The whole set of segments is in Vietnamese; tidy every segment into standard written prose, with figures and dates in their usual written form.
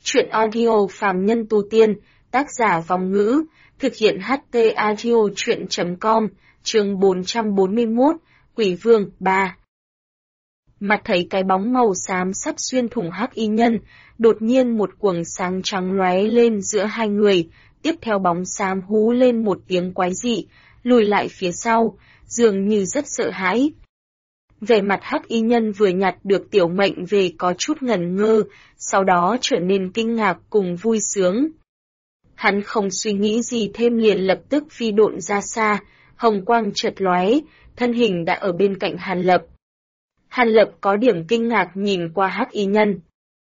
Truyện audio phàm nhân tu tiên, tác giả Vong Ngữ, thực hiện HT audio truyện.com, chương 441, Quỷ Vương 3. Mặt thấy cái bóng màu xám sắp xuyên thủng hắc y nhân, đột nhiên một quầng sáng trắng lóe lên giữa hai người, tiếp theo bóng xám hú lên một tiếng quái dị, lùi lại phía sau, dường như rất sợ hãi. Vẻ mặt hắc y nhân vừa nhặt được tiểu mệnh về có chút ngẩn ngơ, sau đó trở nên kinh ngạc cùng vui sướng. Hắn không suy nghĩ gì thêm liền lập tức phi độn ra xa, hồng quang chợt lóe, thân hình đã ở bên cạnh Hàn Lập. Hàn Lập có điểm kinh ngạc nhìn qua hắc y nhân.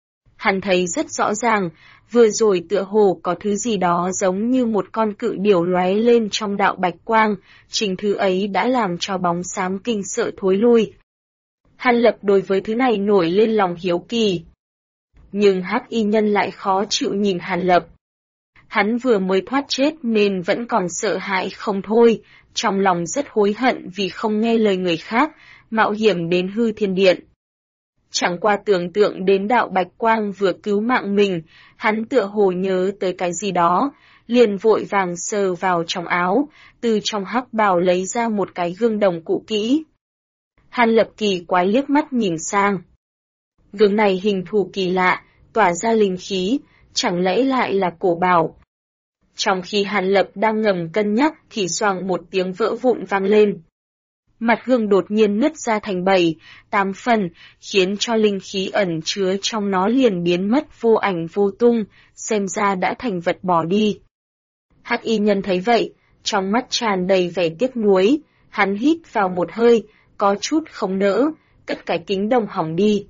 Hắn thấy rất rõ ràng, vừa rồi tựa hồ có thứ gì đó giống như một con cự điểu lóe lên trong đạo bạch quang, chính thứ ấy đã làm cho bóng xám kinh sợ thối lui. Hàn Lập đối với thứ này nổi lên lòng hiếu kỳ. Nhưng hắc y nhân lại khó chịu nhìn Hàn Lập. Hắn vừa mới thoát chết nên vẫn còn sợ hãi không thôi, trong lòng rất hối hận vì không nghe lời người khác, mạo hiểm đến hư thiên điện. Chẳng qua tưởng tượng đến đạo bạch quang vừa cứu mạng mình, hắn tựa hồ nhớ tới cái gì đó, liền vội vàng sờ vào trong áo, từ trong hắc bào lấy ra một cái gương đồng cũ kỹ. Hàn Lập kỳ quái liếc mắt nhìn sang. Gương này hình thù kỳ lạ, tỏa ra linh khí, chẳng lẽ lại là cổ bảo. Trong khi Hàn Lập đang ngầm cân nhắc thì xoàng một tiếng vỡ vụn vang lên. Mặt gương đột nhiên nứt ra thành 7-8 phần, khiến cho linh khí ẩn chứa trong nó liền biến mất vô ảnh vô tung, xem ra đã thành vật bỏ đi. Hắc y nhân thấy vậy, trong mắt tràn đầy vẻ tiếc nuối, hắn hít vào một hơi, có chút không nỡ, cất cái kính đồng hỏng đi.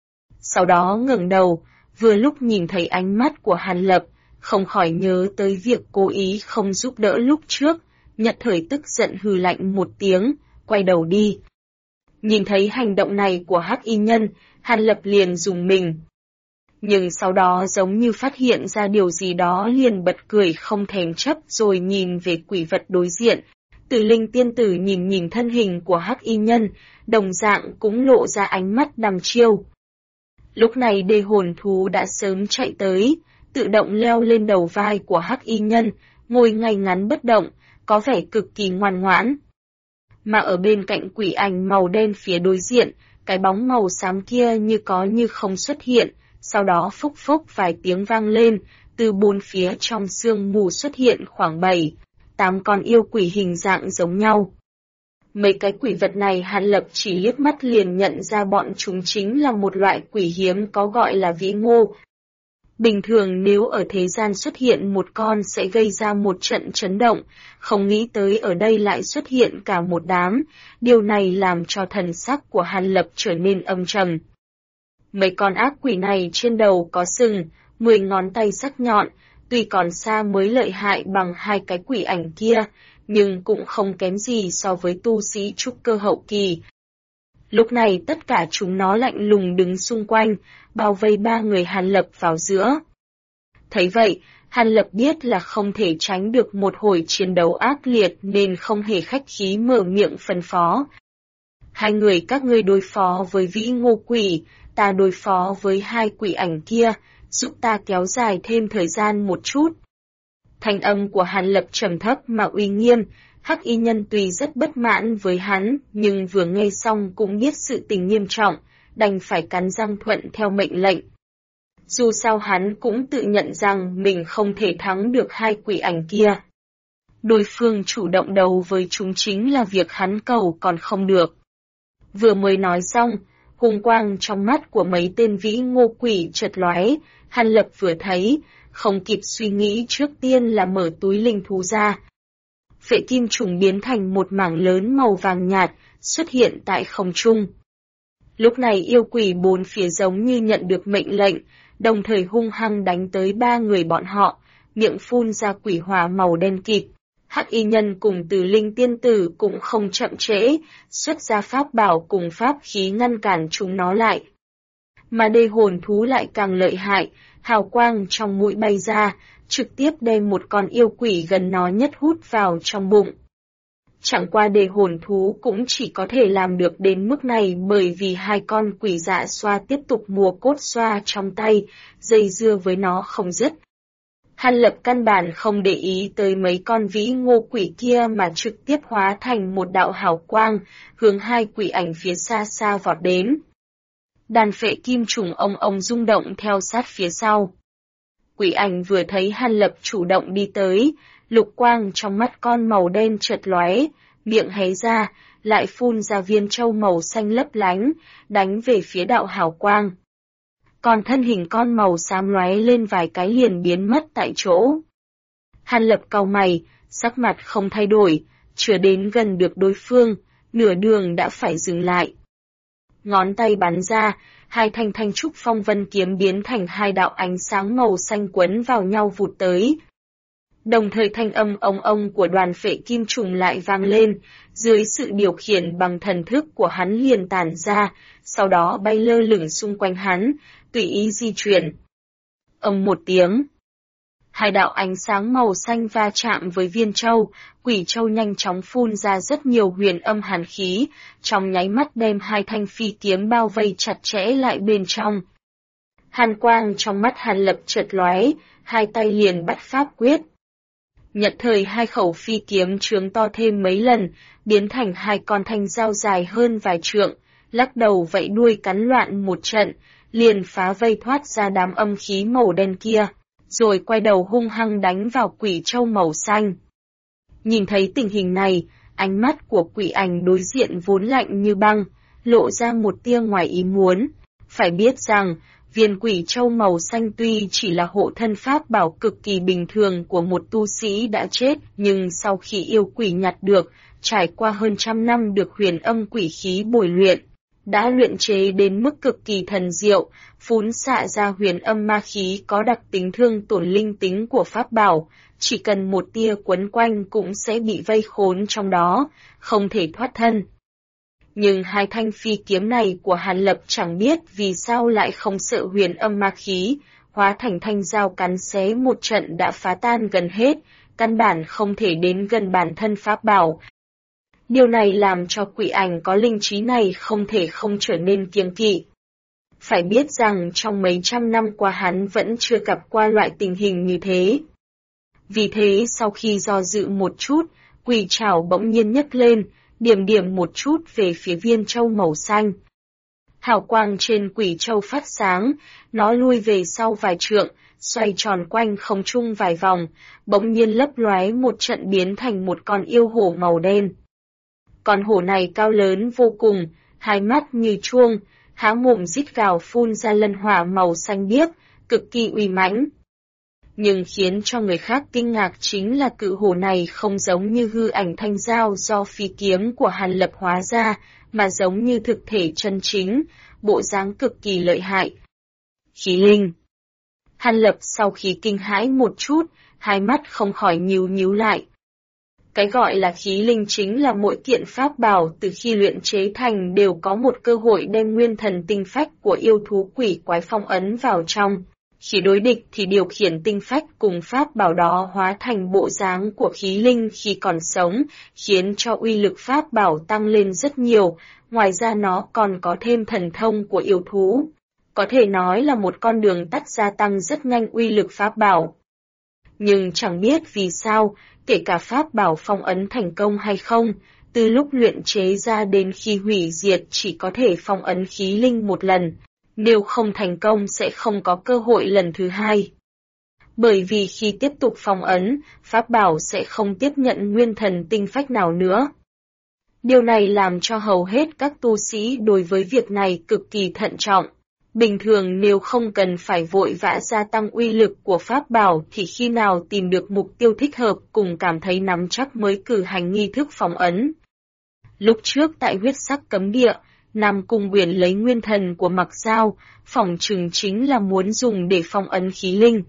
Sau đó ngẩng đầu, vừa lúc nhìn thấy ánh mắt của Hàn Lập, không khỏi nhớ tới việc cố ý không giúp đỡ lúc trước, nhất thời tức giận hừ lạnh một tiếng, quay đầu đi. Nhìn thấy hành động này của hắc y nhân, Hàn Lập liền rùng mình. Nhưng sau đó giống như phát hiện ra điều gì đó liền bật cười không thèm chấp rồi nhìn về quỷ vật đối diện. Tử Linh tiên tử nhìn nhìn thân hình của hắc y nhân, đồng dạng cũng lộ ra ánh mắt đăm chiêu. Lúc này đê hồn thú đã sớm chạy tới, tự động leo lên đầu vai của hắc y nhân, ngồi ngay ngắn bất động, có vẻ cực kỳ ngoan ngoãn. Mà ở bên cạnh quỷ ảnh màu đen phía đối diện, cái bóng màu xám kia như có như không xuất hiện, sau đó phúc phúc vài tiếng vang lên, từ bốn phía trong sương mù xuất hiện khoảng 7-8 con yêu quỷ hình dạng giống nhau. Mấy cái quỷ vật này Hàn Lập chỉ liếc mắt liền nhận ra bọn chúng chính là một loại quỷ hiếm có gọi là vĩ ngô. Bình thường nếu ở thế gian xuất hiện một con sẽ gây ra một trận chấn động, không nghĩ tới ở đây lại xuất hiện cả một đám, điều này làm cho thần sắc của Hàn Lập trở nên âm trầm. Mấy con ác quỷ này trên đầu có sừng, 10 ngón tay sắc nhọn, tuy còn xa mới lợi hại bằng hai cái quỷ ảnh kia, nhưng cũng không kém gì so với tu sĩ trúc cơ hậu kỳ. Lúc này tất cả chúng nó lạnh lùng đứng xung quanh, bao vây ba người Hàn Lập vào giữa. Thấy vậy, Hàn Lập biết là không thể tránh được một hồi chiến đấu ác liệt nên không hề khách khí mở miệng phân phó. Hai người các ngươi đối phó với vĩ ngô quỷ, ta đối phó với hai quỷ ảnh kia, giúp ta kéo dài thêm thời gian một chút. Thanh âm của Hàn Lập trầm thấp mà uy nghiêm. Hắc y nhân tuy rất bất mãn với hắn, nhưng vừa nghe xong cũng biết sự tình nghiêm trọng, đành phải cắn răng thuận theo mệnh lệnh. Dù sao hắn cũng tự nhận rằng mình không thể thắng được hai quỷ ảnh kia. Đối phương chủ động đấu với chúng chính là việc hắn cầu còn không được. Vừa mới nói xong, hung quang trong mắt của mấy tên vĩ ngô quỷ chợt lóe, Hàn Lập vừa thấy, không kịp suy nghĩ trước tiên là mở túi linh thú ra. Phệ kim trùng biến thành một mảng lớn màu vàng nhạt, xuất hiện tại không trung. Lúc này yêu quỷ bốn phía giống như nhận được mệnh lệnh, đồng thời hung hăng đánh tới ba người bọn họ, miệng phun ra quỷ hỏa màu đen kịt. Hắc y nhân cùng Tử Linh tiên tử cũng không chậm trễ, xuất ra pháp bảo cùng pháp khí ngăn cản chúng nó lại. Mà đê hồn thú lại càng lợi hại, hào quang trong mũi bay ra, trực tiếp đem một con yêu quỷ gần nó nhất hút vào trong bụng. Chẳng qua đề hồn thú cũng chỉ có thể làm được đến mức này bởi vì hai con quỷ dạ xoa tiếp tục mua cốt xoa trong tay, dây dưa với nó không dứt. Hàn Lập căn bản không để ý tới mấy con vĩ ngô quỷ kia mà trực tiếp hóa thành một đạo hào quang, hướng hai quỷ ảnh phía xa xa vọt đến. Đàn phệ kim trùng ông rung động theo sát phía sau. Quỷ ảnh vừa thấy Hàn Lập chủ động đi tới, lục quang trong mắt con màu đen chợt lóe, miệng hé ra, lại phun ra viên châu màu xanh lấp lánh, đánh về phía đạo hào quang. Còn thân hình con màu xám lóe lên vài cái liền biến mất tại chỗ. Hàn Lập cau mày, sắc mặt không thay đổi, chưa đến gần được đối phương, nửa đường đã phải dừng lại. Ngón tay bắn ra, hai thanh trúc phong vân kiếm biến thành hai đạo ánh sáng màu xanh quấn vào nhau vụt tới. Đồng thời thanh âm ông của đoàn phệ kim trùng lại vang lên, dưới sự điều khiển bằng thần thức của hắn liền tản ra, sau đó bay lơ lửng xung quanh hắn, tùy ý di chuyển. Một tiếng. Hai đạo ánh sáng màu xanh va chạm với viên châu, quỷ châu nhanh chóng phun ra rất nhiều huyền âm hàn khí, trong nháy mắt đem hai thanh phi kiếm bao vây chặt chẽ lại bên trong. Hàn quang trong mắt Hàn Lập chợt lóe, hai tay liền bắt pháp quyết. Nhận thời hai khẩu phi kiếm trướng to thêm mấy lần, biến thành hai con thanh dao dài hơn vài trượng, lắc đầu vẫy đuôi cắn loạn một trận, liền phá vây thoát ra đám âm khí màu đen kia, rồi quay đầu hung hăng đánh vào quỷ châu màu xanh. Nhìn thấy tình hình này, ánh mắt của quỷ ảnh đối diện vốn lạnh như băng, lộ ra một tia ngoài ý muốn. Phải biết rằng, viên quỷ châu màu xanh tuy chỉ là hộ thân pháp bảo cực kỳ bình thường của một tu sĩ đã chết, nhưng sau khi yêu quỷ nhặt được, trải qua hơn trăm năm được huyền âm quỷ khí bồi luyện, đã luyện chế đến mức cực kỳ thần diệu, phún xạ ra huyền âm ma khí có đặc tính thương tổn linh tính của pháp bảo, chỉ cần một tia quấn quanh cũng sẽ bị vây khốn trong đó, không thể thoát thân. Nhưng hai thanh phi kiếm này của Hàn Lập chẳng biết vì sao lại không sợ huyền âm ma khí, hóa thành thanh dao cắn xé một trận đã phá tan gần hết, căn bản không thể đến gần bản thân pháp bảo. Điều này làm cho quỷ ảnh có linh trí này không thể không trở nên kiêng kỵ. Phải biết rằng trong mấy trăm năm qua hắn vẫn chưa gặp qua loại tình hình như thế. Vì thế sau khi do dự một chút, quỷ trảo bỗng nhiên nhấc lên, điểm một chút về phía viên châu màu xanh. Hào quang trên quỷ châu phát sáng, nó lui về sau vài trượng, xoay tròn quanh không trung vài vòng, bỗng nhiên lấp lóe một trận biến thành một con yêu hổ màu đen. Con hổ này cao lớn vô cùng, hai mắt như chuông, há mồm rít gào phun ra lân hỏa màu xanh biếc, cực kỳ uy mãnh. Nhưng khiến cho người khác kinh ngạc chính là cự hổ này không giống như hư ảnh thanh dao do phi kiếm của Hàn Lập hóa ra, mà giống như thực thể chân chính, bộ dáng cực kỳ lợi hại. Khí linh. Hàn Lập sau khi kinh hãi một chút, hai mắt không khỏi nhíu lại. Cái gọi là khí linh chính là mỗi kiện pháp bảo từ khi luyện chế thành đều có một cơ hội đem nguyên thần tinh phách của yêu thú quỷ quái phong ấn vào trong. Khi đối địch thì điều khiển tinh phách cùng pháp bảo đó hóa thành bộ dáng của khí linh khi còn sống, khiến cho uy lực pháp bảo tăng lên rất nhiều, ngoài ra nó còn có thêm thần thông của yêu thú. Có thể nói là một con đường tắt gia tăng rất nhanh uy lực pháp bảo. Nhưng chẳng biết vì sao, kể cả pháp bảo phong ấn thành công hay không, từ lúc luyện chế ra đến khi hủy diệt chỉ có thể phong ấn khí linh một lần. Nếu không thành công sẽ không có cơ hội lần thứ hai. Bởi vì khi tiếp tục phong ấn, pháp bảo sẽ không tiếp nhận nguyên thần tinh phách nào nữa. Điều này làm cho hầu hết các tu sĩ đối với việc này cực kỳ thận trọng. Bình thường nếu không cần phải vội vã gia tăng uy lực của pháp bảo thì khi nào tìm được mục tiêu thích hợp cùng cảm thấy nắm chắc mới cử hành nghi thức phong ấn. Lúc trước tại huyết sắc cấm địa, Nam Cung Uyển lấy nguyên thần của Mặc Dao, phỏng chừng chính là muốn dùng để phong ấn khí linh.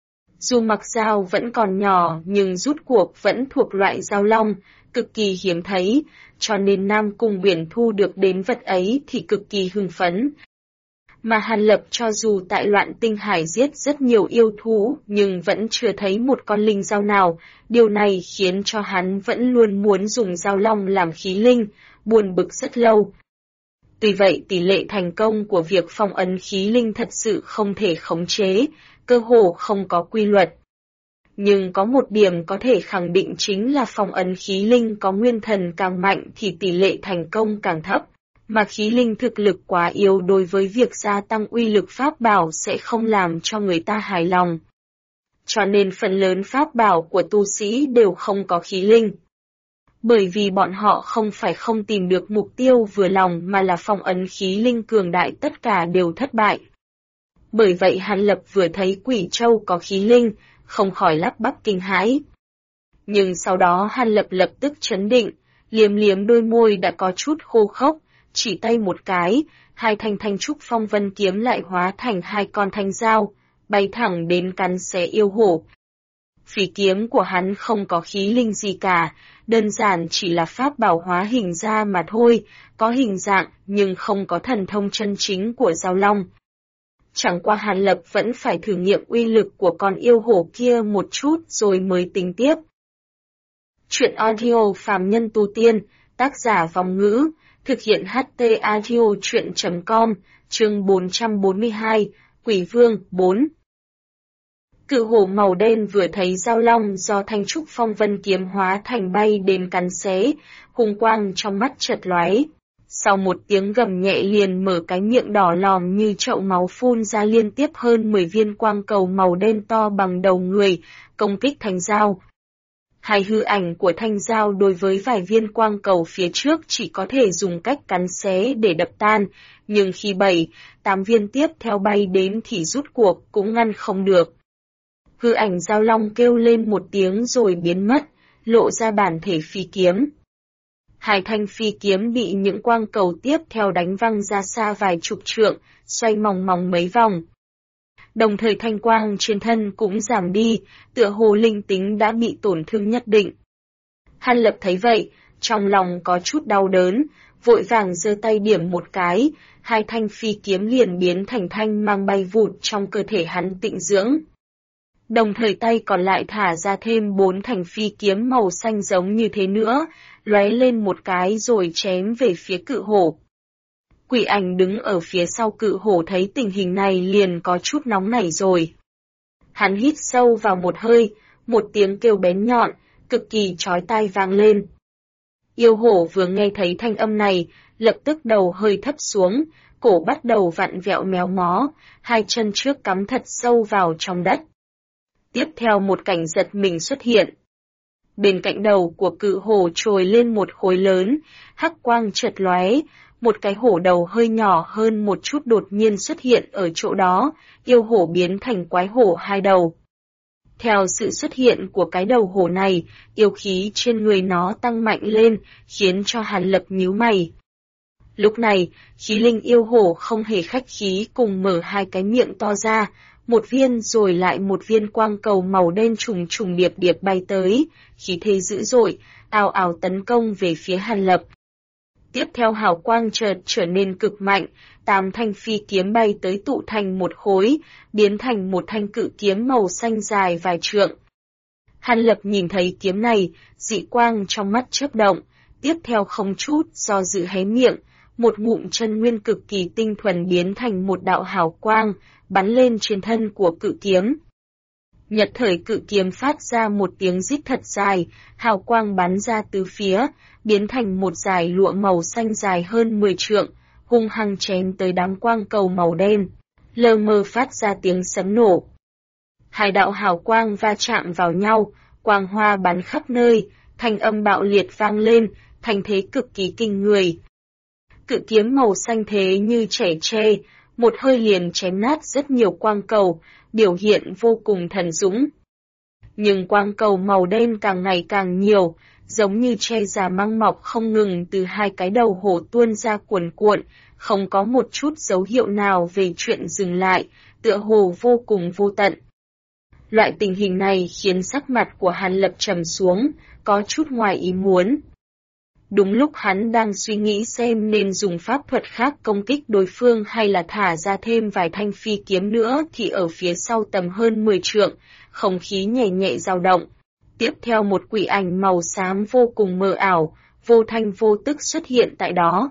Dù Mặc Dao vẫn còn nhỏ nhưng rút cuộc vẫn thuộc loại dao long, cực kỳ hiếm thấy, cho nên Nam Cung Uyển thu được đến vật ấy thì cực kỳ hưng phấn. mà Hàn Lập cho dù tại Loạn Tinh Hải giết rất nhiều yêu thú nhưng vẫn chưa thấy một con linh dao nào, điều này khiến cho hắn vẫn luôn muốn dùng dao long làm khí linh, buồn bực rất lâu. Tuy vậy tỷ lệ thành công của việc phong ấn khí linh thật sự không thể khống chế, cơ hồ không có quy luật. Nhưng có một điểm có thể khẳng định chính là phong ấn khí linh có nguyên thần càng mạnh thì tỷ lệ thành công càng thấp, mà khí linh thực lực quá yếu đối với việc gia tăng uy lực pháp bảo sẽ không làm cho người ta hài lòng. Cho nên phần lớn pháp bảo của tu sĩ đều không có khí linh. Bởi vì bọn họ không phải không tìm được mục tiêu vừa lòng mà là phong ấn khí linh cường đại tất cả đều thất bại. Bởi vậy Hàn Lập vừa thấy Quỷ Châu có khí linh, không khỏi lắp bắp kinh hãi. Nhưng sau đó Hàn Lập lập tức trấn định, liếm liếm đôi môi đã có chút khô khốc, chỉ tay một cái, hai thanh thanh trúc phong vân kiếm lại hóa thành hai con thanh dao, bay thẳng đến cắn xé yêu hổ. Phỉ kiếm của hắn không có khí linh gì cả, đơn giản chỉ là pháp bảo hóa hình ra mà thôi, có hình dạng nhưng không có thần thông chân chính của dao long. Chẳng qua Hàn Lập vẫn phải thử nghiệm uy lực của con yêu hổ kia một chút rồi mới tính tiếp. Chuyện audio phàm nhân tu tiên, tác giả Vong Ngữ, thực hiện HT audio chuyện.com, chương 442, Quỷ Vương 4. Cự hổ màu đen vừa thấy dao long do thanh trúc phong vân kiếm hóa thành bay đến cắn xé, hung quang trong mắt chợt lóe. Sau một tiếng gầm nhẹ liền mở cái miệng đỏ lòm như chậu máu phun ra liên tiếp hơn 10 viên quang cầu màu đen to bằng đầu người, công kích thanh dao. Hai hư ảnh của thanh dao đối với vài viên quang cầu phía trước chỉ có thể dùng cách cắn xé để đập tan, nhưng khi 7-8 viên tiếp theo bay đến thì rút cuộc cũng ngăn không được. Hư ảnh dao long kêu lên một tiếng rồi biến mất, lộ ra bản thể phi kiếm. Hai thanh phi kiếm bị những quang cầu tiếp theo đánh văng ra xa vài chục trượng, xoay mòng mòng mấy vòng. Đồng thời thanh quang trên thân cũng giảm đi, tựa hồ linh tính đã bị tổn thương nhất định. Hàn Lập thấy vậy, trong lòng có chút đau đớn, vội vàng giơ tay điểm một cái, hai thanh phi kiếm liền biến thành thanh mang bay vụt trong cơ thể hắn tịnh dưỡng. Đồng thời tay còn lại thả ra thêm 4 thanh phi kiếm màu xanh giống như thế nữa, lóe lên một cái rồi chém về phía cự hổ. Quỷ ảnh đứng ở phía sau cự hổ thấy tình hình này liền có chút nóng nảy rồi. Hắn hít sâu vào một hơi, một tiếng kêu bén nhọn, cực kỳ chói tai vang lên. Yêu hổ vừa nghe thấy thanh âm này, lập tức đầu hơi thấp xuống, cổ bắt đầu vặn vẹo méo mó, hai chân trước cắm thật sâu vào trong đất. Tiếp theo một cảnh giật mình xuất hiện. Bên cạnh đầu của cự hổ trồi lên một khối lớn, hắc quang chợt lóe, một cái hổ đầu hơi nhỏ hơn một chút đột nhiên xuất hiện ở chỗ đó, yêu hổ biến thành quái hổ hai đầu. Theo sự xuất hiện của cái đầu hổ này, yêu khí trên người nó tăng mạnh lên, khiến cho Hàn Lập nhíu mày. Lúc này, khí linh yêu hổ không hề khách khí cùng mở hai cái miệng to ra, một viên rồi lại một viên quang cầu màu đen trùng trùng điệp điệp bay tới, khí thế dữ dội, ào ào tấn công về phía Hàn Lập. Tiếp theo hào quang chợt trở nên cực mạnh, 8 thanh phi kiếm bay tới tụ thành một khối, biến thành một thanh cự kiếm màu xanh dài vài trượng. Hàn Lập nhìn thấy kiếm này, dị quang trong mắt chớp động, tiếp theo không chút do dự hé miệng, một ngụm chân nguyên cực kỳ tinh thuần biến thành một đạo hào quang, bắn lên trên thân của cự kiếm. Nhật thời cự kiếm phát ra một tiếng rít thật dài, hào quang bắn ra từ phía, biến thành một dải lụa màu xanh dài hơn 10 trượng, hung hăng chém tới đám quang cầu màu đen, lơ mơ phát ra tiếng sấm nổ. Hai đạo hào quang va chạm vào nhau, quang hoa bắn khắp nơi, thanh âm bạo liệt vang lên, thành thế cực kỳ kinh người. Cự kiếm màu xanh thế như chẻ tre, một hơi liền chém nát rất nhiều quang cầu, biểu hiện vô cùng thần dũng. Nhưng quang cầu màu đen càng ngày càng nhiều, giống như tre già măng mọc không ngừng từ hai cái đầu hổ tuôn ra cuồn cuộn, không có một chút dấu hiệu nào về chuyện dừng lại, tựa hồ vô cùng vô tận. Loại tình hình này khiến sắc mặt của Hàn Lập trầm xuống, có chút ngoài ý muốn. Đúng lúc hắn đang suy nghĩ xem nên dùng pháp thuật khác công kích đối phương hay là thả ra thêm vài thanh phi kiếm nữa thì ở phía sau tầm hơn 10 trượng, không khí nhẹ nhẹ dao động. Tiếp theo một quỷ ảnh màu xám vô cùng mờ ảo, vô thanh vô tức xuất hiện tại đó.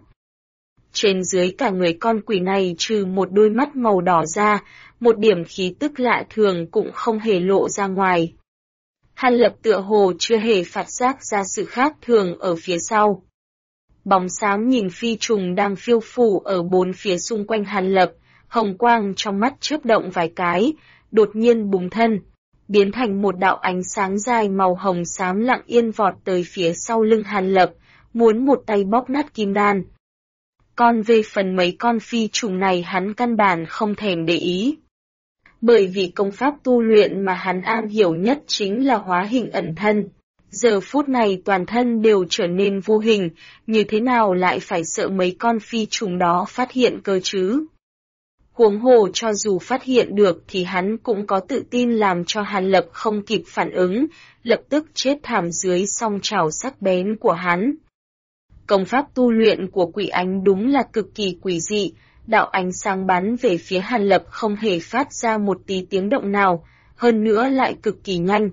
Trên dưới cả người con quỷ này trừ một đôi mắt màu đỏ ra, một điểm khí tức lạ thường cũng không hề lộ ra ngoài. Hàn Lập tựa hồ chưa hề phát giác ra sự khác thường ở phía sau. Bóng xám nhìn phi trùng đang phiêu phù ở bốn phía xung quanh Hàn Lập, hồng quang trong mắt chớp động vài cái, đột nhiên bùng thân, biến thành một đạo ánh sáng dài màu hồng xám lặng yên vọt tới phía sau lưng Hàn Lập, muốn một tay bóp nát kim đan. Còn về phần mấy con phi trùng này hắn căn bản không thèm để ý. Bởi vì công pháp tu luyện mà hắn am hiểu nhất chính là hóa hình ẩn thân. Giờ phút này toàn thân đều trở nên vô hình, như thế nào lại phải sợ mấy con phi trùng đó phát hiện cơ chứ? Huống hồ cho dù phát hiện được thì hắn cũng có tự tin làm cho Hàn Lập không kịp phản ứng, lập tức chết thảm dưới song chảo sắc bén của hắn. Công pháp tu luyện của quỷ ánh đúng là cực kỳ quỷ dị, đạo ánh sáng bắn về phía Hàn Lập không hề phát ra một tí tiếng động nào, hơn nữa lại cực kỳ nhanh.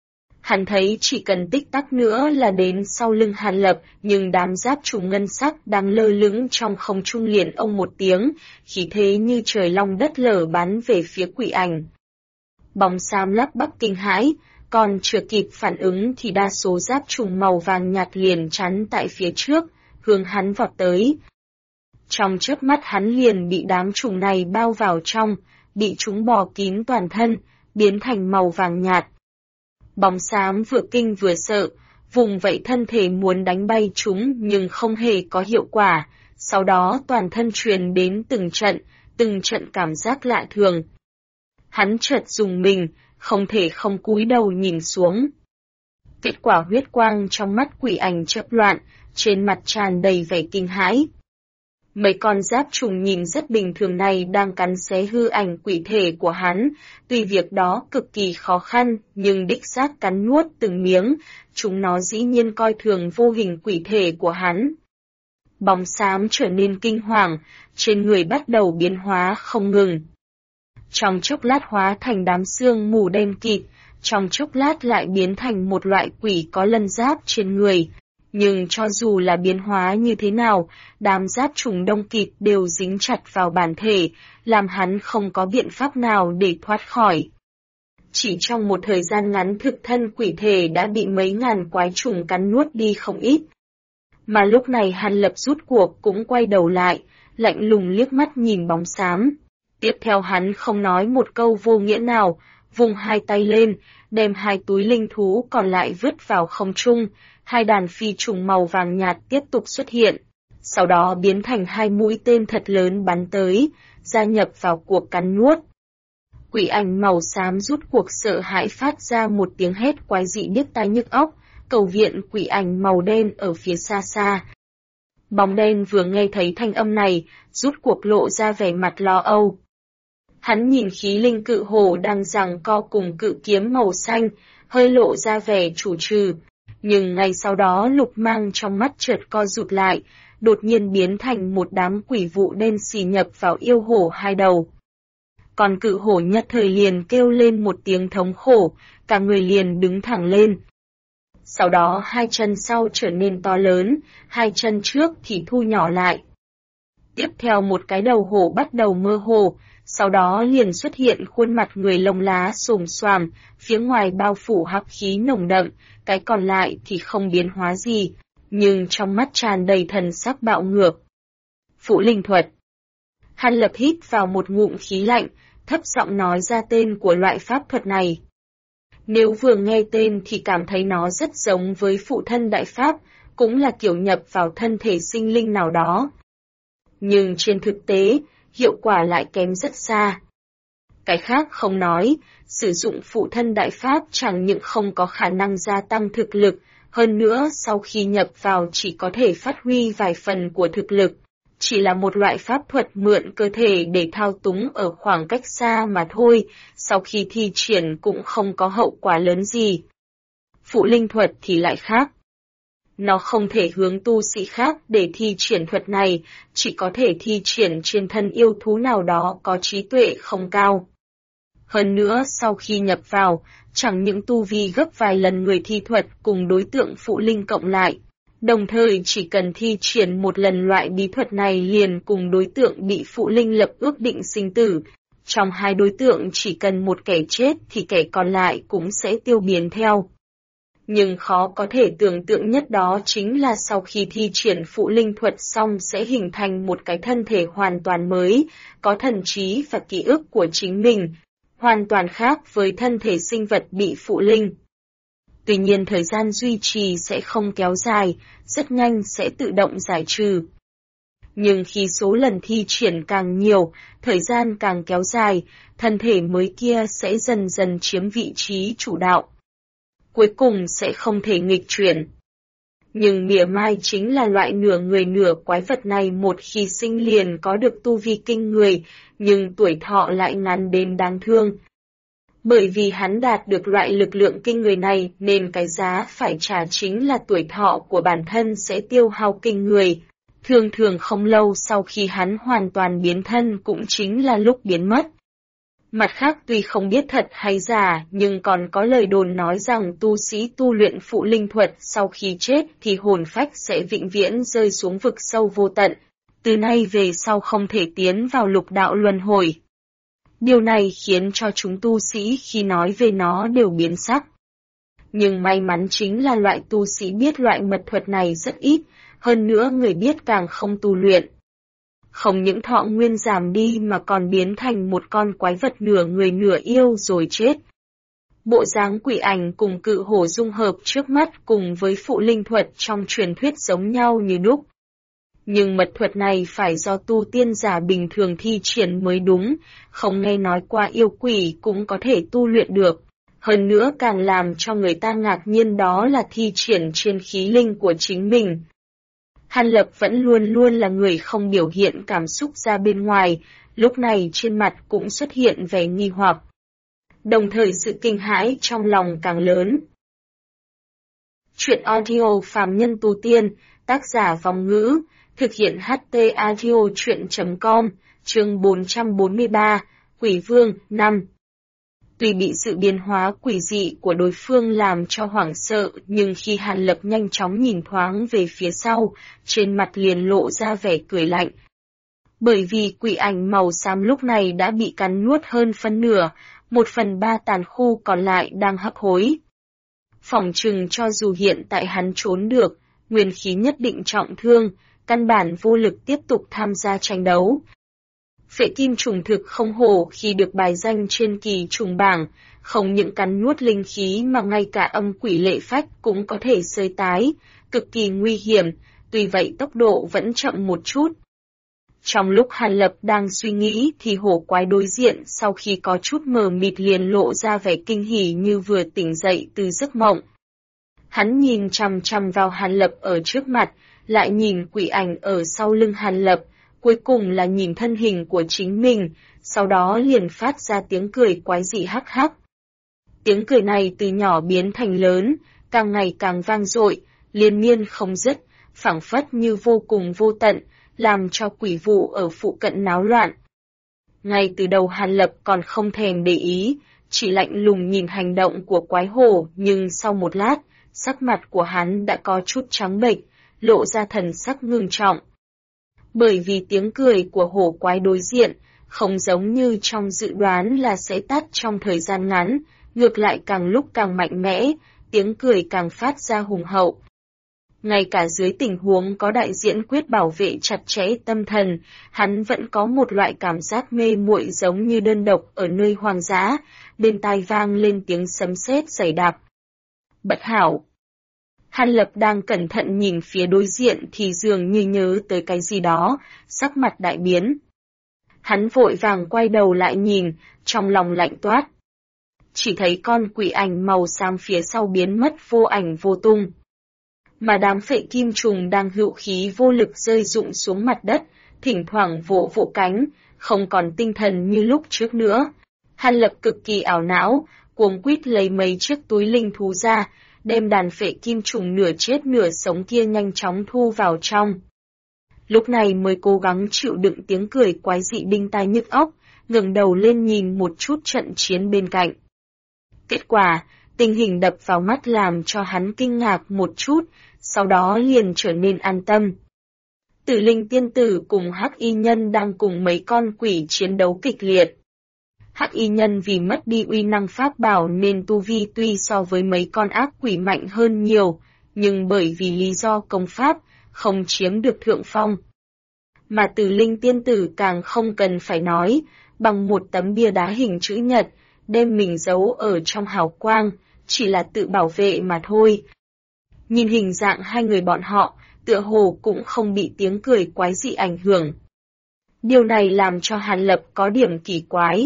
Hắn thấy chỉ cần tích tắc nữa là đến sau lưng Hàn Lập, nhưng đám giáp trùng ngân sắc đang lơ lửng trong không trung liền ông một tiếng, khí thế như trời long đất lở bắn về phía quỷ ảnh. Bóng xám lắp bắp kinh hãi, còn chưa kịp phản ứng thì đa số giáp trùng màu vàng nhạt liền chắn tại phía trước, hướng hắn vọt tới. Trong chớp mắt hắn liền bị đám trùng này bao vào trong, bị chúng bò kín toàn thân, biến thành màu vàng nhạt. Bóng xám vừa kinh vừa sợ, vùng vẫy thân thể muốn đánh bay chúng nhưng không hề có hiệu quả, sau đó toàn thân truyền đến từng trận cảm giác lạ thường. Hắn chợt rùng mình, không thể không cúi đầu nhìn xuống. Kết quả huyết quang trong mắt quỷ ảnh chớp loạn, trên mặt tràn đầy vẻ kinh hãi. Mấy con giáp trùng nhìn rất bình thường này đang cắn xé hư ảnh quỷ thể của hắn, tuy việc đó cực kỳ khó khăn, nhưng đích xác cắn nuốt từng miếng, chúng nó dĩ nhiên coi thường vô hình quỷ thể của hắn. Bóng xám trở nên kinh hoàng, trên người bắt đầu biến hóa không ngừng. Trong chốc lát hóa thành đám sương mù đen kịt, trong chốc lát lại biến thành một loại quỷ có lân giáp trên người. Nhưng cho dù là biến hóa như thế nào, đám giáp trùng đông kịt đều dính chặt vào bản thể, làm hắn không có biện pháp nào để thoát khỏi. Chỉ trong một thời gian ngắn thực thân quỷ thể đã bị mấy ngàn quái trùng cắn nuốt đi không ít. Mà lúc này Hàn Lập rút cuộc cũng quay đầu lại, lạnh lùng liếc mắt nhìn bóng xám. Tiếp theo hắn không nói một câu vô nghĩa nào, vùng hai tay lên, đem hai túi linh thú còn lại vứt vào không trung, hai đàn phi trùng màu vàng nhạt tiếp tục xuất hiện, sau đó biến thành hai mũi tên thật lớn bắn tới, gia nhập vào cuộc cắn nuốt. Quỷ ảnh màu xám rút cuộc sợ hãi phát ra một tiếng hét quái dị điếc tai nhức óc, cầu viện quỷ ảnh màu đen ở phía xa xa. Bóng đen vừa nghe thấy thanh âm này, rút cuộc lộ ra vẻ mặt lo âu. Hắn nhìn khí linh cự hổ đang giằng co cùng cự kiếm màu xanh, hơi lộ ra vẻ chủ trừ. Nhưng ngay sau đó lục mang trong mắt chợt co rụt lại, đột nhiên biến thành một đám quỷ vụ đen xì nhập vào yêu hổ hai đầu. Còn cự hổ nhất thời liền kêu lên một tiếng thống khổ, cả người liền đứng thẳng lên. Sau đó hai chân sau trở nên to lớn, hai chân trước thì thu nhỏ lại. Tiếp theo một cái đầu hổ bắt đầu mơ hồ, sau đó liền xuất hiện khuôn mặt người lông lá xồm xoàm, phía ngoài bao phủ hắc khí nồng đậm, cái còn lại thì không biến hóa gì, nhưng trong mắt tràn đầy thần sắc bạo ngược. Phụ linh thuật. Hàn Lập hít vào một ngụm khí lạnh, thấp giọng nói ra tên của loại pháp thuật này. Nếu vừa nghe tên thì cảm thấy nó rất giống với phụ thân đại pháp, cũng là kiểu nhập vào thân thể sinh linh nào đó. Nhưng trên thực tế, hiệu quả lại kém rất xa. Cái khác không nói, sử dụng phụ thân đại pháp chẳng những không có khả năng gia tăng thực lực, hơn nữa sau khi nhập vào chỉ có thể phát huy vài phần của thực lực, chỉ là một loại pháp thuật mượn cơ thể để thao túng ở khoảng cách xa mà thôi, sau khi thi triển cũng không có hậu quả lớn gì. Phụ linh thuật thì lại khác. Nó không thể hướng tu sĩ khác để thi triển thuật này, chỉ có thể thi triển trên thân yêu thú nào đó có trí tuệ không cao. Hơn nữa sau khi nhập vào, chẳng những tu vi gấp vài lần người thi thuật cùng đối tượng phụ linh cộng lại. Đồng thời chỉ cần thi triển một lần loại bí thuật này liền cùng đối tượng bị phụ linh lập ước định sinh tử. Trong hai đối tượng chỉ cần một kẻ chết thì kẻ còn lại cũng sẽ tiêu biến theo. Nhưng khó có thể tưởng tượng nhất đó chính là sau khi thi triển phụ linh thuật xong sẽ hình thành một cái thân thể hoàn toàn mới, có thần trí và ký ức của chính mình, hoàn toàn khác với thân thể sinh vật bị phụ linh. Tuy nhiên thời gian duy trì sẽ không kéo dài, rất nhanh sẽ tự động giải trừ. Nhưng khi số lần thi triển càng nhiều, thời gian càng kéo dài, thân thể mới kia sẽ dần dần chiếm vị trí chủ đạo. Cuối cùng sẽ không thể nghịch chuyển. Nhưng mỉa mai chính là loại nửa người nửa quái vật này một khi sinh liền có được tu vi kinh người, nhưng tuổi thọ lại ngắn đến đáng thương. Bởi vì hắn đạt được loại lực lượng kinh người này nên cái giá phải trả chính là tuổi thọ của bản thân sẽ tiêu hao kinh người. Thường thường không lâu sau khi hắn hoàn toàn biến thân cũng chính là lúc biến mất. Mặt khác tuy không biết thật hay giả nhưng còn có lời đồn nói rằng tu sĩ tu luyện phụ linh thuật sau khi chết thì hồn phách sẽ vĩnh viễn rơi xuống vực sâu vô tận, từ nay về sau không thể tiến vào lục đạo luân hồi. Điều này khiến cho chúng tu sĩ khi nói về nó đều biến sắc. Nhưng may mắn chính là loại tu sĩ biết loại mật thuật này rất ít, hơn nữa người biết càng không tu luyện. Không những thọ nguyên giảm đi mà còn biến thành một con quái vật nửa người nửa yêu rồi chết. Bộ dáng quỷ ảnh cùng cự hổ dung hợp trước mắt cùng với phụ linh thuật trong truyền thuyết giống nhau như đúc. Nhưng mật thuật này phải do tu tiên giả bình thường thi triển mới đúng, không nghe nói qua yêu quỷ cũng có thể tu luyện được. Hơn nữa càng làm cho người ta ngạc nhiên đó là thi triển trên khí linh của chính mình. Hàn Lập vẫn luôn luôn là người không biểu hiện cảm xúc ra bên ngoài, lúc này trên mặt cũng xuất hiện vẻ nghi hoặc. Đồng thời sự kinh hãi trong lòng càng lớn. Chuyện audio phàm nhân tu tiên, tác giả Vong Ngữ, thực hiện HT Audio Chuyện.com, chương 443, Quỷ Vương, 5. Tuy bị sự biến hóa quỷ dị của đối phương làm cho hoảng sợ, nhưng khi Hàn Lập nhanh chóng nhìn thoáng về phía sau, trên mặt liền lộ ra vẻ cười lạnh. Bởi vì quỷ ảnh màu xám lúc này đã bị cắn nuốt hơn phân nửa, 1/3 tàn khu còn lại đang hấp hối. Phỏng chừng cho dù hiện tại hắn trốn được, nguyên khí nhất định trọng thương, căn bản vô lực tiếp tục tham gia tranh đấu. Phệ kim trùng thực không hổ khi được bài danh trên kỳ trùng bảng, không những cắn nuốt linh khí mà ngay cả âm quỷ lệ phách cũng có thể sơi tái, cực kỳ nguy hiểm, tuy vậy tốc độ vẫn chậm một chút. Trong lúc Hàn Lập đang suy nghĩ thì hổ quái đối diện sau khi có chút mờ mịt liền lộ ra vẻ kinh hỉ như vừa tỉnh dậy từ giấc mộng. Hắn nhìn chằm chằm vào Hàn Lập ở trước mặt, lại nhìn quỷ ảnh ở sau lưng Hàn Lập, cuối cùng là nhìn thân hình của chính mình, sau đó liền phát ra tiếng cười quái dị hắc hắc. Tiếng cười này từ nhỏ biến thành lớn, càng ngày càng vang dội, liên miên không dứt, phảng phất như vô cùng vô tận, làm cho quỷ vụ ở phụ cận náo loạn. Ngay từ đầu Hàn Lập còn không thèm để ý, chỉ lạnh lùng nhìn hành động của quái hổ, nhưng sau một lát, sắc mặt của hắn đã có chút trắng bệch, lộ ra thần sắc ngưng trọng. Bởi vì tiếng cười của hổ quái đối diện, không giống như trong dự đoán là sẽ tắt trong thời gian ngắn, ngược lại càng lúc càng mạnh mẽ, tiếng cười càng phát ra hùng hậu. Ngay cả dưới tình huống có đại diễn quyết bảo vệ chặt chẽ tâm thần, hắn vẫn có một loại cảm giác mê muội giống như đơn độc ở nơi hoang dã, bên tai vang lên tiếng sấm sét giày đạp. Bất hảo! Hàn Lập đang cẩn thận nhìn phía đối diện thì dường như nhớ tới cái gì đó, sắc mặt đại biến. Hắn vội vàng quay đầu lại nhìn, trong lòng lạnh toát. Chỉ thấy con quỷ ảnh màu xám phía sau biến mất vô ảnh vô tung. Mà đám phệ kim trùng đang hữu khí vô lực rơi rụng xuống mặt đất, thỉnh thoảng vỗ vỗ cánh, không còn tinh thần như lúc trước nữa. Hàn Lập cực kỳ ảo não, cuống quýt lấy mấy chiếc túi linh thú ra, đem đàn phệ kim trùng nửa chết nửa sống kia nhanh chóng thu vào trong. Lúc này mới cố gắng chịu đựng tiếng cười quái dị đinh tai nhức óc, ngẩng đầu lên nhìn một chút trận chiến bên cạnh. Kết quả, tình hình đập vào mắt làm cho hắn kinh ngạc một chút, sau đó liền trở nên an tâm. Tử Linh tiên tử cùng Hắc Y Nhân đang cùng mấy con quỷ chiến đấu kịch liệt. Hắc Y Nhân vì mất đi uy năng pháp bảo nên tu vi tuy so với mấy con ác quỷ mạnh hơn nhiều, nhưng bởi vì lý do công pháp, không chiếm được thượng phong. Mà Tử Linh tiên tử càng không cần phải nói, bằng một tấm bia đá hình chữ nhật, đem mình giấu ở trong hào quang, chỉ là tự bảo vệ mà thôi. Nhìn hình dạng hai người bọn họ, tựa hồ cũng không bị tiếng cười quái dị ảnh hưởng. Điều này làm cho Hàn Lập có điểm kỳ quái.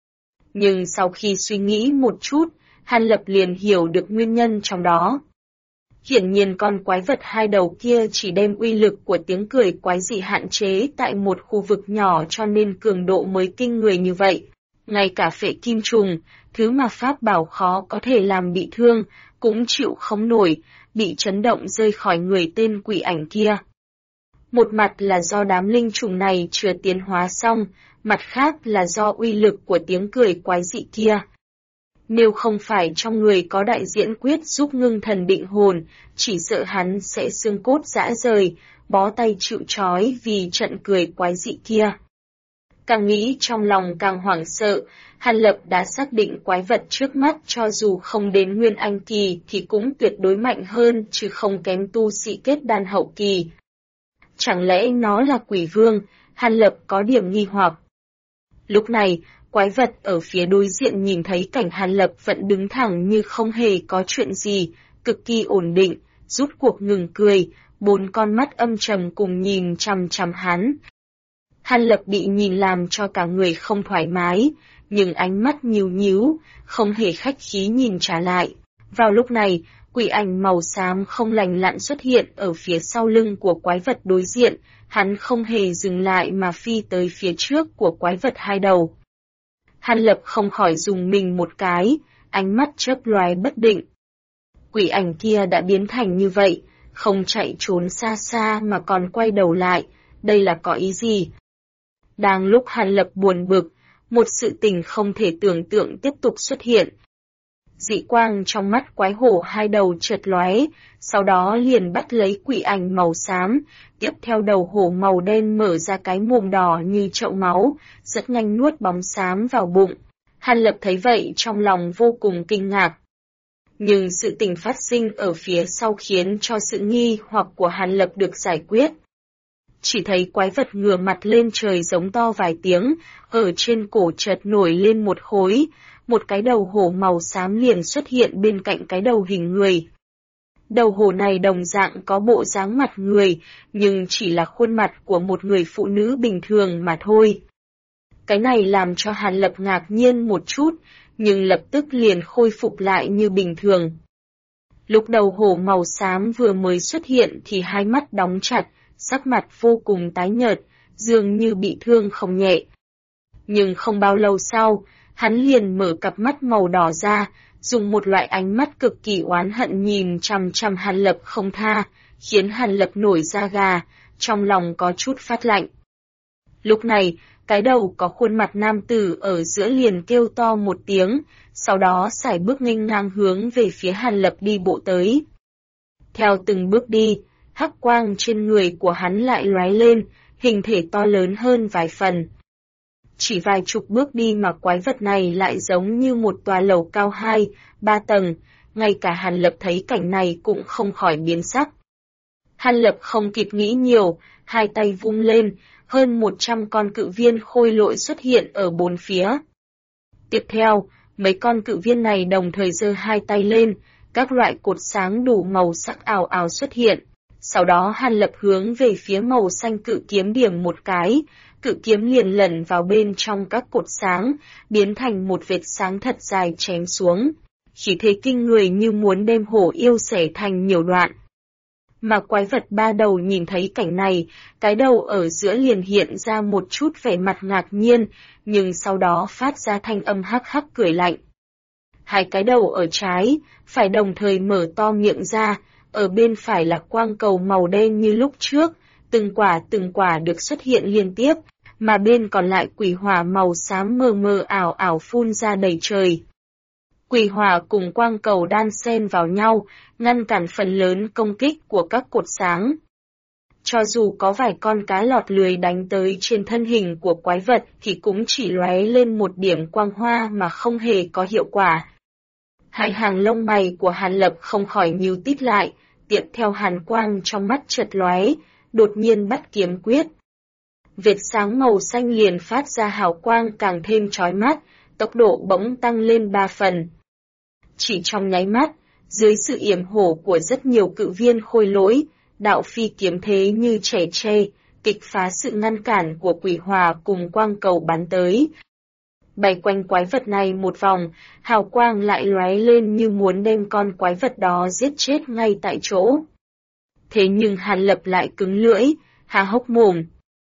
Nhưng sau khi suy nghĩ một chút, Hàn Lập liền hiểu được nguyên nhân trong đó. Hiển nhiên con quái vật hai đầu kia chỉ đem uy lực của tiếng cười quái dị hạn chế tại một khu vực nhỏ cho nên cường độ mới kinh người như vậy. Ngay cả phệ kim trùng, thứ mà pháp bảo khó có thể làm bị thương, cũng chịu không nổi, bị chấn động rơi khỏi người tên quỷ ảnh kia. Một mặt là do đám linh trùng này chưa tiến hóa xong, mặt khác là do uy lực của tiếng cười quái dị kia. Nếu không phải trong người có đại diễn quyết giúp ngưng thần định hồn, chỉ sợ hắn sẽ xương cốt rã rời, bó tay chịu trói vì trận cười quái dị kia. Càng nghĩ trong lòng càng hoảng sợ, Hàn Lập đã xác định quái vật trước mắt cho dù không đến Nguyên Anh kỳ thì cũng tuyệt đối mạnh hơn chứ không kém tu sĩ kết đan hậu kỳ. Chẳng lẽ nó là quỷ vương? Hàn Lập có điểm nghi hoặc. Lúc này, quái vật ở phía đối diện nhìn thấy cảnh Hàn Lập vẫn đứng thẳng như không hề có chuyện gì, cực kỳ ổn định, rút cuộc ngừng cười, bốn con mắt âm trầm cùng nhìn chằm chằm hắn. Hàn Lập bị nhìn làm cho cả người không thoải mái, nhưng ánh mắt nhíu nhíu, không hề khách khí nhìn trả lại. Vào lúc này, quỷ ảnh màu xám không lành lặn xuất hiện ở phía sau lưng của quái vật đối diện, hắn không hề dừng lại mà phi tới phía trước của quái vật hai đầu. Hàn Lập không khỏi dùng mình một cái, ánh mắt chớp loé bất định. Quỷ ảnh kia đã biến thành như vậy, không chạy trốn xa xa mà còn quay đầu lại, đây là có ý gì? Đang lúc Hàn Lập buồn bực, một sự tình không thể tưởng tượng tiếp tục xuất hiện. Dị quang trong mắt quái hổ hai đầu chợt lóe, sau đó liền bắt lấy quỷ ảnh màu xám, tiếp theo đầu hổ màu đen mở ra cái mồm đỏ như chậu máu, rất nhanh nuốt bóng xám vào bụng. Hàn Lập thấy vậy trong lòng vô cùng kinh ngạc. Nhưng sự tình phát sinh ở phía sau khiến cho sự nghi hoặc của Hàn Lập được giải quyết. Chỉ thấy quái vật ngửa mặt lên trời giống to vài tiếng, ở trên cổ chợt nổi lên một khối, một cái đầu hổ màu xám liền xuất hiện bên cạnh cái đầu hình người. Đầu hổ này đồng dạng có bộ dáng mặt người, nhưng chỉ là khuôn mặt của một người phụ nữ bình thường mà thôi. Cái này làm cho Hàn Lập ngạc nhiên một chút, nhưng lập tức liền khôi phục lại như bình thường. Lúc đầu hổ màu xám vừa mới xuất hiện thì hai mắt đóng chặt, sắc mặt vô cùng tái nhợt, dường như bị thương không nhẹ. Nhưng không bao lâu sau, hắn liền mở cặp mắt màu đỏ ra, dùng một loại ánh mắt cực kỳ oán hận nhìn chằm chằm Hàn Lập không tha, khiến Hàn Lập nổi da gà, trong lòng có chút phát lạnh. Lúc này, cái đầu có khuôn mặt nam tử ở giữa liền kêu to một tiếng, sau đó sải bước nghênh ngang hướng về phía Hàn Lập đi bộ tới. Theo từng bước đi, hắc quang trên người của hắn lại lóe lên, hình thể to lớn hơn vài phần. Chỉ vài chục bước đi mà quái vật này lại giống như một tòa lầu cao 2-3 tầng, ngay cả Hàn Lập thấy cảnh này cũng không khỏi biến sắc. Hàn Lập không kịp nghĩ nhiều, hai tay vung lên, hơn 100 con cự viên khôi lỗi xuất hiện ở bốn phía. Tiếp theo, mấy con cự viên này đồng thời giơ hai tay lên, các loại cột sáng đủ màu sắc ảo ảo xuất hiện. Sau đó Hàn Lập hướng về phía màu xanh cự kiếm điểm một cái, cự kiếm liền lẩn vào bên trong các cột sáng, biến thành một vệt sáng thật dài chém xuống. Khí thế kinh người như muốn đem hổ yêu xẻ thành nhiều đoạn. Mà quái vật ba đầu nhìn thấy cảnh này, cái đầu ở giữa liền hiện ra một chút vẻ mặt ngạc nhiên, nhưng sau đó phát ra thanh âm hắc hắc cười lạnh. Hai cái đầu ở trái, phải đồng thời mở to miệng ra, ở bên phải là quang cầu màu đen như lúc trước, từng quả được xuất hiện liên tiếp, mà bên còn lại quỷ hỏa màu xám mờ mờ ảo ảo phun ra đầy trời. Quỷ hỏa cùng quang cầu đan xen vào nhau, ngăn cản phần lớn công kích của các cột sáng. Cho dù có vài con cá lọt lười đánh tới trên thân hình của quái vật thì cũng chỉ lóe lên một điểm quang hoa mà không hề có hiệu quả. Hai hàng lông mày của Hàn Lập không khỏi nhíu tít lại, tiện theo hàn quang trong mắt chợt lóe, đột nhiên bắt kiếm quyết. Vệt sáng màu xanh liền phát ra hào quang càng thêm chói mắt, tốc độ bỗng tăng lên 3 phần. Chỉ trong nháy mắt, dưới sự yểm hộ của rất nhiều cự viên khôi lỗi, đạo phi kiếm thế như trẻ tre, kịch phá sự ngăn cản của quỷ hỏa cùng quang cầu bắn tới. Bay quanh quái vật này một vòng, hào quang lại lóe lên như muốn đem con quái vật đó giết chết ngay tại chỗ. Thế nhưng Hàn Lập lại cứng lưỡi, há hốc mồm.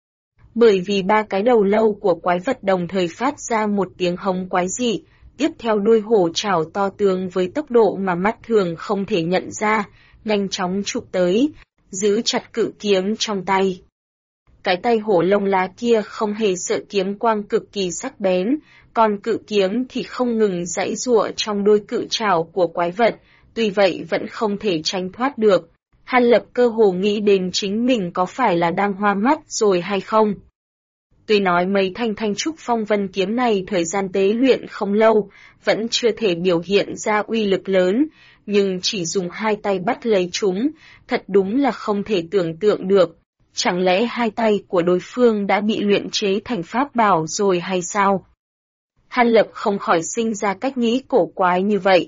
Bởi vì ba cái đầu lâu của quái vật đồng thời phát ra một tiếng hống quái dị, tiếp theo đuôi hổ chảo to tướng với tốc độ mà mắt thường không thể nhận ra, nhanh chóng chụp tới, giữ chặt cự kiếm trong tay. Cái tay hổ lông lá kia không hề sợ kiếm quang cực kỳ sắc bén, còn cự kiếm thì không ngừng giãy giụa trong đôi cự trảo của quái vật, tuy vậy vẫn không thể tránh thoát được. Hàn Lập cơ hồ nghĩ đến chính mình có phải là đang hoa mắt rồi hay không. Tuy nói mấy thanh trúc phong vân kiếm này thời gian tế luyện không lâu, vẫn chưa thể biểu hiện ra uy lực lớn, nhưng chỉ dùng hai tay bắt lấy chúng, thật đúng là không thể tưởng tượng được. Chẳng lẽ hai tay của đối phương đã bị luyện chế thành pháp bảo rồi hay sao? Hàn Lập không khỏi sinh ra cách nghĩ cổ quái như vậy.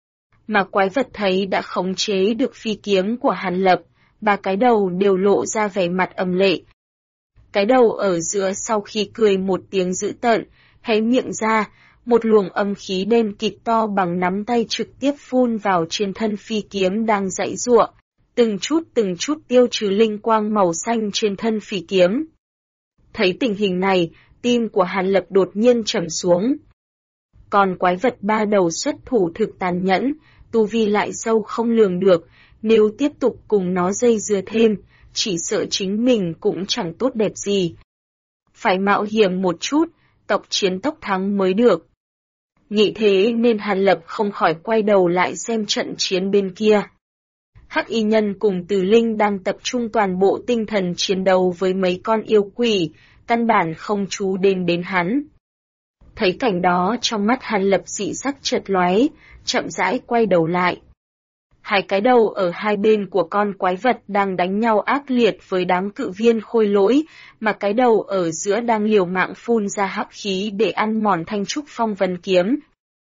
Mà quái vật thấy đã khống chế được phi kiếm của Hàn Lập, ba cái đầu đều lộ ra vẻ mặt âm lệ. Cái đầu ở giữa sau khi cười một tiếng dữ tợn, hé miệng ra, một luồng âm khí đen kịt to bằng nắm tay trực tiếp phun vào trên thân phi kiếm đang giãy giụa, từng chút tiêu trừ linh quang màu xanh trên thân phi kiếm. Thấy tình hình này, tim của Hàn Lập đột nhiên trầm xuống. Còn quái vật ba đầu xuất thủ thực tàn nhẫn, tu vi lại sâu không lường được, nếu tiếp tục cùng nó dây dưa thêm, chỉ sợ chính mình cũng chẳng tốt đẹp gì. Phải mạo hiểm một chút, tốc chiến tốc thắng mới được. Nghĩ thế nên Hàn Lập không khỏi quay đầu lại xem trận chiến bên kia. Hắc Y Nhân cùng Từ Linh đang tập trung toàn bộ tinh thần chiến đấu với mấy con yêu quỷ, căn bản không chú đến hắn. Thấy cảnh đó trong mắt Hàn Lập dị sắc chợt lóe, chậm rãi quay đầu lại. Hai cái đầu ở hai bên của con quái vật đang đánh nhau ác liệt với đám cự viên khôi lỗi, mà cái đầu ở giữa đang liều mạng phun ra hắc khí để ăn mòn thanh trúc phong vân kiếm.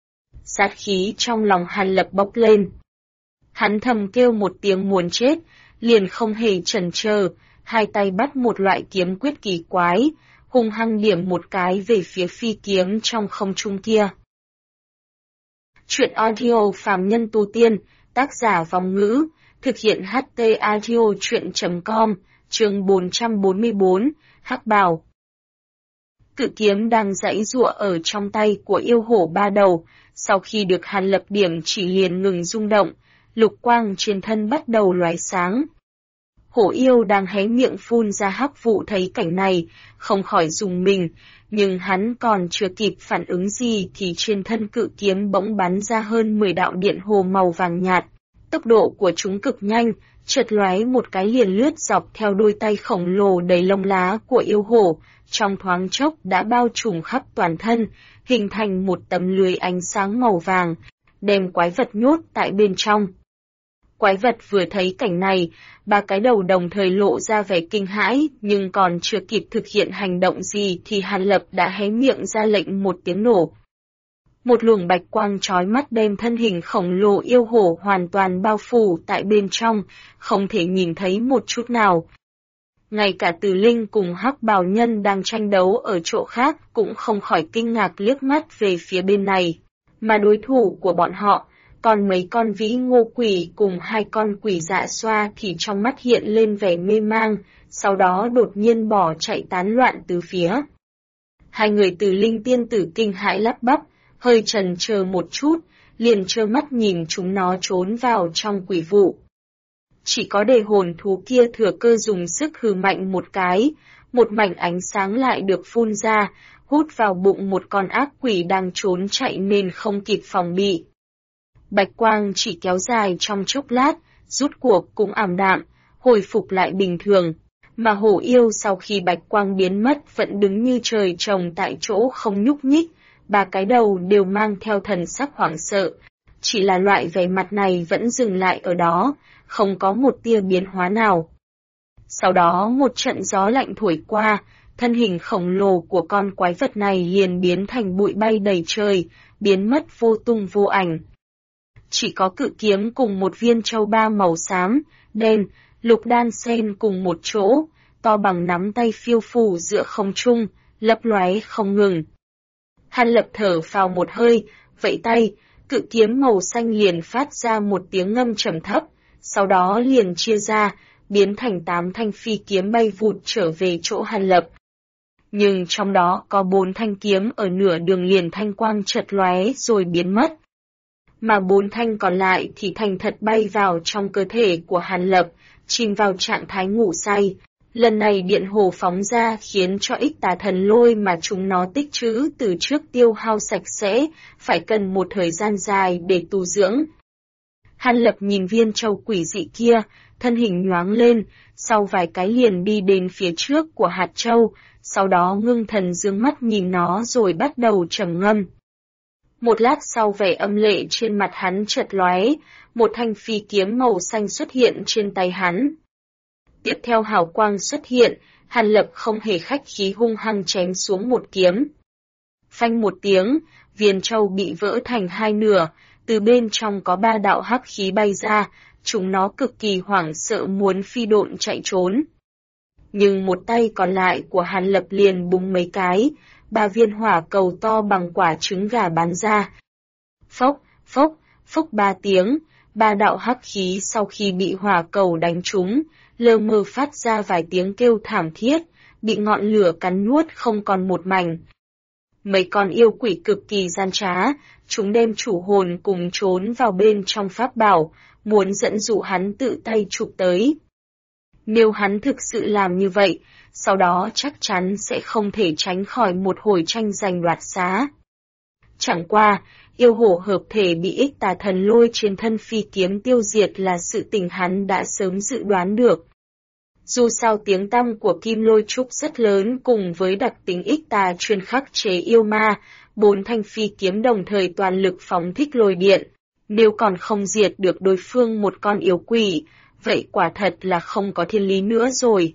Sát khí trong lòng Hàn Lập bốc lên. Hắn thầm kêu một tiếng muốn chết, liền không hề chần chờ, hai tay bắt một loại kiếm quyết kỳ quái, hung hăng điểm một cái về phía phi kiếm trong không trung kia. Chuyện audio phàm nhân tu tiên, tác giả Vong Ngữ, thực hiện HT audio chuyện.com, chương 444, Hắc Bào. Cự kiếm đang giãy giụa ở trong tay của yêu hổ ba đầu, sau khi được Hàn Lập điểm chỉ liền ngừng rung động, lục quang trên thân bắt đầu lóe sáng. Hổ yêu đang hé miệng phun ra hắc vụ thấy cảnh này, không khỏi rùng mình, nhưng hắn còn chưa kịp phản ứng gì thì trên thân cự kiếm bỗng bắn ra hơn 10 đạo điện hồ màu vàng nhạt. Tốc độ của chúng cực nhanh, chợt lóe một cái liền lướt dọc theo đôi tay khổng lồ đầy lông lá của yêu hổ, trong thoáng chốc đã bao trùm khắp toàn thân, hình thành một tấm lưới ánh sáng màu vàng, đem quái vật nhốt tại bên trong. Quái vật vừa thấy cảnh này, ba cái đầu đồng thời lộ ra vẻ kinh hãi, nhưng còn chưa kịp thực hiện hành động gì thì Hàn Lập đã hé miệng ra lệnh một tiếng nổ. Một luồng bạch quang chói mắt đem thân hình khổng lồ yêu hổ hoàn toàn bao phủ tại bên trong, không thể nhìn thấy một chút nào. Ngay cả Từ Linh cùng Hắc Bào Nhân đang tranh đấu ở chỗ khác cũng không khỏi kinh ngạc liếc mắt về phía bên này, mà đối thủ của bọn họ, còn mấy con vĩ ngô quỷ cùng hai con quỷ dạ xoa thì trong mắt hiện lên vẻ mê mang, sau đó đột nhiên bỏ chạy tán loạn từ phía. Hai người Từ Linh tiên tử kinh hãi lắp bắp, hơi chần chờ một chút, liền trơ mắt nhìn chúng nó trốn vào trong quỷ vụ. Chỉ có đề hồn thú kia thừa cơ dùng sức hừ mạnh một cái, một mảnh ánh sáng lại được phun ra, hút vào bụng một con ác quỷ đang trốn chạy nên không kịp phòng bị. Bạch quang chỉ kéo dài trong chốc lát, rút cuộc cũng ảm đạm, hồi phục lại bình thường, mà hổ yêu sau khi bạch quang biến mất vẫn đứng như trời trồng tại chỗ không nhúc nhích, ba cái đầu đều mang theo thần sắc hoảng sợ, chỉ là loại vẻ mặt này vẫn dừng lại ở đó, không có một tia biến hóa nào. Sau đó một trận gió lạnh thổi qua, thân hình khổng lồ của con quái vật này liền biến thành bụi bay đầy trời, biến mất vô tung vô ảnh. Chỉ có cự kiếm cùng một viên châu ba màu xám, đen, lục đan xen cùng một chỗ, to bằng nắm tay phiêu phù giữa không trung, lấp lóe không ngừng. Hàn Lập thở phào một hơi, vẫy tay, cự kiếm màu xanh liền phát ra một tiếng ngâm trầm thấp, sau đó liền chia ra, biến thành 8 thanh phi kiếm bay vụt trở về chỗ Hàn Lập. Nhưng trong đó có 4 thanh kiếm ở nửa đường liền thanh quang chợt lóe rồi biến mất. Mà 4 thanh còn lại thì thành thật bay vào trong cơ thể của Hàn Lập, chìm vào trạng thái ngủ say. Lần này điện hồ phóng ra khiến cho ích tà thần lôi mà chúng nó tích trữ từ trước tiêu hao sạch sẽ, phải cần một thời gian dài để tu dưỡng. Hàn Lập nhìn viên châu quỷ dị kia, thân hình nhoáng lên, sau vài cái liền đi đến phía trước của hạt châu, sau đó ngưng thần dương mắt nhìn nó rồi bắt đầu trầm ngâm. Một lát sau vẻ âm lệ trên mặt hắn chợt lóe, một thanh phi kiếm màu xanh xuất hiện trên tay hắn. Tiếp theo hào quang xuất hiện, Hàn Lập không hề khách khí hung hăng chém xuống một kiếm. Phanh một tiếng, viên châu bị vỡ thành hai nửa, từ bên trong có 3 đạo hắc khí bay ra, chúng nó cực kỳ hoảng sợ muốn phi độn chạy trốn. Nhưng một tay còn lại của Hàn Lập liền búng mấy cái, 3 viên hỏa cầu to bằng quả trứng gà bắn ra. Phốc, phốc, phốc 3 tiếng, 3 đạo hắc khí sau khi bị hỏa cầu đánh trúng, lơ mơ phát ra vài tiếng kêu thảm thiết, bị ngọn lửa cắn nuốt không còn một mảnh. Mấy con yêu quỷ cực kỳ gian trá, chúng đem chủ hồn cùng trốn vào bên trong pháp bảo, muốn dẫn dụ hắn tự tay chụp tới. Nếu hắn thực sự làm như vậy, sau đó chắc chắn sẽ không thể tránh khỏi một hồi tranh giành đoạt xá. Chẳng qua, yêu hổ hợp thể bị ích tà thần lôi trên thân phi kiếm tiêu diệt là sự tình hắn đã sớm dự đoán được. Dù sao tiếng tăm của kim lôi trúc rất lớn cùng với đặc tính ích tà chuyên khắc chế yêu ma, 4 thanh phi kiếm đồng thời toàn lực phóng thích lôi điện. Nếu còn không diệt được đối phương một con yêu quỷ, vậy quả thật là không có thiên lý nữa rồi.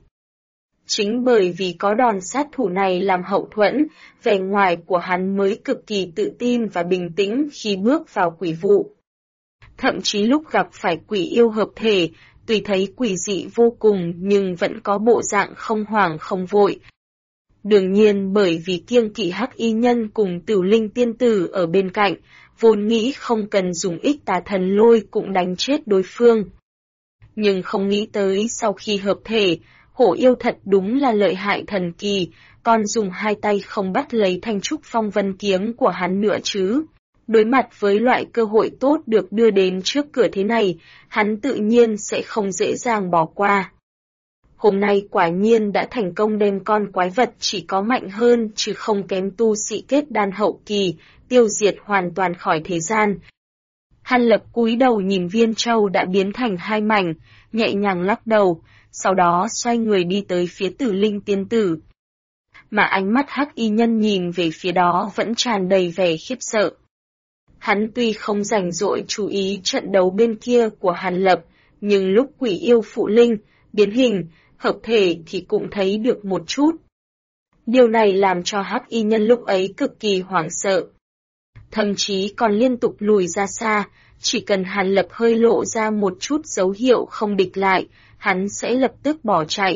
Chính bởi vì có đòn sát thủ này làm hậu thuẫn, vẻ ngoài của hắn mới cực kỳ tự tin và bình tĩnh khi bước vào quỷ vụ. Thậm chí lúc gặp phải quỷ yêu hợp thể, tuy thấy quỷ dị vô cùng nhưng vẫn có bộ dạng không hoảng không vội. Đương nhiên bởi vì kiêng kỵ hắc y nhân cùng Tửu Linh tiên tử ở bên cạnh, vốn nghĩ không cần dùng ích tà thần lôi cũng đánh chết đối phương. Nhưng không nghĩ tới sau khi hợp thể, hổ yêu thật đúng là lợi hại thần kỳ, còn dùng 2 tay không bắt lấy thanh trúc phong vân kiếm của hắn nữa chứ. Đối mặt với loại cơ hội tốt được đưa đến trước cửa thế này, hắn tự nhiên sẽ không dễ dàng bỏ qua. Hôm nay quả nhiên đã thành công đem con quái vật chỉ có mạnh hơn chứ không kém tu sĩ kết đan hậu kỳ, tiêu diệt hoàn toàn khỏi thế gian. Hàn Lập cúi đầu nhìn viên châu đã biến thành 2 mảnh, nhẹ nhàng lắc đầu, sau đó xoay người đi tới phía Tử Linh tiên tử. Mà ánh mắt hắc y nhân nhìn về phía đó vẫn tràn đầy vẻ khiếp sợ. Hắn tuy không rảnh rỗi chú ý trận đấu bên kia của Hàn Lập, nhưng lúc quỷ yêu phụ linh, biến hình, hợp thể thì cũng thấy được một chút. Điều này làm cho hắc y nhân lúc ấy cực kỳ hoảng sợ. Thậm chí còn liên tục lùi ra xa, chỉ cần Hàn Lập hơi lộ ra một chút dấu hiệu không địch lại, hắn sẽ lập tức bỏ chạy.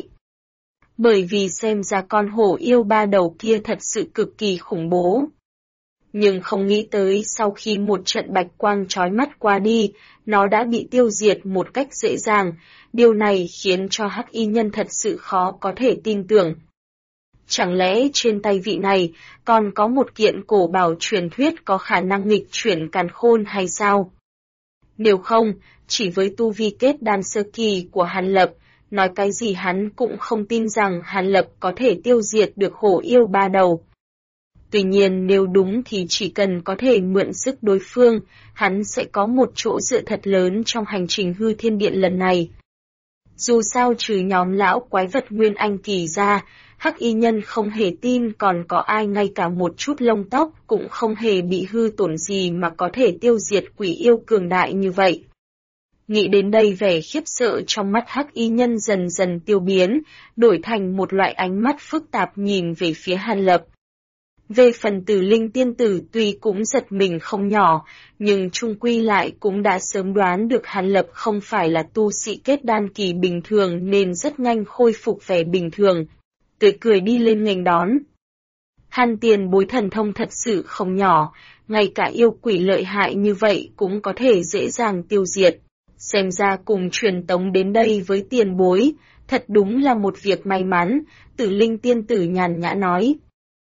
Bởi vì xem ra con hổ yêu 3 đầu kia thật sự cực kỳ khủng bố. Nhưng không nghĩ tới sau khi một trận bạch quang chói mắt qua đi, nó đã bị tiêu diệt một cách dễ dàng, điều này khiến cho hắc y nhân thật sự khó có thể tin tưởng. Chẳng lẽ trên tay vị này còn có một kiện cổ bảo truyền thuyết có khả năng nghịch chuyển càn khôn hay sao? Nếu không, chỉ với tu vi kết đan sơ kỳ của Hàn Lập, nói cái gì hắn cũng không tin rằng Hàn Lập có thể tiêu diệt được hổ yêu ba đầu. Tuy nhiên nếu đúng thì chỉ cần có thể mượn sức đối phương, hắn sẽ có một chỗ dựa thật lớn trong hành trình hư thiên điện lần này. Dù sao trừ nhóm lão quái vật Nguyên Anh kỳ ra, Hắc Y Nhân không hề tin còn có ai ngay cả một chút lông tóc cũng không hề bị hư tổn gì mà có thể tiêu diệt quỷ yêu cường đại như vậy. Nghĩ đến đây vẻ khiếp sợ trong mắt Hắc Y Nhân dần dần tiêu biến, đổi thành một loại ánh mắt phức tạp nhìn về phía Hàn Lập. Về phần Tử Linh tiên tử tuy cũng giật mình không nhỏ, nhưng chung quy lại cũng đã sớm đoán được Hàn Lập không phải là tu sĩ kết đan kỳ bình thường nên rất nhanh khôi phục vẻ bình thường, tươi cười đi lên nghênh đón. Hàn tiền bối thần thông thật sự không nhỏ, ngay cả yêu quỷ lợi hại như vậy cũng có thể dễ dàng tiêu diệt. Xem ra cùng truyền tống đến đây với tiền bối, thật đúng là một việc may mắn, Tử Linh tiên tử nhàn nhã nói.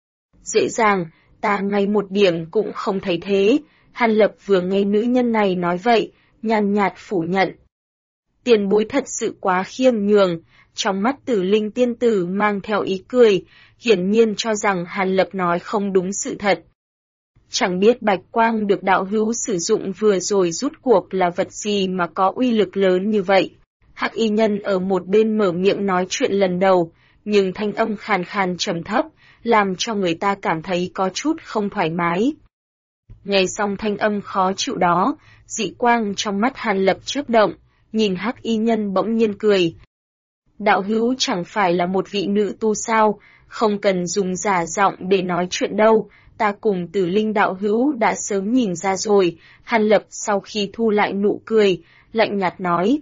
Dễ dàng, ta ngay một điểm cũng không thấy thế, Hàn Lập vừa nghe nữ nhân này nói vậy, nhàn nhạt phủ nhận. Tiền bối thật sự quá khiêm nhường, trong mắt Tử Linh tiên tử mang theo ý cười, hiển nhiên cho rằng Hàn Lập nói không đúng sự thật. Chẳng biết bạch quang được đạo hữu sử dụng vừa rồi rút cuộc là vật gì mà có uy lực lớn như vậy. Hắc Y Nhân ở một bên mở miệng nói chuyện lần đầu, nhưng thanh âm khàn khàn trầm thấp, làm cho người ta cảm thấy có chút không thoải mái. Nghe xong thanh âm khó chịu đó, dị quang trong mắt Hàn Lập chớp động, nhìn Hắc Y Nhân bỗng nhiên cười. Đạo hữu chẳng phải là một vị nữ tu sao, không cần dùng giả giọng để nói chuyện đâu, ta cùng Tử Linh đạo hữu đã sớm nhìn ra rồi, Hàn Lập sau khi thu lại nụ cười, lạnh nhạt nói.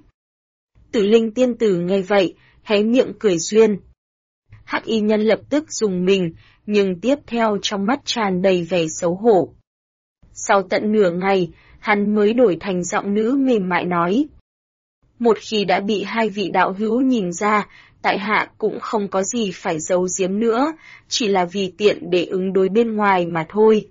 Tử Linh tiên tử nghe vậy, hé miệng cười duyên. Hắc Y Nhân lập tức dùng mình, nhưng tiếp theo trong mắt tràn đầy vẻ xấu hổ. Sau tận nửa ngày, hắn mới đổi thành giọng nữ mềm mại nói. Một khi đã bị hai vị đạo hữu nhìn ra, tại hạ cũng không có gì phải giấu giếm nữa, chỉ là vì tiện để ứng đối bên ngoài mà thôi.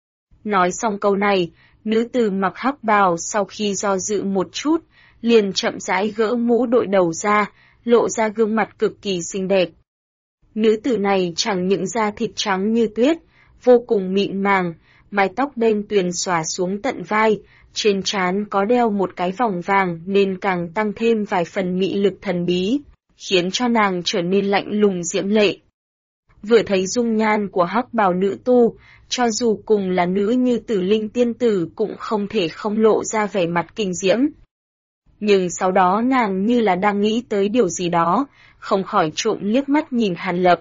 Nói xong câu này, nữ tử mặc hắc bào sau khi do dự một chút, liền chậm rãi gỡ mũ đội đầu ra, lộ ra gương mặt cực kỳ xinh đẹp. Nữ tử này chẳng những da thịt trắng như tuyết, vô cùng mịn màng, mái tóc đen tuyền xõa xuống tận vai, trên trán có đeo một cái vòng vàng nên càng tăng thêm vài phần mị lực thần bí, khiến cho nàng trở nên lạnh lùng diễm lệ. Vừa thấy dung nhan của hắc bào nữ tu, cho dù cùng là nữ như Tử Linh tiên tử cũng không thể không lộ ra vẻ mặt kinh diễm. Nhưng sau đó nàng như là đang nghĩ tới điều gì đó, không khỏi trộm liếc mắt nhìn Hàn Lập.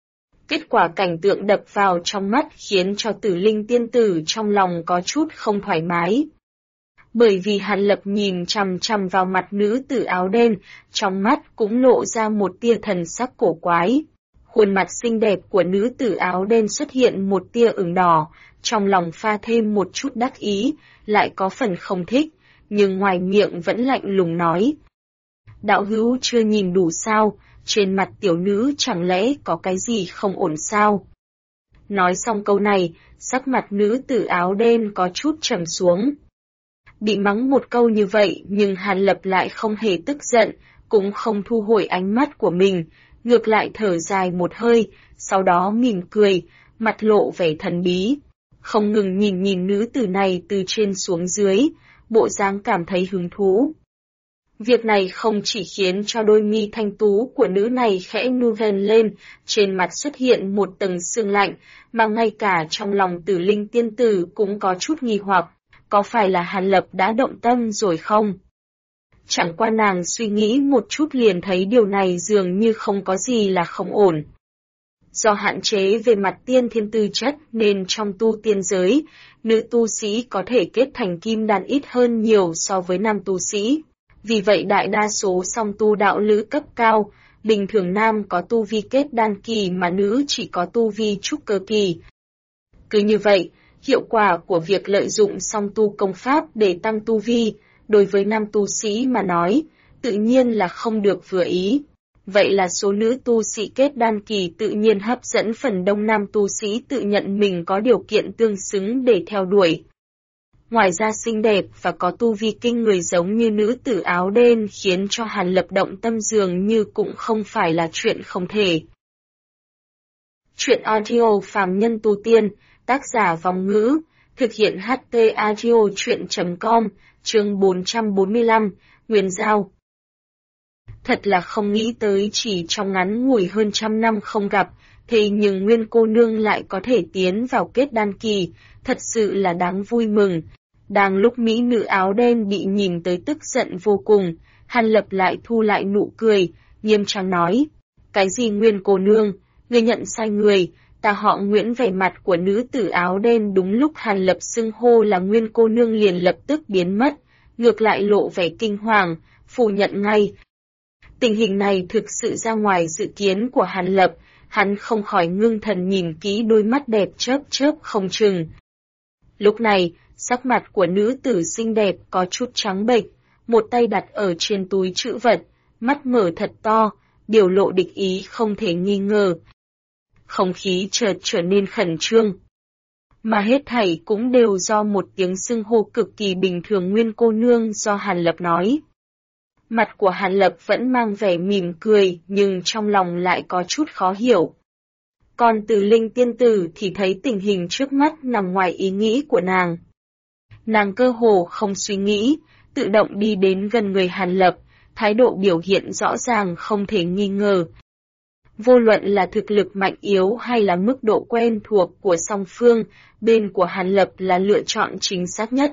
Kết quả cảnh tượng đập vào trong mắt khiến cho Tử Linh tiên tử trong lòng có chút không thoải mái. Bởi vì Hàn Lập nhìn chằm chằm vào mặt nữ tử áo đen, trong mắt cũng lộ ra một tia thần sắc cổ quái. Khuôn mặt xinh đẹp của nữ tử áo đen xuất hiện một tia ửng đỏ, trong lòng pha thêm một chút đắc ý, lại có phần không thích, nhưng ngoài miệng vẫn lạnh lùng nói. Đạo hữu chưa nhìn đủ sao, trên mặt tiểu nữ chẳng lẽ có cái gì không ổn sao? Nói xong câu này, sắc mặt nữ tử áo đen có chút trầm xuống. Bị mắng một câu như vậy nhưng Hàn Lập lại không hề tức giận, cũng không thu hồi ánh mắt của mình, ngược lại thở dài một hơi, sau đó mỉm cười, mặt lộ vẻ thần bí, không ngừng nhìn nữ tử này từ trên xuống dưới, bộ dáng cảm thấy hứng thú. Việc này không chỉ khiến cho đôi mi thanh tú của nữ này khẽ nu vén lên, trên mặt xuất hiện một tầng sương lạnh, mà ngay cả trong lòng Tử Linh tiên tử cũng có chút nghi hoặc, có phải là Hàn Lập đã động tâm rồi không? Chẳng qua nàng suy nghĩ một chút liền thấy điều này dường như không có gì là không ổn. Do hạn chế về mặt tiên thiên tư chất nên trong tu tiên giới, nữ tu sĩ có thể kết thành kim đan ít hơn nhiều so với nam tu sĩ. Vì vậy đại đa số song tu đạo lữ cấp cao, bình thường nam có tu vi kết đan kỳ mà nữ chỉ có tu vi trúc cơ kỳ. Cứ như vậy, hiệu quả của việc lợi dụng song tu công pháp để tăng tu vi, đối với nam tu sĩ mà nói, tự nhiên là không được vừa ý. Vậy là số nữ tu sĩ kết đan kỳ tự nhiên hấp dẫn phần đông nam tu sĩ tự nhận mình có điều kiện tương xứng để theo đuổi. Ngoài ra xinh đẹp và có tu vi kinh người giống như nữ tử áo đen khiến cho Hàn Lập động tâm dường như cũng không phải là chuyện không thể. Chuyện audio phàm nhân tu tiên, tác giả Vong Ngữ, thực hiện HT audio chuyện.com, chương 445, Nguyên Giao. Thật là không nghĩ tới chỉ trong ngắn ngủi hơn 100 năm không gặp, thế nhưng Nguyên cô nương lại có thể tiến vào kết đan kỳ, thật sự là đáng vui mừng. Đang lúc mỹ nữ áo đen bị nhìn tới tức giận vô cùng, Hàn Lập lại thu lại nụ cười, nghiêm trang nói. Cái gì Nguyên cô nương, ngươi nhận sai người, ta họ Nguyễn. Vẻ mặt của nữ tử áo đen đúng lúc Hàn Lập xưng hô là Nguyên cô nương liền lập tức biến mất, ngược lại lộ vẻ kinh hoàng, phủ nhận ngay. Tình hình này thực sự ra ngoài dự kiến của Hàn Lập, hắn không khỏi ngưng thần nhìn kỹ đôi mắt đẹp chớp chớp không chừng. Lúc này, sắc mặt của nữ tử xinh đẹp có chút trắng bệch, một tay đặt ở trên túi trữ vật, mắt mở thật to, biểu lộ địch ý không thể nghi ngờ. Không khí chợt trở nên khẩn trương. Mà hết thảy cũng đều do một tiếng xưng hô cực kỳ bình thường Nguyên cô nương do Hàn Lập nói. Mặt của Hàn Lập vẫn mang vẻ mỉm cười nhưng trong lòng lại có chút khó hiểu. Còn Từ Linh tiên tử thì thấy tình hình trước mắt nằm ngoài ý nghĩ của nàng. Nàng cơ hồ không suy nghĩ, tự động đi đến gần người Hàn Lập, thái độ biểu hiện rõ ràng không thể nghi ngờ. Vô luận là thực lực mạnh yếu hay là mức độ quen thuộc của song phương, bên của Hàn Lập là lựa chọn chính xác nhất.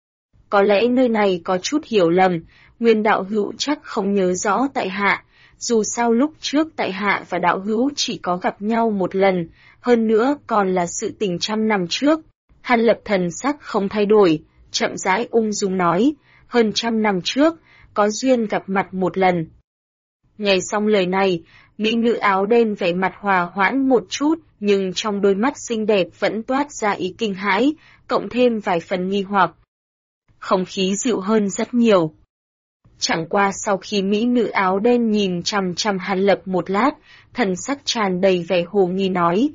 Có lẽ nơi này có chút hiểu lầm, Nguyên đạo hữu chắc không nhớ rõ tại hạ, dù sao lúc trước tại hạ và đạo hữu chỉ có gặp nhau một lần, hơn nữa còn là sự tình 100 năm trước. Hàn Lập thần sắc không thay đổi, chậm rãi ung dung nói, hơn 100 năm trước, có duyên gặp mặt một lần. Nghe xong lời này, mỹ nữ áo đen vẻ mặt hòa hoãn một chút, nhưng trong đôi mắt xinh đẹp vẫn toát ra ý kinh hãi, cộng thêm vài phần nghi hoặc. Không khí dịu hơn rất nhiều. Chẳng qua sau khi mỹ nữ áo đen nhìn chằm chằm Hàn Lập một lát, thần sắc tràn đầy vẻ hồ nghi nói.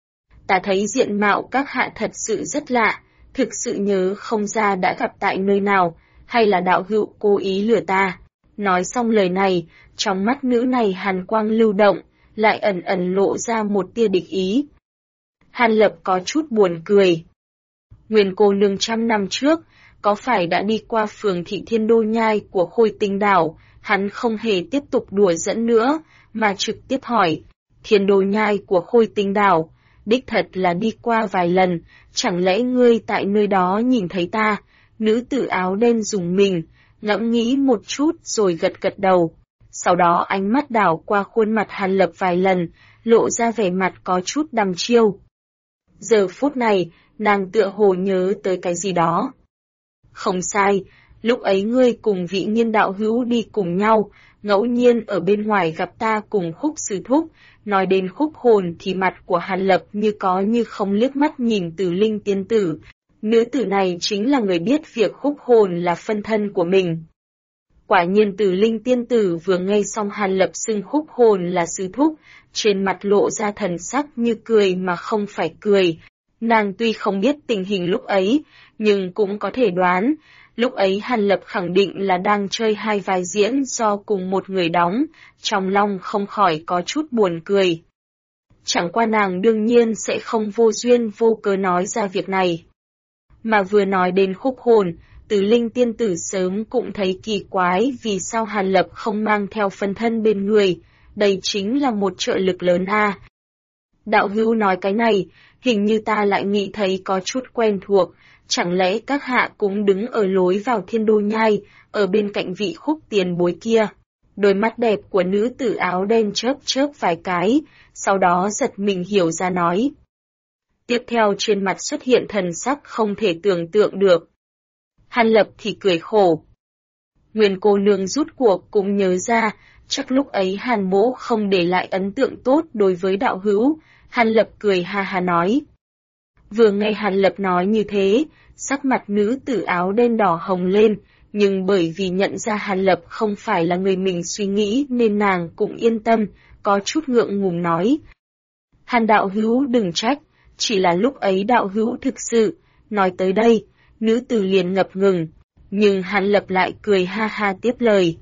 Ta thấy diện mạo các hạ thật sự rất lạ, thực sự nhớ không ra đã gặp tại nơi nào, hay là đạo hữu cố ý lừa ta. Nói xong lời này, trong mắt nữ này hàn quang lưu động, lại ẩn ẩn lộ ra một tia địch ý. Hàn Lập có chút buồn cười. Nguyên cô nương 100 năm trước, có phải đã đi qua phường thị Thiên Đô Nhai của Khôi Tinh Đảo, hắn không hề tiếp tục đùa dẫn nữa, mà trực tiếp hỏi, Thiên Đô Nhai của Khôi Tinh Đảo, đích thật là đi qua vài lần, chẳng lẽ ngươi tại nơi đó nhìn thấy ta? Nữ tử áo đen rùng mình, ngẫm nghĩ một chút rồi gật gật đầu. Sau đó ánh mắt đảo qua khuôn mặt Hàn Lập vài lần, lộ ra vẻ mặt có chút đăm chiêu. Giờ phút này, nàng tựa hồ nhớ tới cái gì đó. Không sai, lúc ấy ngươi cùng vị Nhiên đạo hữu đi cùng nhau, ngẫu nhiên ở bên ngoài gặp ta cùng Khúc sư thúc, nói đến Khúc hồn thì mặt của Hàn Lập như có như không liếc mắt nhìn Từ Linh tiên tử. Nữ tử này chính là người biết việc Khúc hồn là phân thân của mình. Quả nhiên Từ Linh tiên tử vừa nghe xong Hàn Lập xưng Khúc hồn là sư thúc, trên mặt lộ ra thần sắc như cười mà không phải cười. Nàng tuy không biết tình hình lúc ấy, nhưng cũng có thể đoán, lúc ấy Hàn Lập khẳng định là đang chơi hai vai diễn do cùng một người đóng, trong lòng không khỏi có chút buồn cười. Chẳng qua nàng đương nhiên sẽ không vô duyên vô cớ nói ra việc này. Mà vừa nói đến Khúc hồn, Từ Linh tiên tử sớm cũng thấy kỳ quái vì sao Hàn Lập không mang theo phân thân bên người, đây chính là một trợ lực lớn a. Đạo hữu nói cái này, hình như ta lại nghĩ thấy có chút quen thuộc, chẳng lẽ các hạ cũng đứng ở lối vào Thiên Đô Nhai, ở bên cạnh vị Khúc tiền bối kia. Đôi mắt đẹp của nữ tử áo đen chớp chớp vài cái, sau đó giật mình hiểu ra nói. Tiếp theo trên mặt xuất hiện thần sắc không thể tưởng tượng được. Hàn Lập thì cười khổ. Nguyên cô nương rút cuộc cũng nhớ ra, chắc lúc ấy Hàn mỗ không để lại ấn tượng tốt đối với đạo hữu. Hàn Lập cười ha ha nói. Vừa nghe Hàn Lập nói như thế, sắc mặt nữ tử áo đen đỏ hồng lên, nhưng bởi vì nhận ra Hàn Lập không phải là người mình suy nghĩ nên nàng cũng yên tâm, có chút ngượng ngùng nói. Hàn đạo hữu đừng trách, chỉ là lúc ấy đạo hữu thực sự, nói tới đây, nữ tử liền ngập ngừng, nhưng Hàn Lập lại cười ha ha tiếp lời.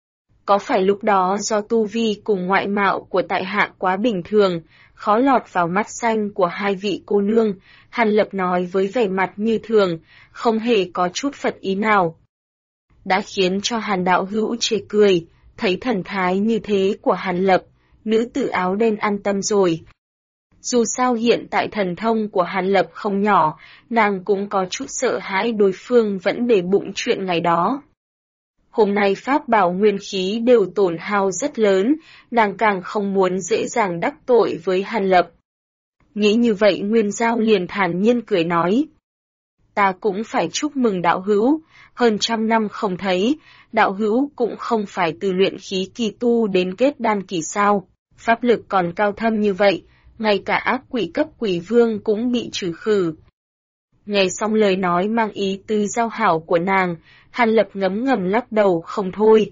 Có phải lúc đó do tu vi cùng ngoại mạo của tại hạ quá bình thường, khó lọt vào mắt xanh của hai vị cô nương, Hàn Lập nói với vẻ mặt như thường, không hề có chút phật ý nào. Đã khiến cho Hàn đạo hữu chê cười, thấy thần thái như thế của Hàn Lập, nữ tử áo đen an tâm rồi. Dù sao hiện tại thần thông của Hàn Lập không nhỏ, nàng cũng có chút sợ hãi đối phương vẫn để bụng chuyện ngày đó. Hôm nay pháp bảo nguyên khí đều tổn hao rất lớn, nàng càng không muốn dễ dàng đắc tội với Hàn Lập. Nghĩ như vậy Nguyên Giao liền thản nhiên cười nói. Ta cũng phải chúc mừng đạo hữu, hơn 100 năm không thấy, đạo hữu cũng không phải từ luyện khí kỳ tu đến kết đan kỳ sao, pháp lực còn cao thâm như vậy, ngay cả ác quỷ cấp quỷ vương cũng bị trừ khử. Nghe xong lời nói mang ý tứ giao hảo của nàng, Hàn Lập ngấm ngầm lắc đầu không thôi.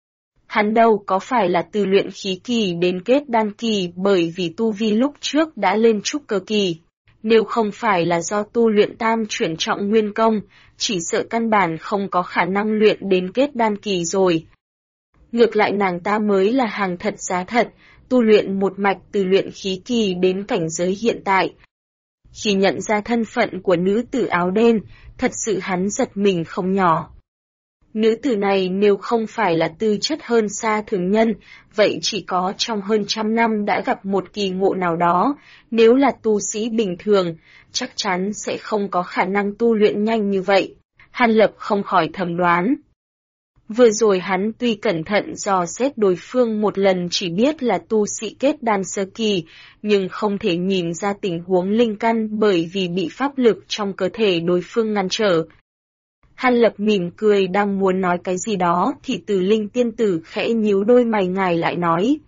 Hắn đâu có phải là từ luyện khí kỳ đến kết đan kỳ bởi vì tu vi lúc trước đã lên trúc cơ kỳ. Nếu không phải là do tu luyện tam chuyển trọng nguyên công, chỉ sợ căn bản không có khả năng luyện đến kết đan kỳ rồi. Ngược lại nàng ta mới là hàng thật giá thật, tu luyện một mạch từ luyện khí kỳ đến cảnh giới hiện tại. Khi nhận ra thân phận của nữ tử áo đen, thật sự hắn giật mình không nhỏ. Nữ tử này nếu không phải là tư chất hơn xa thường nhân, vậy chỉ có trong hơn 100 năm đã gặp một kỳ ngộ nào đó, nếu là tu sĩ bình thường, chắc chắn sẽ không có khả năng tu luyện nhanh như vậy. Hàn Lập không khỏi thầm đoán. Vừa rồi hắn tuy cẩn thận dò xét đối phương một lần chỉ biết là tu sĩ kết đan sơ kỳ, nhưng không thể nhìn ra tình huống linh căn bởi vì bị pháp lực trong cơ thể đối phương ngăn trở. Hàn Lập mỉm cười đang muốn nói cái gì đó thì Từ Linh tiên tử khẽ nhíu đôi mày ngài lại nói.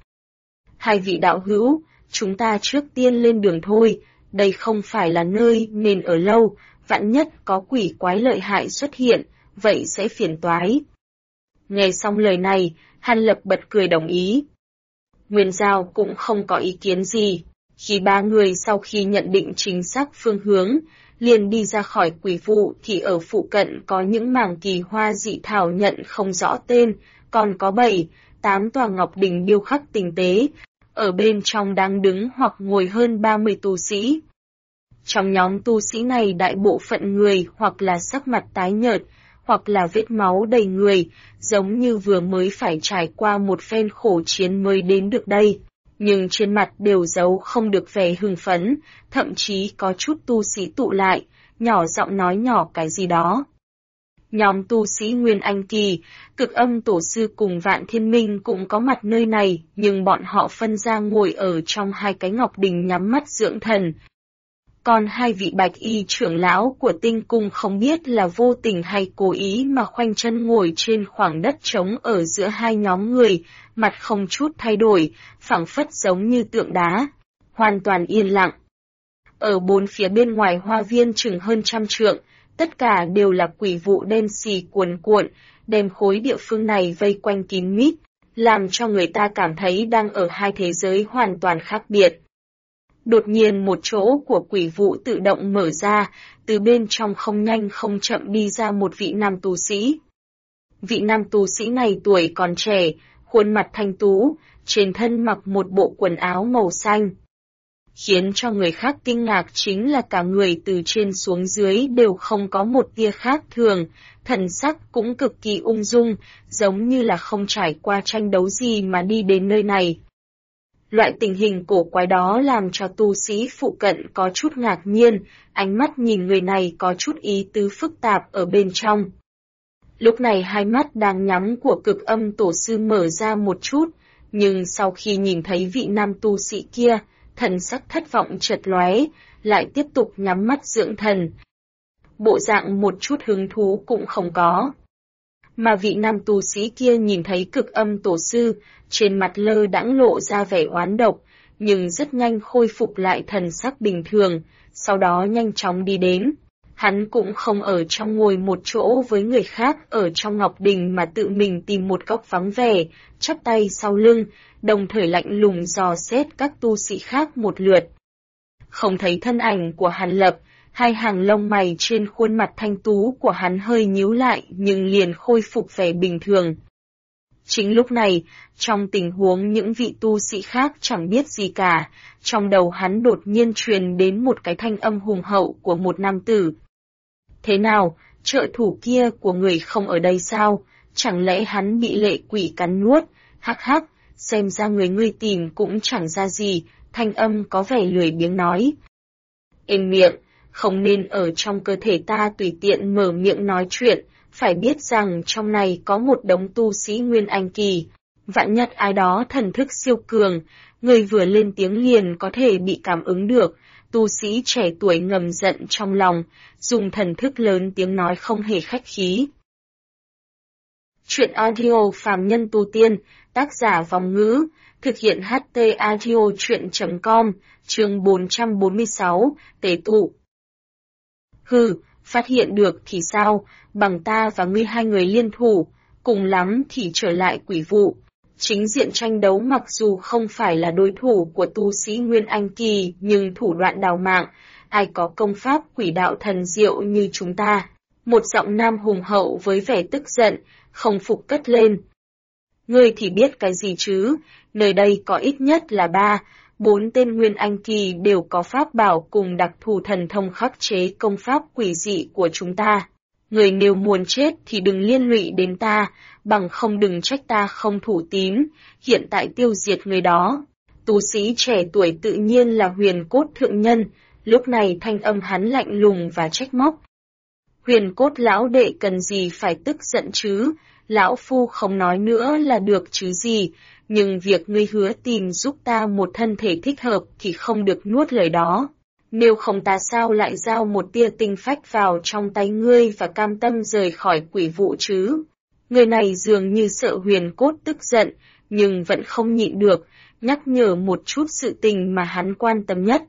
Hai vị đạo hữu, chúng ta trước tiên lên đường thôi, đây không phải là nơi nên ở lâu, vạn nhất có quỷ quái lợi hại xuất hiện, vậy sẽ phiền toái. Nghe xong lời này, Hàn Lập bật cười đồng ý. Nguyên Giao cũng không có ý kiến gì, khi ba người sau khi nhận định chính xác phương hướng, liền đi ra khỏi quỷ vụ thì ở phụ cận có những mảng kỳ hoa dị thảo nhận không rõ tên, còn có 7-8 tòa ngọc đình điêu khắc tinh tế, ở bên trong đang đứng hoặc ngồi hơn 30 tu sĩ. Trong nhóm tu sĩ này đại bộ phận người hoặc là sắc mặt tái nhợt, hoặc là vết máu đầy người, giống như vừa mới phải trải qua một phen khổ chiến mới đến được đây. Nhưng trên mặt đều giấu không được vẻ hưng phấn, thậm chí có chút tu sĩ tụ lại, nhỏ giọng nói nhỏ cái gì đó. Nhóm tu sĩ Nguyên Anh Kỳ, Cực Âm Tổ Sư cùng Vạn Thiên Minh cũng có mặt nơi này, nhưng bọn họ phân ra ngồi ở trong hai cái ngọc đình nhắm mắt dưỡng thần. Còn hai vị bạch y trưởng lão của tinh cung không biết là vô tình hay cố ý mà khoanh chân ngồi trên khoảng đất trống ở giữa hai nhóm người, mặt không chút thay đổi, phảng phất giống như tượng đá, hoàn toàn yên lặng. Ở bốn phía bên ngoài hoa viên chừng hơn 100 trượng, tất cả đều là quỷ vụ đen xì cuồn cuộn, đem khối địa phương này vây quanh kín mít, làm cho người ta cảm thấy đang ở hai thế giới hoàn toàn khác biệt. Đột nhiên một chỗ của quỷ vụ tự động mở ra, từ bên trong không nhanh không chậm đi ra một vị nam tu sĩ. Vị nam tu sĩ này tuổi còn trẻ, khuôn mặt thanh tú, trên thân mặc một bộ quần áo màu xanh. Khiến cho người khác kinh ngạc chính là cả người từ trên xuống dưới đều không có một tia khác thường, thần sắc cũng cực kỳ ung dung, giống như là không trải qua tranh đấu gì mà đi đến nơi này. Loại tình hình cổ quái đó làm cho tu sĩ phụ cận có chút ngạc nhiên, ánh mắt nhìn người này có chút ý tứ phức tạp ở bên trong. Lúc này hai mắt đang nhắm của Cực Âm Tổ Sư mở ra một chút, nhưng sau khi nhìn thấy vị nam tu sĩ kia, thần sắc thất vọng chợt lóe, lại tiếp tục nhắm mắt dưỡng thần. Bộ dạng một chút hứng thú cũng không có. Mà vị nam tu sĩ kia nhìn thấy Cực Âm Tổ Sư, trên mặt lơ đãng lộ ra vẻ oán độc, nhưng rất nhanh khôi phục lại thần sắc bình thường, sau đó nhanh chóng đi đến. Hắn cũng không ở trong ngồi một chỗ với người khác ở trong Ngọc Đình mà tự mình tìm một góc vắng vẻ, chắp tay sau lưng, đồng thời lạnh lùng dò xét các tu sĩ khác một lượt. Không thấy thân ảnh của Hàn Lập, hai hàng lông mày trên khuôn mặt thanh tú của hắn hơi nhíu lại nhưng liền khôi phục vẻ bình thường. Chính lúc này, trong tình huống những vị tu sĩ khác chẳng biết gì cả, trong đầu hắn đột nhiên truyền đến một cái thanh âm hùng hậu của một nam tử. Thế nào, trợ thủ kia của người không ở đây sao? Chẳng lẽ hắn bị lệ quỷ cắn nuốt? Hắc hắc, xem ra người ngươi tìm cũng chẳng ra gì, thanh âm có vẻ lười biếng nói. Êm miệng, không nên ở trong cơ thể ta tùy tiện mở miệng nói chuyện, phải biết rằng trong này có một đống tu sĩ Nguyên Anh Kỳ. Vạn nhất ai đó thần thức siêu cường, người vừa lên tiếng liền có thể bị cảm ứng được. Tu sĩ trẻ tuổi ngầm giận trong lòng, dùng thần thức lớn tiếng nói không hề khách khí. Chuyện audio phàm nhân tu tiên, tác giả Vòng Ngữ, thực hiện HT audio chuyện.com, chương 446, Tế tụ. Hừ, phát hiện được thì sao, bằng ta và ngươi hai người liên thủ, cùng lắm thì trở lại quỷ vụ. Chính diện tranh đấu mặc dù không phải là đối thủ của tu sĩ Nguyên Anh Kỳ nhưng thủ đoạn đào mạng, ai có công pháp quỷ đạo thần diệu như chúng ta. Một giọng nam hùng hậu với vẻ tức giận, không phục cất lên. Ngươi thì biết cái gì chứ, nơi đây có ít nhất là 4 tên Nguyên Anh Kỳ đều có pháp bảo cùng đặc thù thần thông khắc chế công pháp quỷ dị của chúng ta. Người nếu muốn chết thì đừng liên lụy đến ta, bằng không đừng trách ta không thủ tín, hiện tại tiêu diệt người đó. Tu sĩ trẻ tuổi tự nhiên là Huyền Cốt Thượng Nhân, lúc này thanh âm hắn lạnh lùng và trách móc. Huyền Cốt lão đệ cần gì phải tức giận chứ, lão phu không nói nữa là được chứ gì, nhưng việc ngươi hứa tìm giúp ta một thân thể thích hợp thì không được nuốt lời đó. Nếu không ta sao lại giao một tia tinh phách vào trong tay ngươi và cam tâm rời khỏi quỷ vụ chứ? Người này dường như sợ Huyền Cốt tức giận, nhưng vẫn không nhịn được, nhắc nhở một chút sự tình mà hắn quan tâm nhất.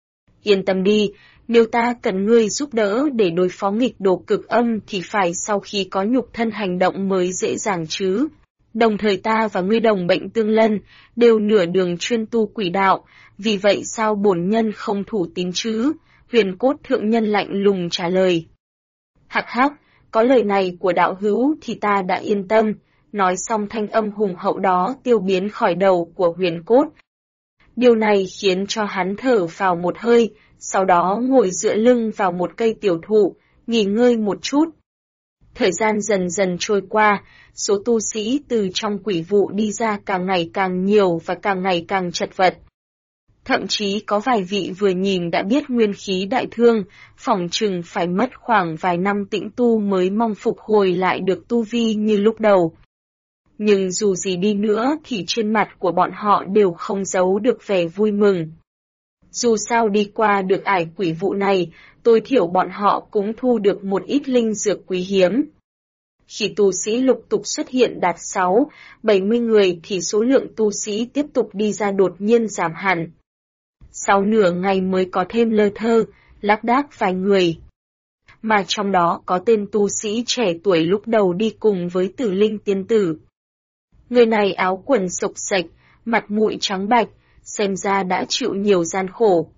Yên tâm đi, nếu ta cần ngươi giúp đỡ để đối phó nghịch đồ cực âm thì phải sau khi có nhục thân hành động mới dễ dàng chứ. Đồng thời ta và ngươi đồng bệnh tương lân, đều nửa đường chuyên tu quỷ đạo, vì vậy sao bổn nhân không thủ tín chứ? Huyền Cốt Thượng Nhân lạnh lùng trả lời. Hắc hắc, có lời này của đạo hữu thì ta đã yên tâm, nói xong thanh âm hùng hậu đó tiêu biến khỏi đầu của Huyền Cốt. Điều này khiến cho hắn thở vào một hơi, sau đó ngồi dựa lưng vào một cây tiểu thụ, nghỉ ngơi một chút. Thời gian dần dần trôi qua, số tu sĩ từ trong quỷ vụ đi ra càng ngày càng nhiều và càng ngày càng chật vật. Thậm chí có vài vị vừa nhìn đã biết nguyên khí đại thương, phỏng chừng phải mất khoảng vài năm tĩnh tu mới mong phục hồi lại được tu vi như lúc đầu. Nhưng dù gì đi nữa thì trên mặt của bọn họ đều không giấu được vẻ vui mừng. Dù sao đi qua được ải quỷ vụ này, tối thiểu bọn họ cũng thu được một ít linh dược quý hiếm. Khi tu sĩ lục tục xuất hiện đạt 6-70 người thì số lượng tu sĩ tiếp tục đi ra đột nhiên giảm hẳn. Sau nửa ngày mới có thêm lơ thơ, lác đác vài người. Mà trong đó có tên tu sĩ trẻ tuổi lúc đầu đi cùng với Tử Linh tiên tử. Người này áo quần xộc xệch, mặt mũi trắng bạch, xem ra đã chịu nhiều gian khổ.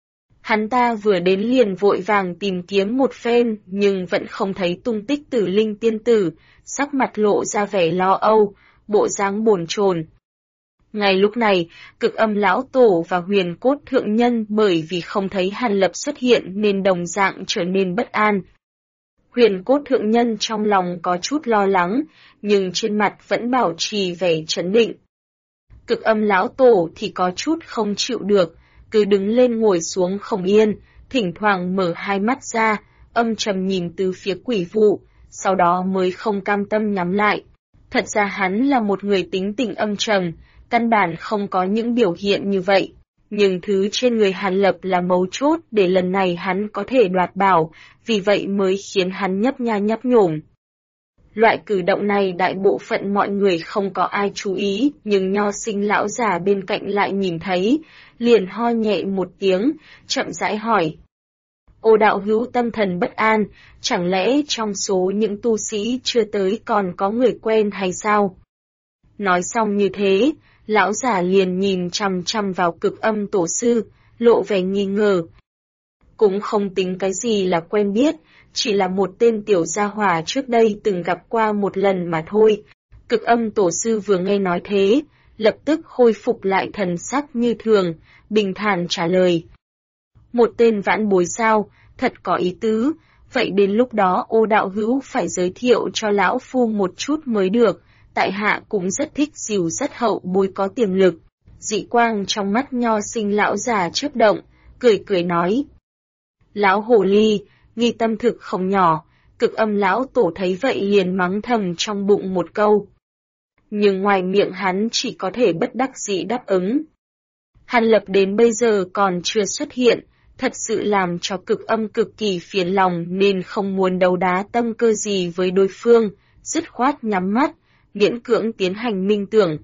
Hắn ta vừa đến liền vội vàng tìm kiếm một phen nhưng vẫn không thấy tung tích Tử Linh tiên tử, sắc mặt lộ ra vẻ lo âu, bộ dáng bồn chồn. Ngay lúc này, Cực Âm lão tổ và Huyền Cốt Thượng Nhân bởi vì không thấy Hàn Lập xuất hiện nên đồng dạng trở nên bất an. Huyền Cốt Thượng Nhân trong lòng có chút lo lắng, nhưng trên mặt vẫn bảo trì vẻ trấn định. Cực Âm lão tổ thì có chút không chịu được, cứ đứng lên ngồi xuống không yên, thỉnh thoảng mở hai mắt ra, âm trầm nhìn từ phía quỷ vụ, sau đó mới không cam tâm nhắm lại. Thật ra hắn là một người tính tình âm trầm, căn bản không có những biểu hiện như vậy. Nhưng thứ trên người Hàn Lập là mấu chốt để lần này hắn có thể đoạt bảo, vì vậy mới khiến hắn nhấp nha nhấp nhổm. Loại cử động này đại bộ phận mọi người không có ai chú ý, nhưng Nho Sinh lão già bên cạnh lại nhìn thấy, liền ho nhẹ một tiếng, chậm rãi hỏi. Ô đạo hữu tâm thần bất an, chẳng lẽ trong số những tu sĩ chưa tới còn có người quen hay sao? Nói xong như thế, lão giả liền nhìn chằm chằm vào Cực Âm tổ sư, lộ vẻ nghi ngờ. Cũng không tính cái gì là quen biết, chỉ là một tên tiểu gia hỏa trước đây từng gặp qua một lần mà thôi. Cực Âm tổ sư vừa nghe nói thế, lập tức khôi phục lại thần sắc như thường, bình thản trả lời. Một tên vãn bối sao, thật có ý tứ, vậy đến lúc đó Ô đạo hữu phải giới thiệu cho lão phu một chút mới được, tại hạ cũng rất thích dìu rất hậu bối có tiềm lực. Dị quang trong mắt nho sinh lão già chớp động, cười cười nói. Lão hồ ly, nghi tâm thực không nhỏ, Cực Âm lão tổ thấy vậy liền mắng thầm trong bụng một câu. Nhưng ngoài miệng hắn chỉ có thể bất đắc dĩ đáp ứng. Hàn Lập đến bây giờ còn chưa xuất hiện, thật sự làm cho Cực Âm cực kỳ phiền lòng nên không muốn đấu đá tâm cơ gì với đối phương, dứt khoát nhắm mắt, miễn cưỡng tiến hành minh tưởng.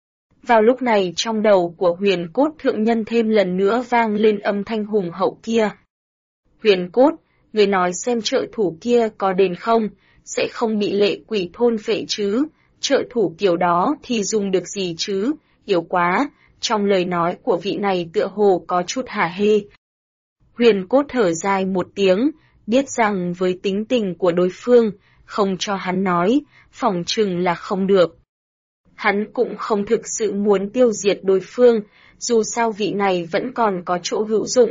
Vào lúc này trong đầu của Huyền Cốt thượng nhân thêm lần nữa vang lên âm thanh hùng hậu kia. Huyền Cốt, người nói xem trợ thủ kia có đền không, sẽ không bị lệ quỷ thôn phệ chứ, trợ thủ kiểu đó thì dùng được gì chứ, yếu quá, trong lời nói của vị này tựa hồ có chút hả hê. Huyền Cốt thở dài một tiếng, biết rằng với tính tình của đối phương, không cho hắn nói, phỏng chừng là không được. Hắn cũng không thực sự muốn tiêu diệt đối phương, dù sao vị này vẫn còn có chỗ hữu dụng.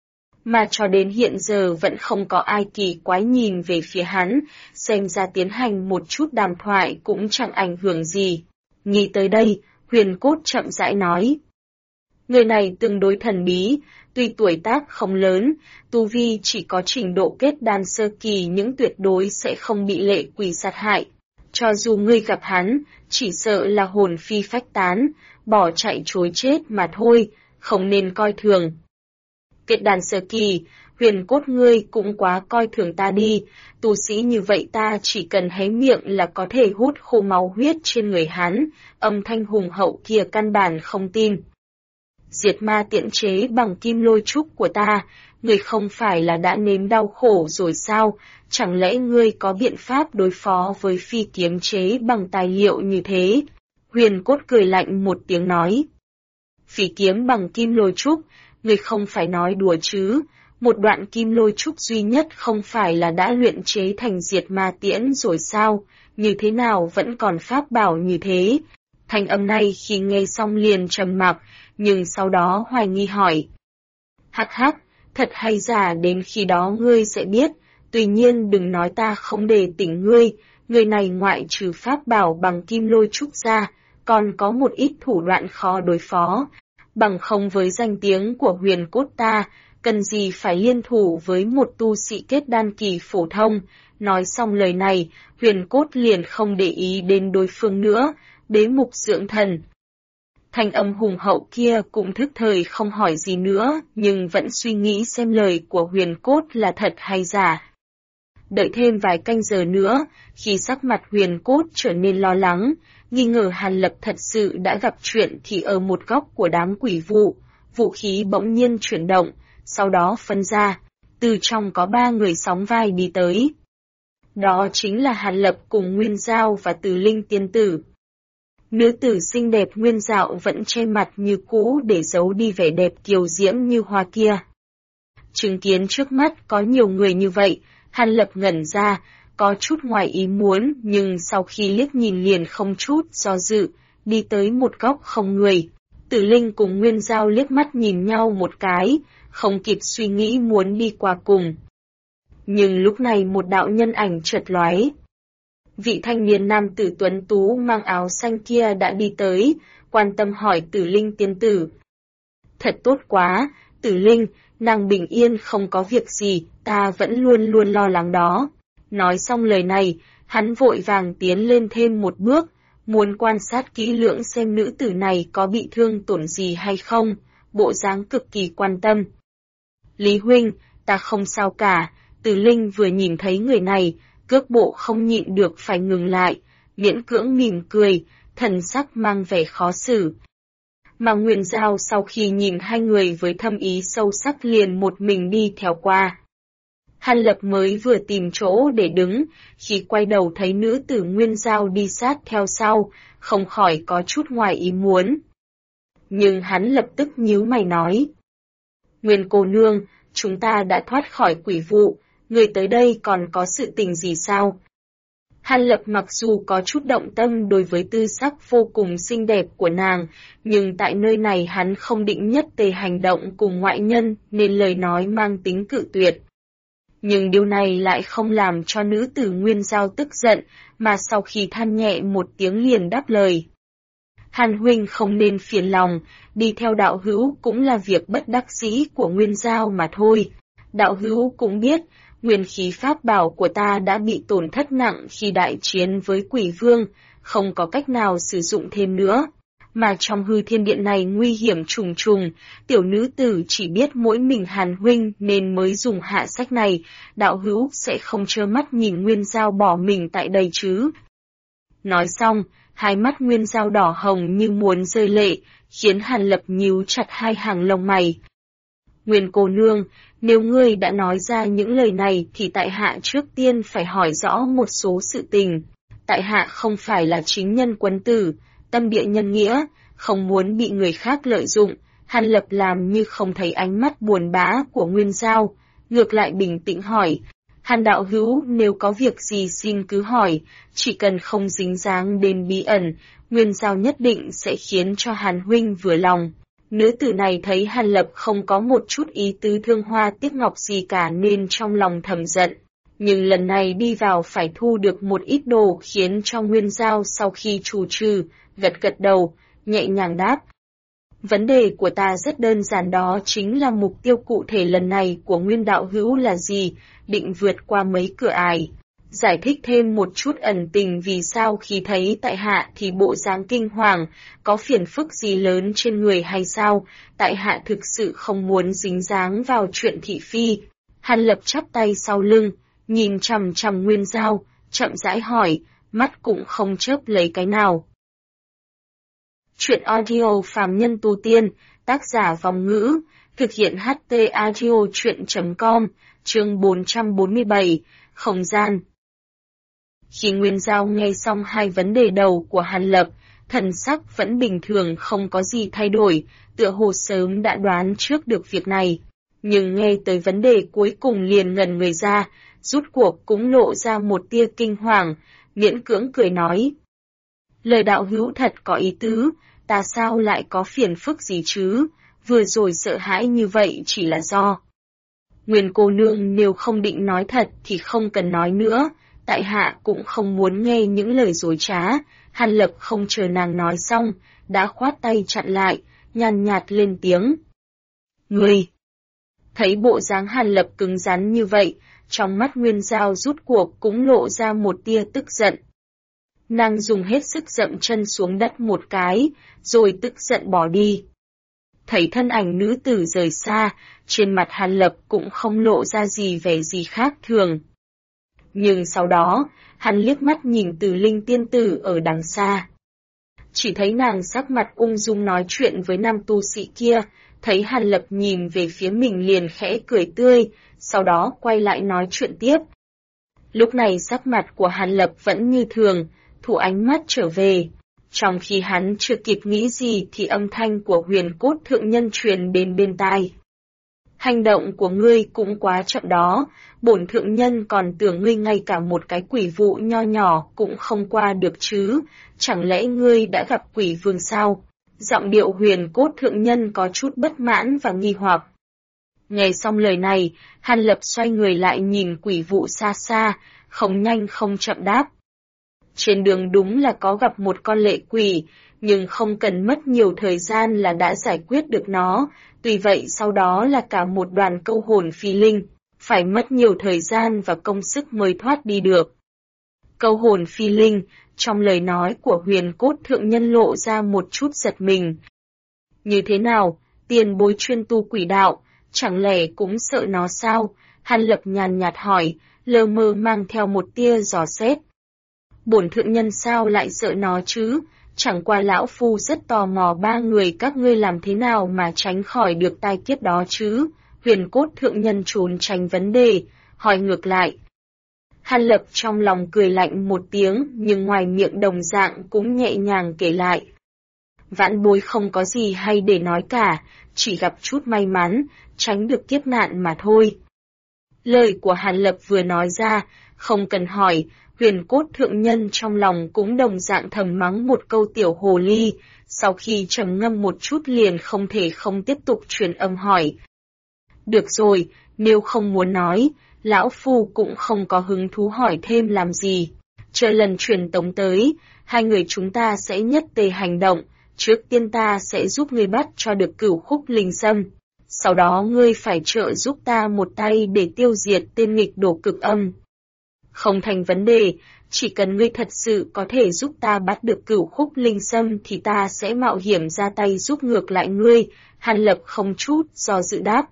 Mà cho đến hiện giờ vẫn không có ai kỳ quái nhìn về phía hắn, xem ra tiến hành một chút đàm thoại cũng chẳng ảnh hưởng gì. Nghĩ tới đây, Huyền Cốt chậm rãi nói. Người này tương đối thần bí, tuy tuổi tác không lớn, tu vi chỉ có trình độ kết đan sơ kỳ nhưng tuyệt đối sẽ không bị lệ quỷ sát hại. Cho dù ngươi gặp hắn, chỉ sợ là hồn phi phách tán, bỏ chạy chối chết mà thôi, không nên coi thường. Kết đan sơ kỳ, Huyền Cốt ngươi cũng quá coi thường ta đi, tu sĩ như vậy ta chỉ cần hé miệng là có thể hút khô máu huyết trên người hắn, âm thanh hùng hậu kia căn bản không tin. Diệt ma tiễn chế bằng kim lôi trúc của ta, ngươi không phải là đã nếm đau khổ rồi sao, chẳng lẽ ngươi có biện pháp đối phó với phi kiếm chế bằng tài liệu như thế? Huyền Cốt cười lạnh một tiếng nói. Phi kiếm bằng kim lôi trúc, ngươi không phải nói đùa chứ, một đoạn kim lôi trúc duy nhất không phải là đã luyện chế thành diệt ma tiễn rồi sao, như thế nào vẫn còn pháp bảo như thế? Thanh âm này khi nghe xong liền trầm mặc, nhưng sau đó hoài nghi hỏi. Hắc hắc, thật hay giả đến khi đó ngươi sẽ biết, tuy nhiên đừng nói ta không để tỉnh ngươi, người này ngoại trừ pháp bảo bằng kim lôi trúc ra, còn có một ít thủ đoạn khó đối phó. Bằng không với danh tiếng của Huyền Cốt ta, cần gì phải liên thủ với một tu sĩ kết đan kỳ phổ thông. Nói xong lời này, Huyền Cốt liền không để ý đến đối phương nữa, đế mục dưỡng thần. Thanh âm hùng hậu kia cũng thức thời không hỏi gì nữa, nhưng vẫn suy nghĩ xem lời của Huyền Cốt là thật hay giả. Đợi thêm vài canh giờ nữa, khi sắc mặt Huyền Cốt trở nên lo lắng, nghi ngờ Hàn Lập thật sự đã gặp chuyện thì ở một góc của đám quỷ vụ, vũ khí bỗng nhiên chuyển động, sau đó phân ra, từ trong có 3 người sóng vai đi tới. Đó chính là Hàn Lập cùng Nguyên Giao và Từ Linh tiên tử. Nữ tử xinh đẹp Nguyên Dạo vẫn che mặt như cũ để giấu đi vẻ đẹp kiều diễm như hoa kia. Chứng kiến trước mắt có nhiều người như vậy, Hàn Lập ngẩn ra, có chút ngoài ý muốn nhưng sau khi liếc nhìn liền không chút do dự, đi tới một góc không người. Tử Linh cùng Nguyên Giao liếc mắt nhìn nhau một cái, không kịp suy nghĩ muốn đi qua cùng. Nhưng lúc này một đạo nhân ảnh chợt lóe. Vị thanh niên nam tử tuấn tú mang áo xanh kia đã đi tới, quan tâm hỏi Tử Linh tiên tử. Thật tốt quá, Tử Linh, nàng bình yên không có việc gì, ta vẫn luôn luôn lo lắng đó. Nói xong lời này, hắn vội vàng tiến lên thêm một bước, muốn quan sát kỹ lưỡng xem nữ tử này có bị thương tổn gì hay không, bộ dáng cực kỳ quan tâm. Lý huynh, ta không sao cả, Tử Linh vừa nhìn thấy người này, cước bộ không nhịn được phải ngừng lại, miễn cưỡng mỉm cười, thần sắc mang vẻ khó xử. Mà Nguyên Giao sau khi nhìn hai người với thâm ý sâu sắc liền một mình đi theo qua. Hàn Lập mới vừa tìm chỗ để đứng, khi quay đầu thấy nữ tử Nguyên Dao đi sát theo sau, không khỏi có chút ngoài ý muốn. Nhưng hắn lập tức nhíu mày nói. Nguyên cô nương, chúng ta đã thoát khỏi quỷ vụ, người tới đây còn có sự tình gì sao? Hàn Lập mặc dù có chút động tâm đối với tư sắc vô cùng xinh đẹp của nàng, nhưng tại nơi này hắn không định nhất tề hành động cùng ngoại nhân nên lời nói mang tính cự tuyệt. Nhưng điều này lại không làm cho nữ tử Nguyên Dao tức giận, mà sau khi than nhẹ một tiếng liền đáp lời. Hàn huynh không nên phiền lòng, đi theo đạo hữu cũng là việc bất đắc dĩ của Nguyên Dao mà thôi. Đạo hữu cũng biết, nguyên khí pháp bảo của ta đã bị tổn thất nặng khi đại chiến với quỷ vương, không có cách nào sử dụng thêm nữa. Mà trong hư thiên điện này nguy hiểm trùng trùng, tiểu nữ tử chỉ biết mỗi mình Hàn huynh nên mới dùng hạ sách này, đạo hữu sẽ không trơ mắt nhìn Nguyên Dao bỏ mình tại đây chứ. Nói xong, hai mắt Nguyên Dao đỏ hồng như muốn rơi lệ, khiến Hàn Lập nhíu chặt hai hàng lông mày. Nguyên cô nương, nếu ngươi đã nói ra những lời này thì tại hạ trước tiên phải hỏi rõ một số sự tình. Tại hạ không phải là chính nhân quân tử, tâm địa nhân nghĩa, không muốn bị người khác lợi dụng. Hàn Lập làm như không thấy ánh mắt buồn bã của Nguyên Dao, ngược lại bình tĩnh hỏi. Hàn đạo hữu, nếu có việc gì xin cứ hỏi, chỉ cần không dính dáng đến bí ẩn, Nguyên Dao nhất định sẽ khiến cho Hàn huynh vừa lòng. Nữ tử này thấy Hàn Lập không có một chút ý tứ thương hoa tiếc ngọc gì cả nên trong lòng thầm giận. Nhưng lần này đi vào phải thu được một ít đồ khiến cho Nguyên Dao sau khi trù trừ, gật gật đầu, nhẹ nhàng đáp. Vấn đề của ta rất đơn giản, đó chính là mục tiêu cụ thể lần này của Nguyên đạo hữu là gì, định vượt qua mấy cửa ải. Giải thích thêm một chút ẩn tình vì sao khi thấy tại hạ thì bộ dáng kinh hoàng, có phiền phức gì lớn trên người hay sao, tại hạ thực sự không muốn dính dáng vào chuyện thị phi. Hàn Lập chắp tay sau lưng, nhìn chằm chằm Nguyên Dao, chậm rãi hỏi, mắt cũng không chớp lấy cái nào. Chuyện audio phàm nhân tu tiên, tác giả Vòng Ngữ, thực hiện HT audio chuyện.com, chương 447, không gian. Khi Nguyên Dao nghe xong hai vấn đề đầu của Hàn Lập, thần sắc vẫn bình thường không có gì thay đổi, tựa hồ sớm đã đoán trước được việc này. Nhưng nghe tới vấn đề cuối cùng liền ngẩn người ra, rút cuộc cũng lộ ra một tia kinh hoàng, miễn cưỡng cười nói. Lời đạo hữu thật có ý tứ, ta sao lại có phiền phức gì chứ, vừa rồi sợ hãi như vậy chỉ là do. Nguyên cô nương nếu không định nói thật thì không cần nói nữa, tại hạ cũng không muốn nghe những lời dối trá. Hàn Lập không chờ nàng nói xong, đã khoát tay chặn lại, nhàn nhạt lên tiếng. Ngươi! Thấy bộ dáng Hàn Lập cứng rắn như vậy, trong mắt Nguyên Dao rút cuộc cũng lộ ra một tia tức giận. Nàng dùng hết sức dậm chân xuống đất một cái, rồi tức giận bỏ đi. Thấy thân ảnh nữ tử rời xa, trên mặt Hàn Lập cũng không lộ ra gì vẻ gì khác thường. Nhưng sau đó, hắn liếc mắt nhìn Từ Linh tiên tử ở đằng xa. Chỉ thấy nàng sắc mặt ung dung nói chuyện với nam tu sĩ kia, thấy Hàn Lập nhìn về phía mình liền khẽ cười tươi, sau đó quay lại nói chuyện tiếp. Lúc này sắc mặt của Hàn Lập vẫn như thường, thủ ánh mắt trở về. Trong khi hắn chưa kịp nghĩ gì thì âm thanh của Huyền Cốt thượng nhân truyền đến bên tai. Hành động của ngươi cũng quá chậm đó, bổn thượng nhân còn tưởng ngươi ngay cả một cái quỷ vụ nho nhỏ cũng không qua được chứ, chẳng lẽ ngươi đã gặp quỷ vương sao? Giọng điệu Huyền Cốt thượng nhân có chút bất mãn và nghi hoặc. Nghe xong lời này, Hàn Lập xoay người lại nhìn quỷ vụ xa xa, không nhanh không chậm đáp. Trên đường đúng là có gặp một con lệ quỷ, nhưng không cần mất nhiều thời gian là đã giải quyết được nó, tuy vậy sau đó là cả một đoàn câu hồn phi linh, phải mất nhiều thời gian và công sức mới thoát đi được. Câu hồn phi linh, trong lời nói của Huyền Cốt thượng nhân lộ ra một chút giật mình. Như thế nào, tiền bối chuyên tu quỷ đạo, chẳng lẽ cũng sợ nó sao? Hàn Lập nhàn nhạt hỏi, lơ mơ mang theo một tia dò xét. Bổn thượng nhân sao lại sợ nó chứ? Chẳng qua lão phu rất tò mò ba người các ngươi làm thế nào mà tránh khỏi được tai kiếp đó chứ? Huyền Cốt thượng nhân trốn tránh vấn đề, hỏi ngược lại. Hàn Lập trong lòng cười lạnh một tiếng, nhưng ngoài miệng đồng dạng cũng nhẹ nhàng kể lại. Vãn bối không có gì hay để nói cả, chỉ gặp chút may mắn, tránh được kiếp nạn mà thôi. Lời của Hàn Lập vừa nói ra, không cần hỏi, Huyền Cốt thượng nhân trong lòng cũng đồng dạng thầm mắng một câu tiểu hồ ly, sau khi trầm ngâm một chút liền không thể không tiếp tục truyền âm hỏi. Được rồi, nếu không muốn nói, lão phu cũng không có hứng thú hỏi thêm làm gì. Chờ lần truyền tống tới, hai người chúng ta sẽ nhất tề hành động, trước tiên ta sẽ giúp ngươi bắt cho được Cửu Khúc Linh Sâm. Sau đó ngươi phải trợ giúp ta một tay để tiêu diệt tên nghịch đồ Cực Âm. Không thành vấn đề, chỉ cần ngươi thật sự có thể giúp ta bắt được Cửu Khúc Linh Sâm thì ta sẽ mạo hiểm ra tay giúp ngược lại ngươi, Hàn Lập không chút do dự đáp.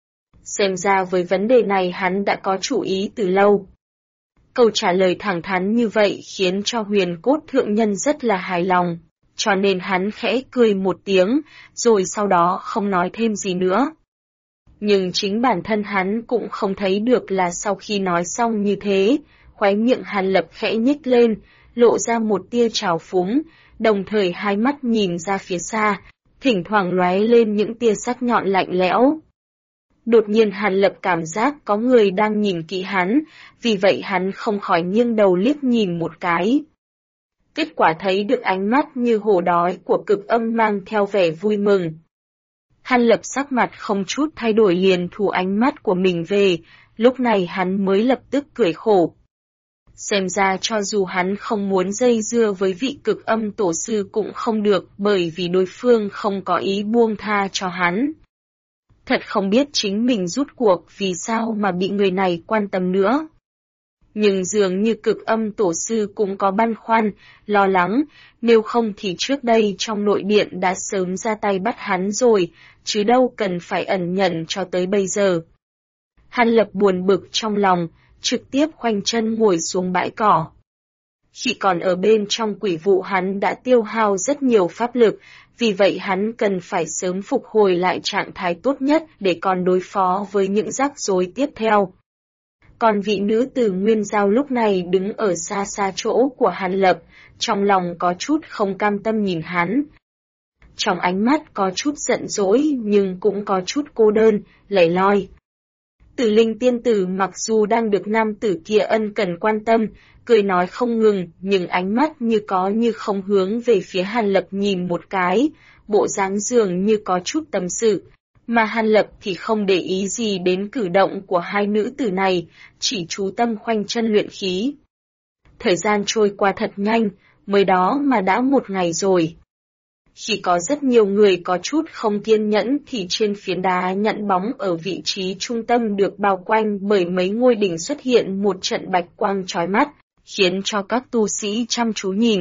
Xem ra với vấn đề này hắn đã có chủ ý từ lâu. Câu trả lời thẳng thắn như vậy khiến cho Huyền Cốt thượng nhân rất là hài lòng, cho nên hắn khẽ cười một tiếng, rồi sau đó không nói thêm gì nữa. Nhưng chính bản thân hắn cũng không thấy được là sau khi nói xong như thế, khóe miệng Hàn Lập khẽ nhếch lên, lộ ra một tia trào phúng, đồng thời hai mắt nhìn ra phía xa, thỉnh thoảng lóe lên những tia sắc nhọn lạnh lẽo. Đột nhiên Hàn Lập cảm giác có người đang nhìn kỹ hắn, vì vậy hắn không khỏi nghiêng đầu liếc nhìn một cái. Kết quả thấy được ánh mắt như hổ đói của Cực Âm mang theo vẻ vui mừng. Hàn Lập sắc mặt không chút thay đổi liền thu ánh mắt của mình về, lúc này hắn mới lập tức cười khổ. Xem ra cho dù hắn không muốn dây dưa với vị Cực Âm tổ sư cũng không được bởi vì đối phương không có ý buông tha cho hắn. Thật không biết chính mình rút cuộc vì sao mà bị người này quan tâm nữa. Nhưng dường như Cực Âm tổ sư cũng có băn khoăn, lo lắng, nếu không thì trước đây trong nội điện đã sớm ra tay bắt hắn rồi, chứ đâu cần phải ẩn nhẫn cho tới bây giờ. Hàn Lập buồn bực trong lòng, trực tiếp khoanh chân ngồi xuống bãi cỏ. Khi còn ở bên trong quỷ vụ hắn đã tiêu hao rất nhiều pháp lực, vì vậy hắn cần phải sớm phục hồi lại trạng thái tốt nhất để còn đối phó với những rắc rối tiếp theo. Còn vị nữ tử Nguyên Giao lúc này đứng ở xa xa chỗ của Hàn Lập, trong lòng có chút không cam tâm nhìn hắn. Trong ánh mắt có chút giận dỗi nhưng cũng có chút cô đơn, lẻ loi. Tử Linh tiên tử mặc dù đang được nam tử kia ân cần quan tâm, cười nói không ngừng, nhưng ánh mắt như có như không hướng về phía Hàn Lập nhìn một cái, bộ dáng dường như có chút tâm sự. Mà Hàn Lập thì không để ý gì đến cử động của hai nữ tử này, chỉ chú tâm khoanh chân luyện khí. Thời gian trôi qua thật nhanh, mới đó mà đã một ngày rồi. Khi có rất nhiều người có chút không kiên nhẫn thì trên phiến đá nhẵn bóng ở vị trí trung tâm được bao quanh bởi mấy ngôi đỉnh xuất hiện một trận bạch quang chói mắt, khiến cho các tu sĩ chăm chú nhìn.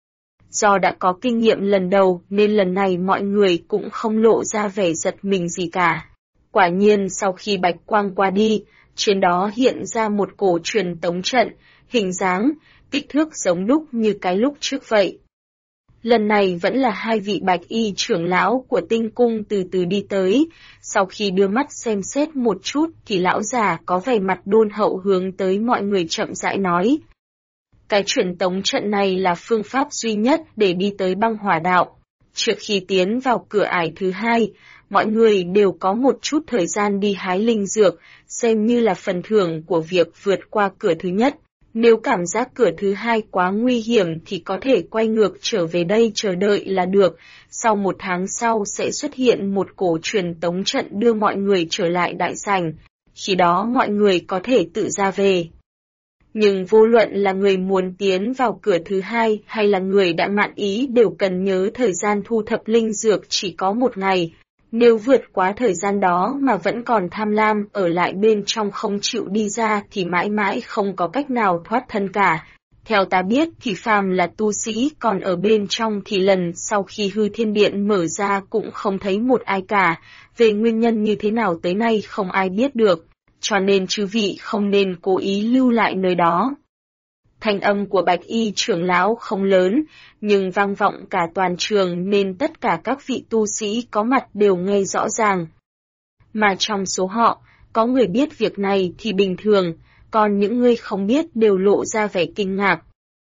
Do đã có kinh nghiệm lần đầu nên lần này mọi người cũng không lộ ra vẻ giật mình gì cả. Quả nhiên sau khi bạch quang qua đi, trên đó hiện ra một cổ truyền tống trận, hình dáng, kích thước giống đúc như cái lúc trước vậy. Lần này vẫn là hai vị bạch y trưởng lão của tinh cung từ từ đi tới, sau khi đưa mắt xem xét một chút thì lão già có vẻ mặt đôn hậu hướng tới mọi người chậm rãi nói. Cái truyền tống trận này là phương pháp duy nhất để đi tới băng hỏa đạo. Trước khi tiến vào cửa ải thứ hai, mọi người đều có một chút thời gian đi hái linh dược, xem như là phần thưởng của việc vượt qua cửa thứ nhất. Nếu cảm giác cửa thứ hai quá nguy hiểm thì có thể quay ngược trở về đây chờ đợi là được, sau 1 tháng sau sẽ xuất hiện một cổ truyền tống trận đưa mọi người trở lại đại sảnh, khi đó mọi người có thể tự ra về. Nhưng vô luận là người muốn tiến vào cửa thứ hai hay là người đã mạn ý đều cần nhớ thời gian thu thập linh dược chỉ có 1 ngày. Nếu vượt quá thời gian đó mà vẫn còn tham lam ở lại bên trong không chịu đi ra thì mãi mãi không có cách nào thoát thân cả. Theo ta biết thì phàm là tu sĩ còn ở bên trong thì lần sau khi hư thiên điện mở ra cũng không thấy một ai cả, về nguyên nhân như thế nào tới nay không ai biết được, cho nên chư vị không nên cố ý lưu lại nơi đó. Thanh âm của bạch y trưởng lão không lớn, nhưng vang vọng cả toàn trường nên tất cả các vị tu sĩ có mặt đều nghe rõ ràng. Mà trong số họ, Có người biết việc này thì bình thường, còn những người không biết đều lộ ra vẻ kinh ngạc.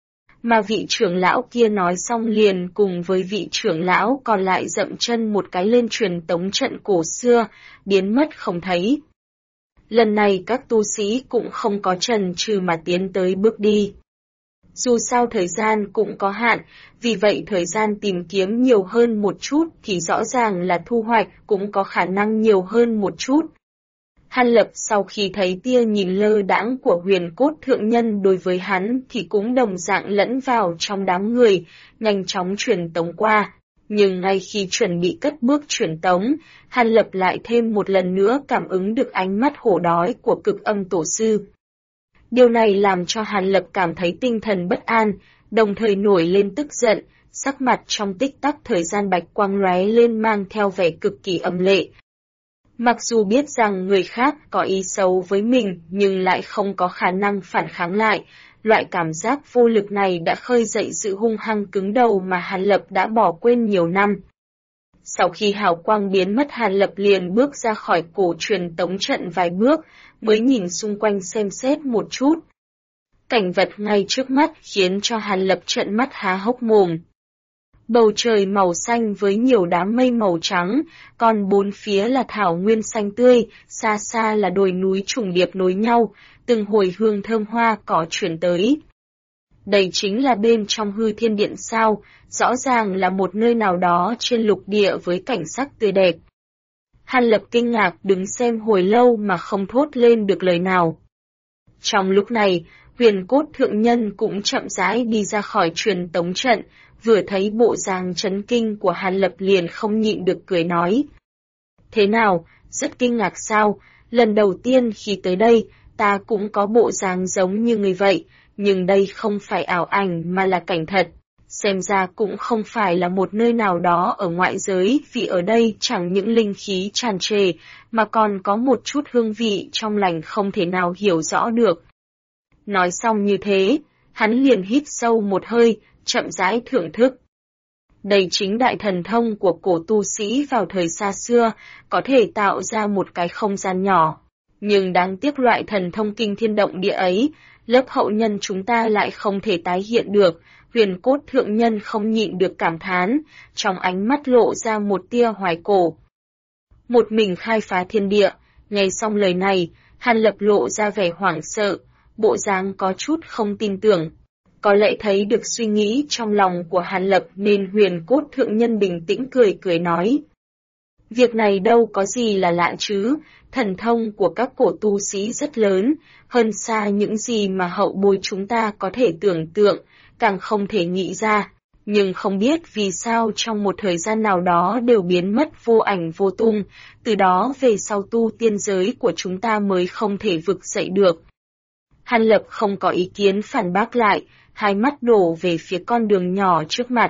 Mà vị trưởng lão kia nói xong liền cùng với vị trưởng lão còn lại dậm chân một cái lên truyền tống trận cổ xưa, biến mất không thấy. Lần này các tu sĩ cũng không có chần chừ mà tiến tới bước đi. Dù sao thời gian cũng có hạn, vì vậy thời gian tìm kiếm nhiều hơn một chút thì rõ ràng là thu hoạch cũng có khả năng nhiều hơn một chút. Hàn Lập sau khi thấy tia nhìn lơ đãng của Huyền Cốt Thượng Nhân đối với hắn thì cũng đồng dạng lẫn vào trong đám người, nhanh chóng truyền tống qua. Nhưng ngay khi chuẩn bị cất bước truyền tống, Hàn Lập lại thêm một lần nữa cảm ứng được ánh mắt hổ đói của Cực Âm Tổ Sư. Điều này làm cho Hàn Lập cảm thấy tinh thần bất an, đồng thời nổi lên tức giận, sắc mặt trong tích tắc thời gian bạch quang lóe lên mang theo vẻ cực kỳ âm lệ. Mặc dù biết rằng người khác có ý xấu với mình nhưng lại không có khả năng phản kháng lại, loại cảm giác vô lực này đã khơi dậy sự hung hăng cứng đầu mà Hàn Lập đã bỏ quên nhiều năm. Sau khi hào quang biến mất Hàn Lập liền bước ra khỏi cổ truyền tống trận vài bước, mới nhìn xung quanh xem xét một chút. Cảnh vật ngay trước mắt khiến cho Hàn Lập trợn mắt há hốc mồm. Bầu trời màu xanh với nhiều đám mây màu trắng, còn bốn phía là thảo nguyên xanh tươi, xa xa là đồi núi trùng điệp nối nhau, từng hồi hương thơm hoa cỏ chuyển tới. Đây chính là bên trong Hư Thiên Điện sao, rõ ràng là một nơi nào đó trên lục địa với cảnh sắc tươi đẹp. Hàn Lập kinh ngạc đứng xem hồi lâu mà không thốt lên được lời nào. Trong lúc này, Huyền Cốt Thượng Nhân cũng chậm rãi đi ra khỏi truyền tống trận, vừa thấy bộ dáng chấn kinh của Hàn Lập liền không nhịn được cười nói. Thế nào, rất kinh ngạc sao, lần đầu tiên khi tới đây, ta cũng có bộ dáng giống như người vậy, nhưng đây không phải ảo ảnh mà là cảnh thật. Xem ra cũng không phải là một nơi nào đó ở ngoại giới vì ở đây chẳng những linh khí tràn trề, mà còn có một chút hương vị trong lành không thể nào hiểu rõ được. Nói xong như thế, hắn liền hít sâu một hơi, chậm rãi thưởng thức. Đây chính đại thần thông của cổ tu sĩ vào thời xa xưa, có thể tạo ra một cái không gian nhỏ. Nhưng đáng tiếc loại thần thông kinh thiên động địa ấy, lớp hậu nhân chúng ta lại không thể tái hiện được. Huyền Cốt Thượng Nhân không nhịn được cảm thán, trong ánh mắt lộ ra một tia hoài cổ. Một mình khai phá thiên địa, nghe xong lời này, Hàn Lập lộ ra vẻ hoảng sợ, bộ dáng có chút không tin tưởng. Có lẽ thấy được suy nghĩ trong lòng của Hàn Lập nên Huyền Cốt Thượng Nhân bình tĩnh cười cười nói. Việc này đâu có gì là lạ chứ, thần thông của các cổ tu sĩ rất lớn, hơn xa những gì mà hậu bối chúng ta có thể tưởng tượng, càng không thể nghĩ ra. Nhưng không biết vì sao trong một thời gian nào đó đều biến mất vô ảnh vô tung, từ đó về sau tu tiên giới của chúng ta mới không thể vực dậy được. Hàn Lập không có ý kiến phản bác lại, hai mắt đổ về phía con đường nhỏ trước mặt.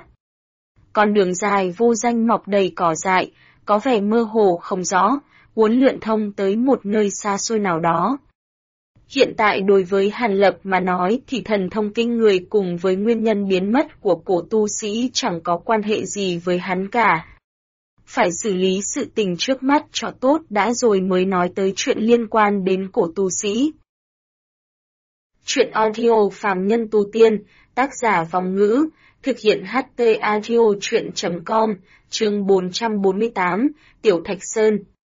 Con đường dài vô danh mọc đầy cỏ dại, có vẻ mơ hồ không rõ, uốn lượn thông tới một nơi xa xôi nào đó. Hiện tại đối với Hàn Lập mà nói thì thần thông kinh người cùng với nguyên nhân biến mất của cổ tu sĩ chẳng có quan hệ gì với hắn cả. Phải xử lý sự tình trước mắt cho tốt đã rồi mới nói tới chuyện liên quan đến cổ tu sĩ. Chuyện audio phàm nhân tu tiên, tác giả Vong Ngữ, thực hiện HT Audio Chuyện.com, chương 448, Tiểu Thạch Sơn.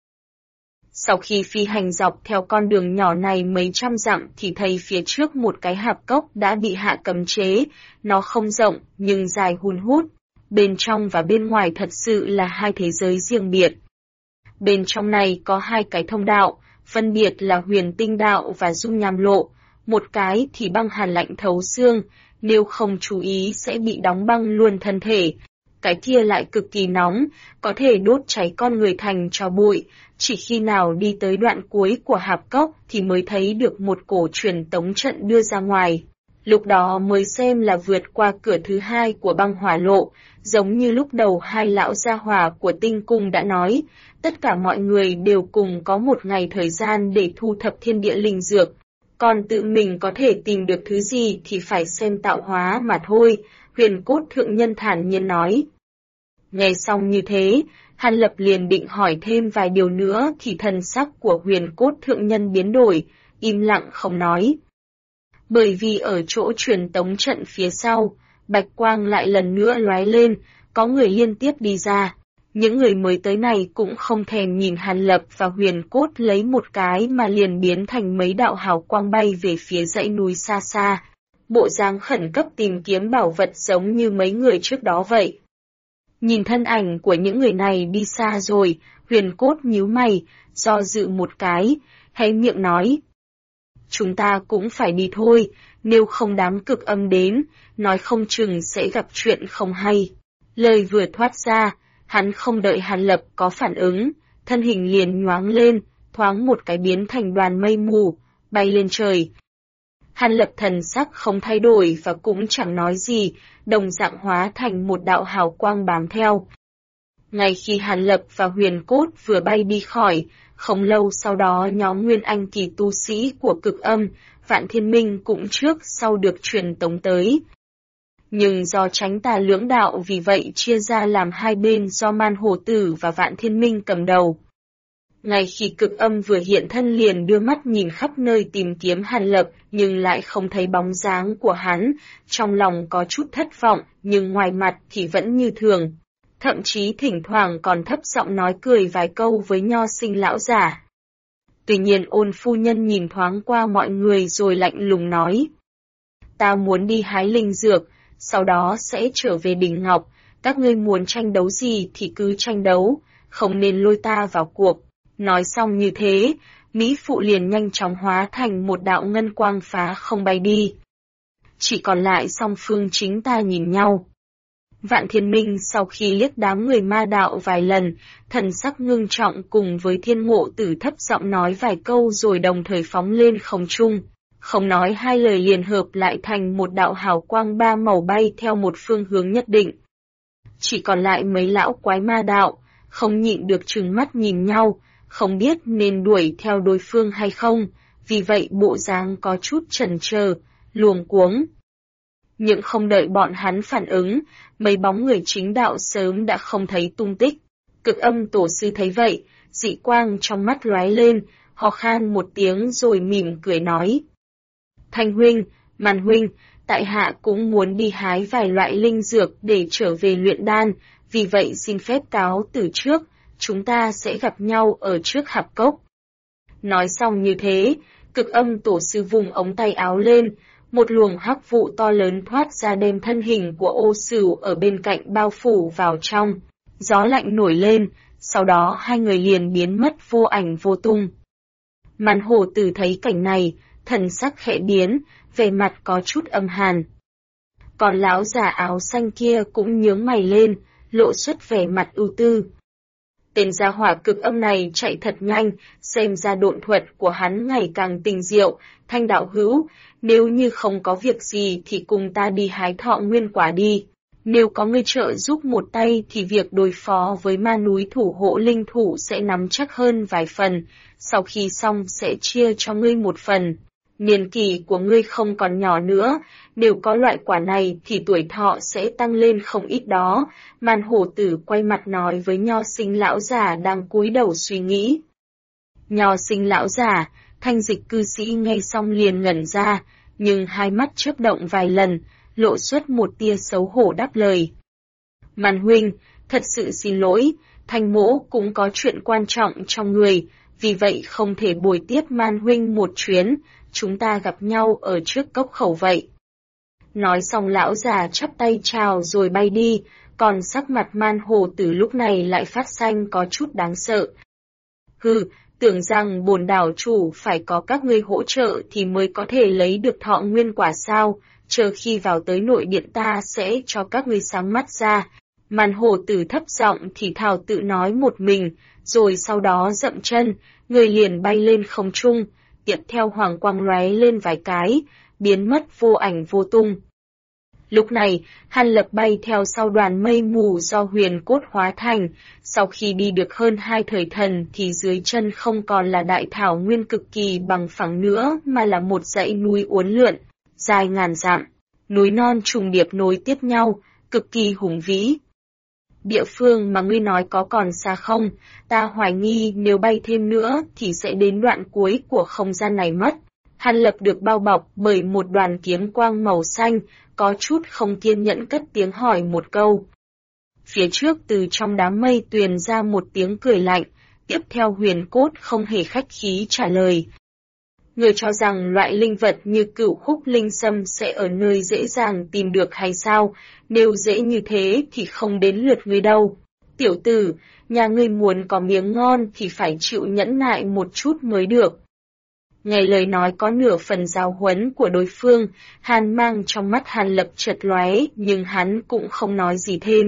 Sau khi phi hành dọc theo con đường nhỏ này mấy trăm dặm thì thấy phía trước một cái hạp cốc đã bị hạ cấm chế, nó không rộng nhưng dài hun hút, bên trong và bên ngoài thật sự là hai thế giới riêng biệt. Bên trong này có hai cái thông đạo, phân biệt là Huyền Tinh Đạo và Dung Nham Lộ, một cái thì băng hàn lạnh thấu xương, nếu không chú ý sẽ bị đóng băng luôn thân thể. Cái kia lại cực kỳ nóng, có thể đốt cháy con người thành tro bụi, chỉ khi nào đi tới đoạn cuối của hạp cốc thì mới thấy được một cổ truyền tống trận đưa ra ngoài. Lúc đó mới xem là vượt qua cửa thứ hai của băng hỏa lộ, giống như lúc đầu hai lão gia hỏa của tinh cung đã nói, tất cả mọi người đều cùng có một ngày thời gian để thu thập thiên địa linh dược. Còn tự mình có thể tìm được thứ gì thì phải xem tạo hóa mà thôi, Huyền Cốt Thượng Nhân thản nhiên nói. Nghe xong như thế, Hàn Lập liền định hỏi thêm vài điều nữa thì thần sắc của Huyền Cốt thượng nhân biến đổi, im lặng không nói. Bởi vì ở chỗ truyền tống trận phía sau, bạch quang lại lần nữa lóe lên, có người liên tiếp đi ra. Những người mới tới này cũng không thèm nhìn Hàn Lập và Huyền Cốt lấy một cái mà liền biến thành mấy đạo hào quang bay về phía dãy núi xa xa. Bộ dáng khẩn cấp tìm kiếm bảo vật giống như mấy người trước đó vậy. Nhìn thân ảnh của những người này đi xa rồi, Huyền Cốt nhíu mày, do dự một cái, hé miệng nói. Chúng ta cũng phải đi thôi, nếu không đám cực âm đến, nói không chừng sẽ gặp chuyện không hay. Lời vừa thoát ra, hắn không đợi Hàn Lập có phản ứng, thân hình liền nhoáng lên, thoáng một cái biến thành đoàn mây mù, bay lên trời. Hàn Lập thần sắc không thay đổi và cũng chẳng nói gì, đồng dạng hóa thành một đạo hào quang bám theo. Ngay khi Hàn Lập và Huyền Cốt vừa bay đi khỏi, không lâu sau đó nhóm Nguyên Anh kỳ tu sĩ của Cực Âm, Vạn Thiên Minh cũng trước sau được truyền tống tới. Nhưng do tránh tà lưỡng đạo vì vậy chia ra làm hai bên do Man Hổ Tử và Vạn Thiên Minh cầm đầu. Ngay khi Cực Âm vừa hiện thân liền đưa mắt nhìn khắp nơi tìm kiếm Hàn Lập nhưng lại không thấy bóng dáng của hắn, trong lòng có chút thất vọng nhưng ngoài mặt thì vẫn như thường. Thậm chí thỉnh thoảng còn thấp giọng nói cười vài câu với Nho Sinh lão giả. Tuy nhiên Ôn phu nhân nhìn thoáng qua mọi người rồi lạnh lùng nói. Ta muốn đi hái linh dược, sau đó sẽ trở về Đình Ngọc, các ngươi muốn tranh đấu gì thì cứ tranh đấu, không nên lôi ta vào cuộc. Nói xong như thế, Mỹ Phụ liền nhanh chóng hóa thành một đạo ngân quang phá không bay đi. Chỉ còn lại song phương chính ta nhìn nhau. Vạn Thiên Minh sau khi liếc đám người ma đạo vài lần, thần sắc ngưng trọng cùng với Thiên Ngộ Tử thấp giọng nói vài câu rồi đồng thời phóng lên không trung. Không nói hai lời liền hợp lại thành một đạo hào quang ba màu bay theo một phương hướng nhất định. Chỉ còn lại mấy lão quái ma đạo, không nhịn được trừng mắt nhìn nhau, không biết nên đuổi theo đối phương hay không, vì vậy bộ dáng có chút chần chờ, luống cuống. Nhưng không đợi bọn hắn phản ứng, mấy bóng người chính đạo sớm đã không thấy tung tích. Cực Âm tổ sư thấy vậy, dị quang trong mắt lóe lên, ho khan một tiếng rồi mỉm cười nói. Thanh huynh, Man huynh, tại hạ cũng muốn đi hái vài loại linh dược để trở về luyện đan, vì vậy xin phép cáo từ trước, chúng ta sẽ gặp nhau ở trước hạp cốc. Nói xong như thế, Cực Âm tổ sư vùng ống tay áo lên, một luồng hắc vụ to lớn thoát ra đem thân hình của Ô Sửu ở bên cạnh bao phủ vào trong. Gió lạnh nổi lên, sau đó hai người liền biến mất vô ảnh vô tung. Man Hổ Tử thấy cảnh này, thần sắc khẽ biến, vẻ mặt có chút âm hàn. Còn lão già áo xanh kia cũng nhướng mày lên, lộ xuất vẻ mặt ưu tư. Tên gia hỏa Cực Âm này chạy thật nhanh, xem ra độn thuật của hắn ngày càng tinh diệu. Thanh đạo hữu, nếu như không có việc gì thì cùng ta đi hái thọ nguyên quả đi. Nếu có ngươi trợ giúp một tay thì việc đối phó với ma núi thủ hộ linh thủ sẽ nắm chắc hơn vài phần, sau khi xong sẽ chia cho ngươi một phần. Niên kỷ của ngươi không còn nhỏ nữa, nếu có loại quả này thì tuổi thọ sẽ tăng lên không ít đó. Man Hổ Tử quay mặt nói với Nho Sinh lão giả đang cúi đầu suy nghĩ. Nho Sinh lão giả, Thanh Dịch cư sĩ nghe xong liền ngẩn ra, nhưng hai mắt chớp động vài lần, lộ xuất một tia xấu hổ đáp lời. Man huynh, thật sự xin lỗi, Thanh mỗ cũng có chuyện quan trọng trong người, vì vậy không thể bồi tiếp Man huynh một chuyến, chúng ta gặp nhau ở trước cốc khẩu vậy. Nói xong lão già chắp tay chào rồi bay đi, còn sắc mặt Man Hổ Tử lúc này lại phát xanh có chút đáng sợ. Hừ, tưởng rằng bổn đảo chủ phải có các ngươi hỗ trợ thì mới có thể lấy được thọ nguyên quả sao, chờ khi vào tới nội điện ta sẽ cho các ngươi sáng mắt ra. Man Hổ Tử thấp giọng thì thào tự nói một mình, rồi sau đó dậm chân, người liền bay lên không trung, tiếp theo hoàng quang lóe lên vài cái, biến mất vô ảnh vô tung. Lúc này, Hàn Lập bay theo sau đoàn mây mù do Huyền Cốt hóa thành, sau khi đi được hơn 2 thời thần thì dưới chân không còn là đại thảo nguyên cực kỳ bằng phẳng nữa mà là một dãy núi uốn lượn, dài ngàn dặm, núi non trùng điệp nối tiếp nhau, cực kỳ hùng vĩ. Địa phương mà ngươi nói có còn xa không? Ta hoài nghi nếu bay thêm nữa thì sẽ đến đoạn cuối của không gian này mất. Hàn Lập được bao bọc bởi một đoàn kiếm quang màu xanh, có chút không kiên nhẫn cất tiếng hỏi một câu. Phía trước từ trong đám mây tuyền ra một tiếng cười lạnh, tiếp theo Huyền Cốt không hề khách khí trả lời. Người cho rằng loại linh vật như Cửu Khúc Linh Sâm sẽ ở nơi dễ dàng tìm được hay sao? Nếu dễ như thế thì không đến lượt ngươi đâu. Tiểu tử, nhà ngươi muốn có miếng ngon thì phải chịu nhẫn nại một chút mới được. Nghe lời nói có nửa phần giáo huấn của đối phương, hàn mang trong mắt Hàn Lập chợt lóe, nhưng hắn cũng không nói gì thêm.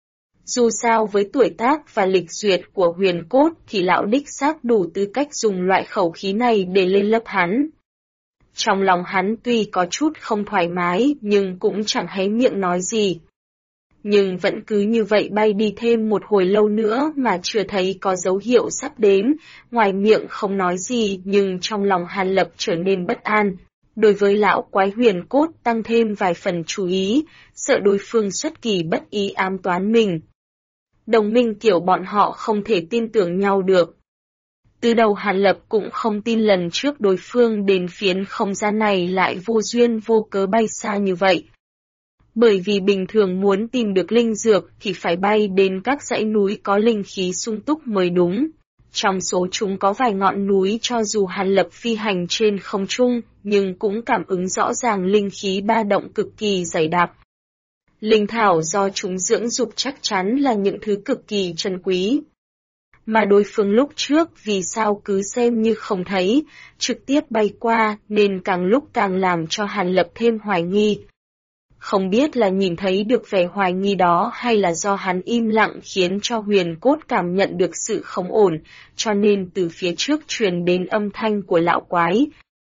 Dù sao với tuổi tác và lịch duyệt của Huyền Cốt thì lão đích xác đủ tư cách dùng loại khẩu khí này để lên lớp hắn. Trong lòng hắn tuy có chút không thoải mái nhưng cũng chẳng hé miệng nói gì. Nhưng vẫn cứ như vậy bay đi thêm một hồi lâu nữa mà chưa thấy có dấu hiệu sắp đến, ngoài miệng không nói gì nhưng trong lòng Hàn Lập trở nên bất an. Đối với lão quái Huyền Cốt tăng thêm vài phần chú ý, sợ đối phương xuất kỳ bất ý ám toán mình. Đồng minh kiểu bọn họ không thể tin tưởng nhau được. Từ đầu Hàn Lập cũng không tin lần trước đối phương đến phiến không gian này lại vô duyên vô cớ bay xa như vậy. Bởi vì bình thường muốn tìm được linh dược thì phải bay đến các dãy núi có linh khí sung túc mới đúng. Trong số chúng có vài ngọn núi cho dù Hàn Lập phi hành trên không trung, nhưng cũng cảm ứng rõ ràng linh khí ba động cực kỳ dày đặc. Linh thảo do chúng dưỡng dục chắc chắn là những thứ cực kỳ trân quý. Mà đối phương lúc trước vì sao cứ xem như không thấy, trực tiếp bay qua nên càng lúc càng làm cho Hàn Lập thêm hoài nghi. Không biết là nhìn thấy được vẻ hoài nghi đó hay là do hắn im lặng khiến cho Huyền Cốt cảm nhận được sự không ổn, cho nên từ phía trước truyền đến âm thanh của lão quái.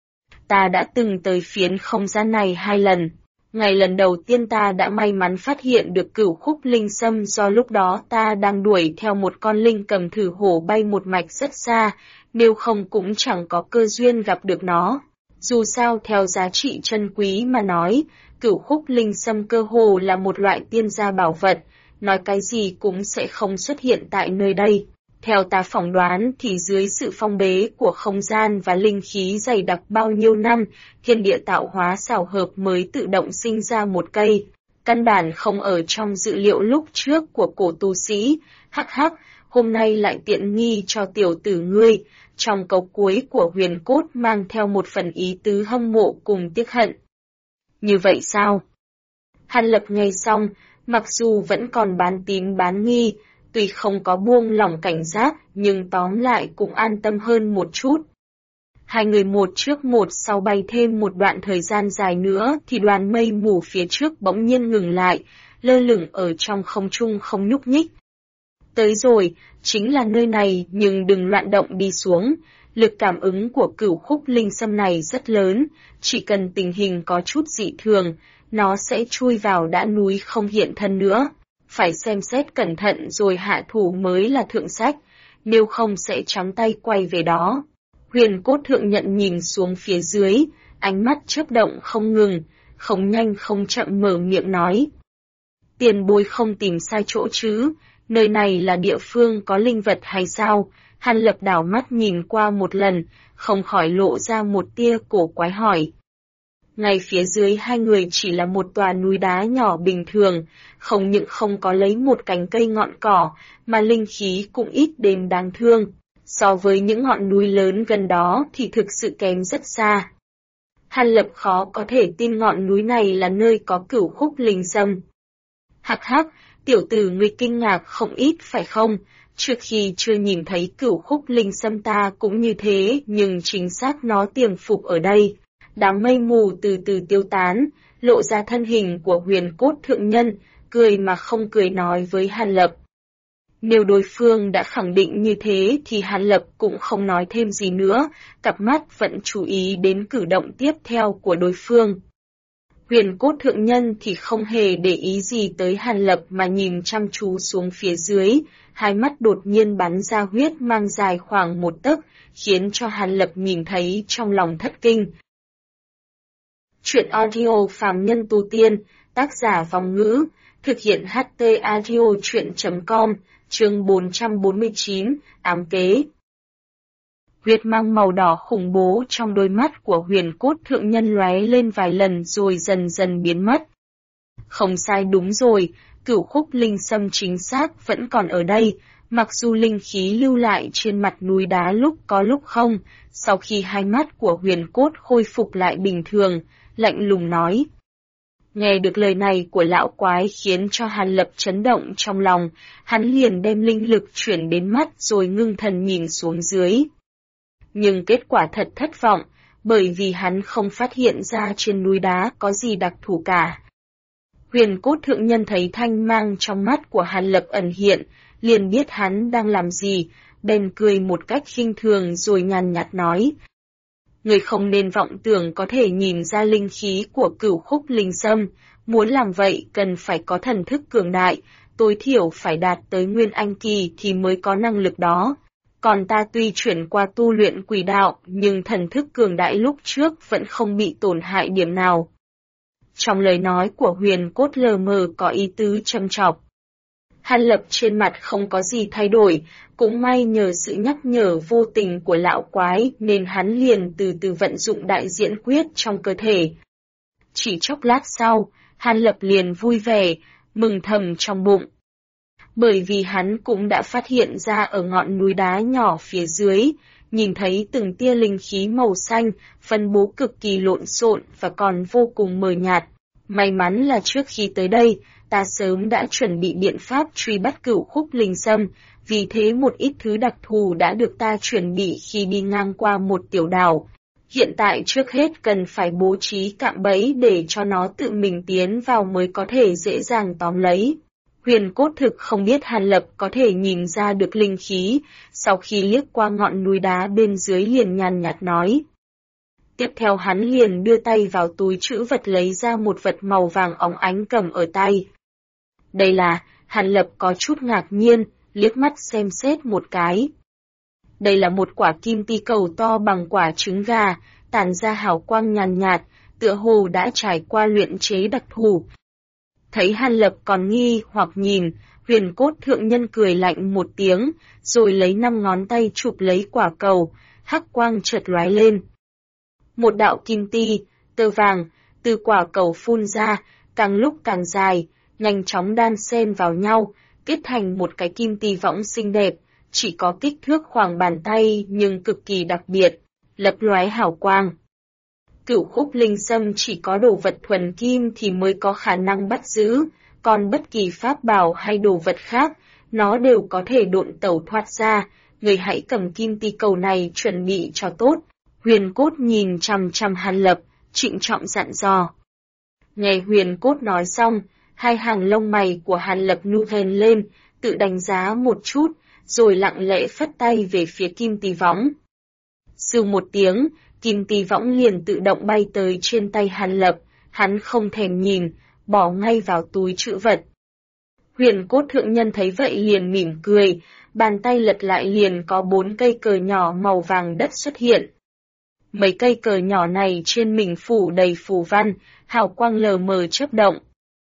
Ta đã từng tới phiến không gian này 2 lần. Ngày lần đầu tiên ta đã may mắn phát hiện được Cửu Khúc Linh Sâm do lúc đó ta đang đuổi theo một con linh cầm thử hổ bay một mạch rất xa, nếu không cũng chẳng có cơ duyên gặp được nó. Dù sao theo giá trị chân quý mà nói, Cửu Khúc Linh Sâm cơ hồ là một loại tiên gia bảo vật, nói cái gì cũng sẽ không xuất hiện tại nơi đây. Theo ta phỏng đoán thì dưới sự phong bế của không gian và linh khí dày đặc bao nhiêu năm, thiên địa tạo hóa xảo hợp mới tự động sinh ra một cây. Căn bản không ở trong dự liệu lúc trước của cổ tu sĩ, hắc hắc, hôm nay lại tiện nghi cho tiểu tử ngươi, trong câu cuối của Huyền Cốt mang theo một phần ý tứ hâm mộ cùng tiếc hận. Như vậy sao? Hàn Lập nghe xong, mặc dù vẫn còn bán tín bán nghi, tuy không có buông lỏng cảnh giác, nhưng tóm lại cũng an tâm hơn một chút. Hai người một trước một sau bay thêm một đoạn thời gian dài nữa thì đoàn mây mù phía trước bỗng nhiên ngừng lại, lơ lửng ở trong không trung không nhúc nhích. Tới rồi, chính là nơi này nhưng đừng loạn động đi xuống, lực cảm ứng của Cửu Khúc Linh Sâm này rất lớn, chỉ cần tình hình có chút dị thường, nó sẽ chui vào đã núi không hiện thân nữa. Phải xem xét cẩn thận rồi hạ thủ mới là thượng sách, nếu không sẽ trắng tay quay về đó. Huyền Cốt thượng nhận nhìn xuống phía dưới, ánh mắt chớp động không ngừng, không nhanh không chậm mở miệng nói. Tiền bối không tìm sai chỗ chứ, nơi này là địa phương có linh vật hay sao? Hàn Lập đảo mắt nhìn qua một lần, không khỏi lộ ra một tia cổ quái hỏi. Ngay phía dưới hai người chỉ là một tòa núi đá nhỏ bình thường, không những không có lấy một cành cây ngọn cỏ, mà linh khí cũng ít đến đáng thương. So với những ngọn núi lớn gần đó thì thực sự kém rất xa. Hàn Lập khó có thể tin ngọn núi này là nơi có Cửu Khúc Linh Sâm. Hắc hắc, tiểu tử ngươi kinh ngạc không ít phải không? Trước khi chưa nhìn thấy Cửu Khúc Linh Sâm ta cũng như thế, nhưng chính xác nó tiềm phục ở đây. Đám mây mù từ từ tiêu tán, lộ ra thân hình của Huyền Cốt thượng nhân, cười mà không cười nói với Hàn Lập. Nếu đối phương đã khẳng định như thế thì Hàn Lập cũng không nói thêm gì nữa, cặp mắt vẫn chú ý đến cử động tiếp theo của đối phương. Huyền Cốt thượng nhân thì không hề để ý gì tới Hàn Lập mà nhìn chăm chú xuống phía dưới, hai mắt đột nhiên bắn ra huyết mang dài khoảng 1 tấc, khiến cho Hàn Lập nhìn thấy trong lòng thất kinh. Chuyện audio phàm nhân tu tiên, tác giả Vong Ngữ, Thực hiện HT Audio chuyện.com, chương 449, ám kế. Huyết mang màu đỏ khủng bố trong đôi mắt của Huyền Cốt Thượng Nhân lóe lên vài lần rồi dần dần biến mất. Không sai, đúng rồi, Cửu Khúc Linh Sâm chính xác vẫn còn ở đây, mặc dù linh khí lưu lại trên mặt núi đá lúc có lúc không. Sau khi hai mắt của Huyền Cốt khôi phục lại bình thường, lạnh lùng nói. Nghe được lời này của lão quái khiến cho Hàn Lập chấn động trong lòng, hắn liền đem linh lực chuyển đến mắt rồi ngưng thần nhìn xuống dưới. Nhưng kết quả thật thất vọng, bởi vì hắn không phát hiện ra trên núi đá có gì đặc thù cả. Huyền Cốt Thượng Nhân thấy thanh mang trong mắt của Hàn Lập ẩn hiện, liền biết hắn đang làm gì, bèn cười một cách khinh thường rồi nhàn nhạt nói. Người không nên vọng tưởng có thể nhìn ra linh khí của Cửu Khúc Linh Sâm, muốn làm vậy cần phải có thần thức cường đại, tối thiểu phải đạt tới Nguyên Anh Kỳ thì mới có năng lực đó. Còn ta tuy chuyển qua tu luyện quỷ đạo, nhưng thần thức cường đại lúc trước vẫn không bị tổn hại điểm nào. Trong lời nói của Huyền Cốt lờ mờ có ý tứ châm chọc. Hàn Lập trên mặt không có gì thay đổi, cũng may nhờ sự nhắc nhở vô tình của lão quái nên hắn liền từ từ vận dụng đại diễn quyết trong cơ thể. Chỉ chốc lát sau, Hàn Lập liền vui vẻ, mừng thầm trong bụng. Bởi vì hắn cũng đã phát hiện ra ở ngọn núi đá nhỏ phía dưới, nhìn thấy từng tia linh khí màu xanh, phân bố cực kỳ lộn xộn và còn vô cùng mờ nhạt. May mắn là trước khi tới đây, ta sớm đã chuẩn bị biện pháp truy bắt Cửu Khúc Linh Sâm, vì thế một ít thứ đặc thù đã được ta chuẩn bị khi đi ngang qua một tiểu đảo. Hiện tại trước hết cần phải bố trí cạm bẫy để cho nó tự mình tiến vào mới có thể dễ dàng tóm lấy. Huyền Cốt thực không biết Hàn Lập có thể nhìn ra được linh khí, sau khi liếc qua ngọn núi đá bên dưới liền nhàn nhạt nói. Tiếp theo hắn liền đưa tay vào túi trữ vật lấy ra một vật màu vàng óng ánh cầm ở tay. Đây là, Hàn Lập có chút ngạc nhiên, liếc mắt xem xét một cái. Đây là một quả kim ti cầu to bằng quả trứng gà, tản ra hào quang nhàn nhạt, tựa hồ đã trải qua luyện chế đặc thù. Thấy Hàn Lập còn nghi hoặc nhìn, Huyền Cốt Thượng Nhân cười lạnh một tiếng, rồi lấy 5 ngón tay chụp lấy quả cầu, hắc quang chợt lóe lên. Một đạo kim ti, tơ vàng, từ quả cầu phun ra, càng lúc càng dài, nhanh chóng đan xen vào nhau, kết thành một cái kim ti võng xinh đẹp, chỉ có kích thước khoảng bàn tay nhưng cực kỳ đặc biệt, lập lóe hào quang. Cửu Khúc Linh Sâm chỉ có đồ vật thuần kim thì mới có khả năng bắt giữ, còn bất kỳ pháp bảo hay đồ vật khác, nó đều có thể độn tẩu thoát ra, người hãy cầm kim ti cầu này chuẩn bị cho tốt. Huyền Cốt nhìn chằm chằm Hàn Lập, trịnh trọng dặn dò. Nghe Huyền Cốt nói xong, hai hàng lông mày của Hàn Lập nu hèn lên, tự đánh giá một chút, rồi lặng lẽ phất tay về phía kim ti võng. Sưu một tiếng, kim ti võng liền tự động bay tới trên tay Hàn Lập, hắn không thèm nhìn, bỏ ngay vào túi trữ vật. Huyền Cốt Thượng Nhân thấy vậy liền mỉm cười, bàn tay lật lại liền có 4 cây cờ nhỏ màu vàng đất xuất hiện. Mấy cây cờ nhỏ này trên mình phủ đầy phù văn, hào quang lờ mờ chớp động.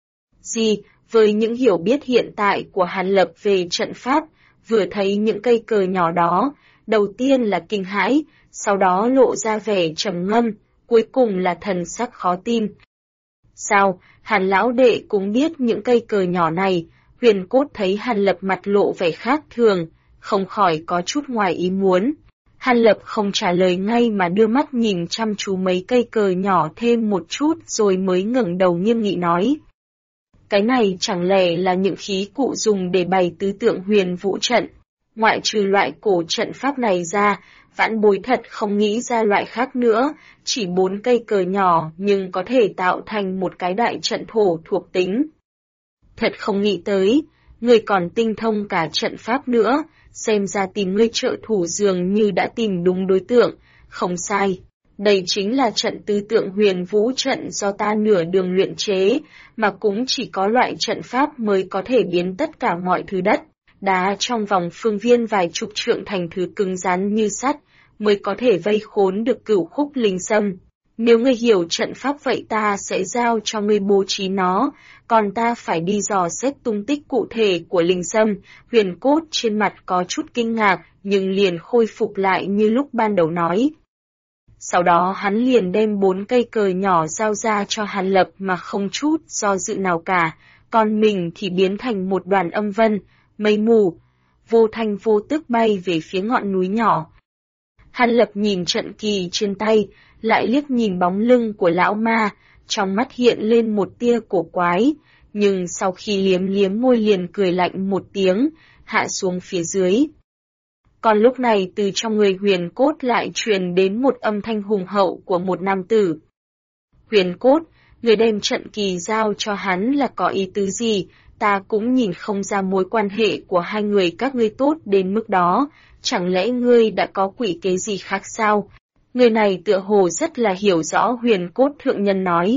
Với những hiểu biết hiện tại của Hàn Lập về trận pháp, vừa thấy những cây cờ nhỏ đó, đầu tiên là kinh hãi, sau đó lộ ra vẻ trầm ngâm, cuối cùng là thần sắc khó tin. Sao, Hàn lão đệ cũng biết những cây cờ nhỏ này? Huyền Cốt thấy Hàn Lập mặt lộ vẻ khác thường, không khỏi có chút ngoài ý muốn. Hàn Lập không trả lời ngay mà đưa mắt nhìn chăm chú mấy cây cờ nhỏ thêm một chút rồi mới ngẩng đầu nghiêm nghị nói. Cái này chẳng lẽ là những khí cụ dùng để bày tứ tượng huyền vũ trận? Ngoại trừ loại cổ trận pháp này ra, vãn bối thật không nghĩ ra loại khác nữa, chỉ 4 cây cờ nhỏ nhưng có thể tạo thành một cái đại trận thổ thuộc tính. Thật không nghĩ tới, người còn tinh thông cả trận pháp nữa, xem ra tìm ngươi trợ thủ dường như đã tìm đúng đối tượng, không sai. Đây chính là trận tứ tượng huyền vũ trận do ta nửa đường luyện chế, mà cũng chỉ có loại trận pháp mới có thể biến tất cả mọi thứ đất, đá trong vòng phương viên vài chục trượng thành thứ cứng rắn như sắt, mới có thể vây khốn được Cửu Khúc Linh Sâm. Nếu ngươi hiểu trận pháp vậy ta sẽ giao cho ngươi bố trí nó, còn ta phải đi dò xét tung tích cụ thể của linh sâm. Huyền Cốt trên mặt có chút kinh ngạc, nhưng liền khôi phục lại như lúc ban đầu nói. Sau đó hắn liền đem 4 cây cờ nhỏ giao ra cho Hàn Lập mà không chút do dự nào cả, còn mình thì biến thành một đoàn âm vân, mây mù, vô thanh vô tức bay về phía ngọn núi nhỏ. Hàn Lập nhìn trận kỳ trên tay, lại liếc nhìn bóng lưng của lão ma, trong mắt hiện lên một tia cổ quái, nhưng sau khi liếm liếm môi liền cười lạnh một tiếng, hạ xuống phía dưới. Còn lúc này từ trong người Huyền Cốt lại truyền đến một âm thanh hùng hậu của một nam tử. Huyền Cốt, người đem trận kỳ giao cho hắn là có ý tứ gì, ta cũng nhìn không ra mối quan hệ của hai người các ngươi tốt đến mức đó, chẳng lẽ ngươi đã có quỷ kế gì khác sao? Người này tựa hồ rất là hiểu rõ. Huyền Cốt thượng nhân nói.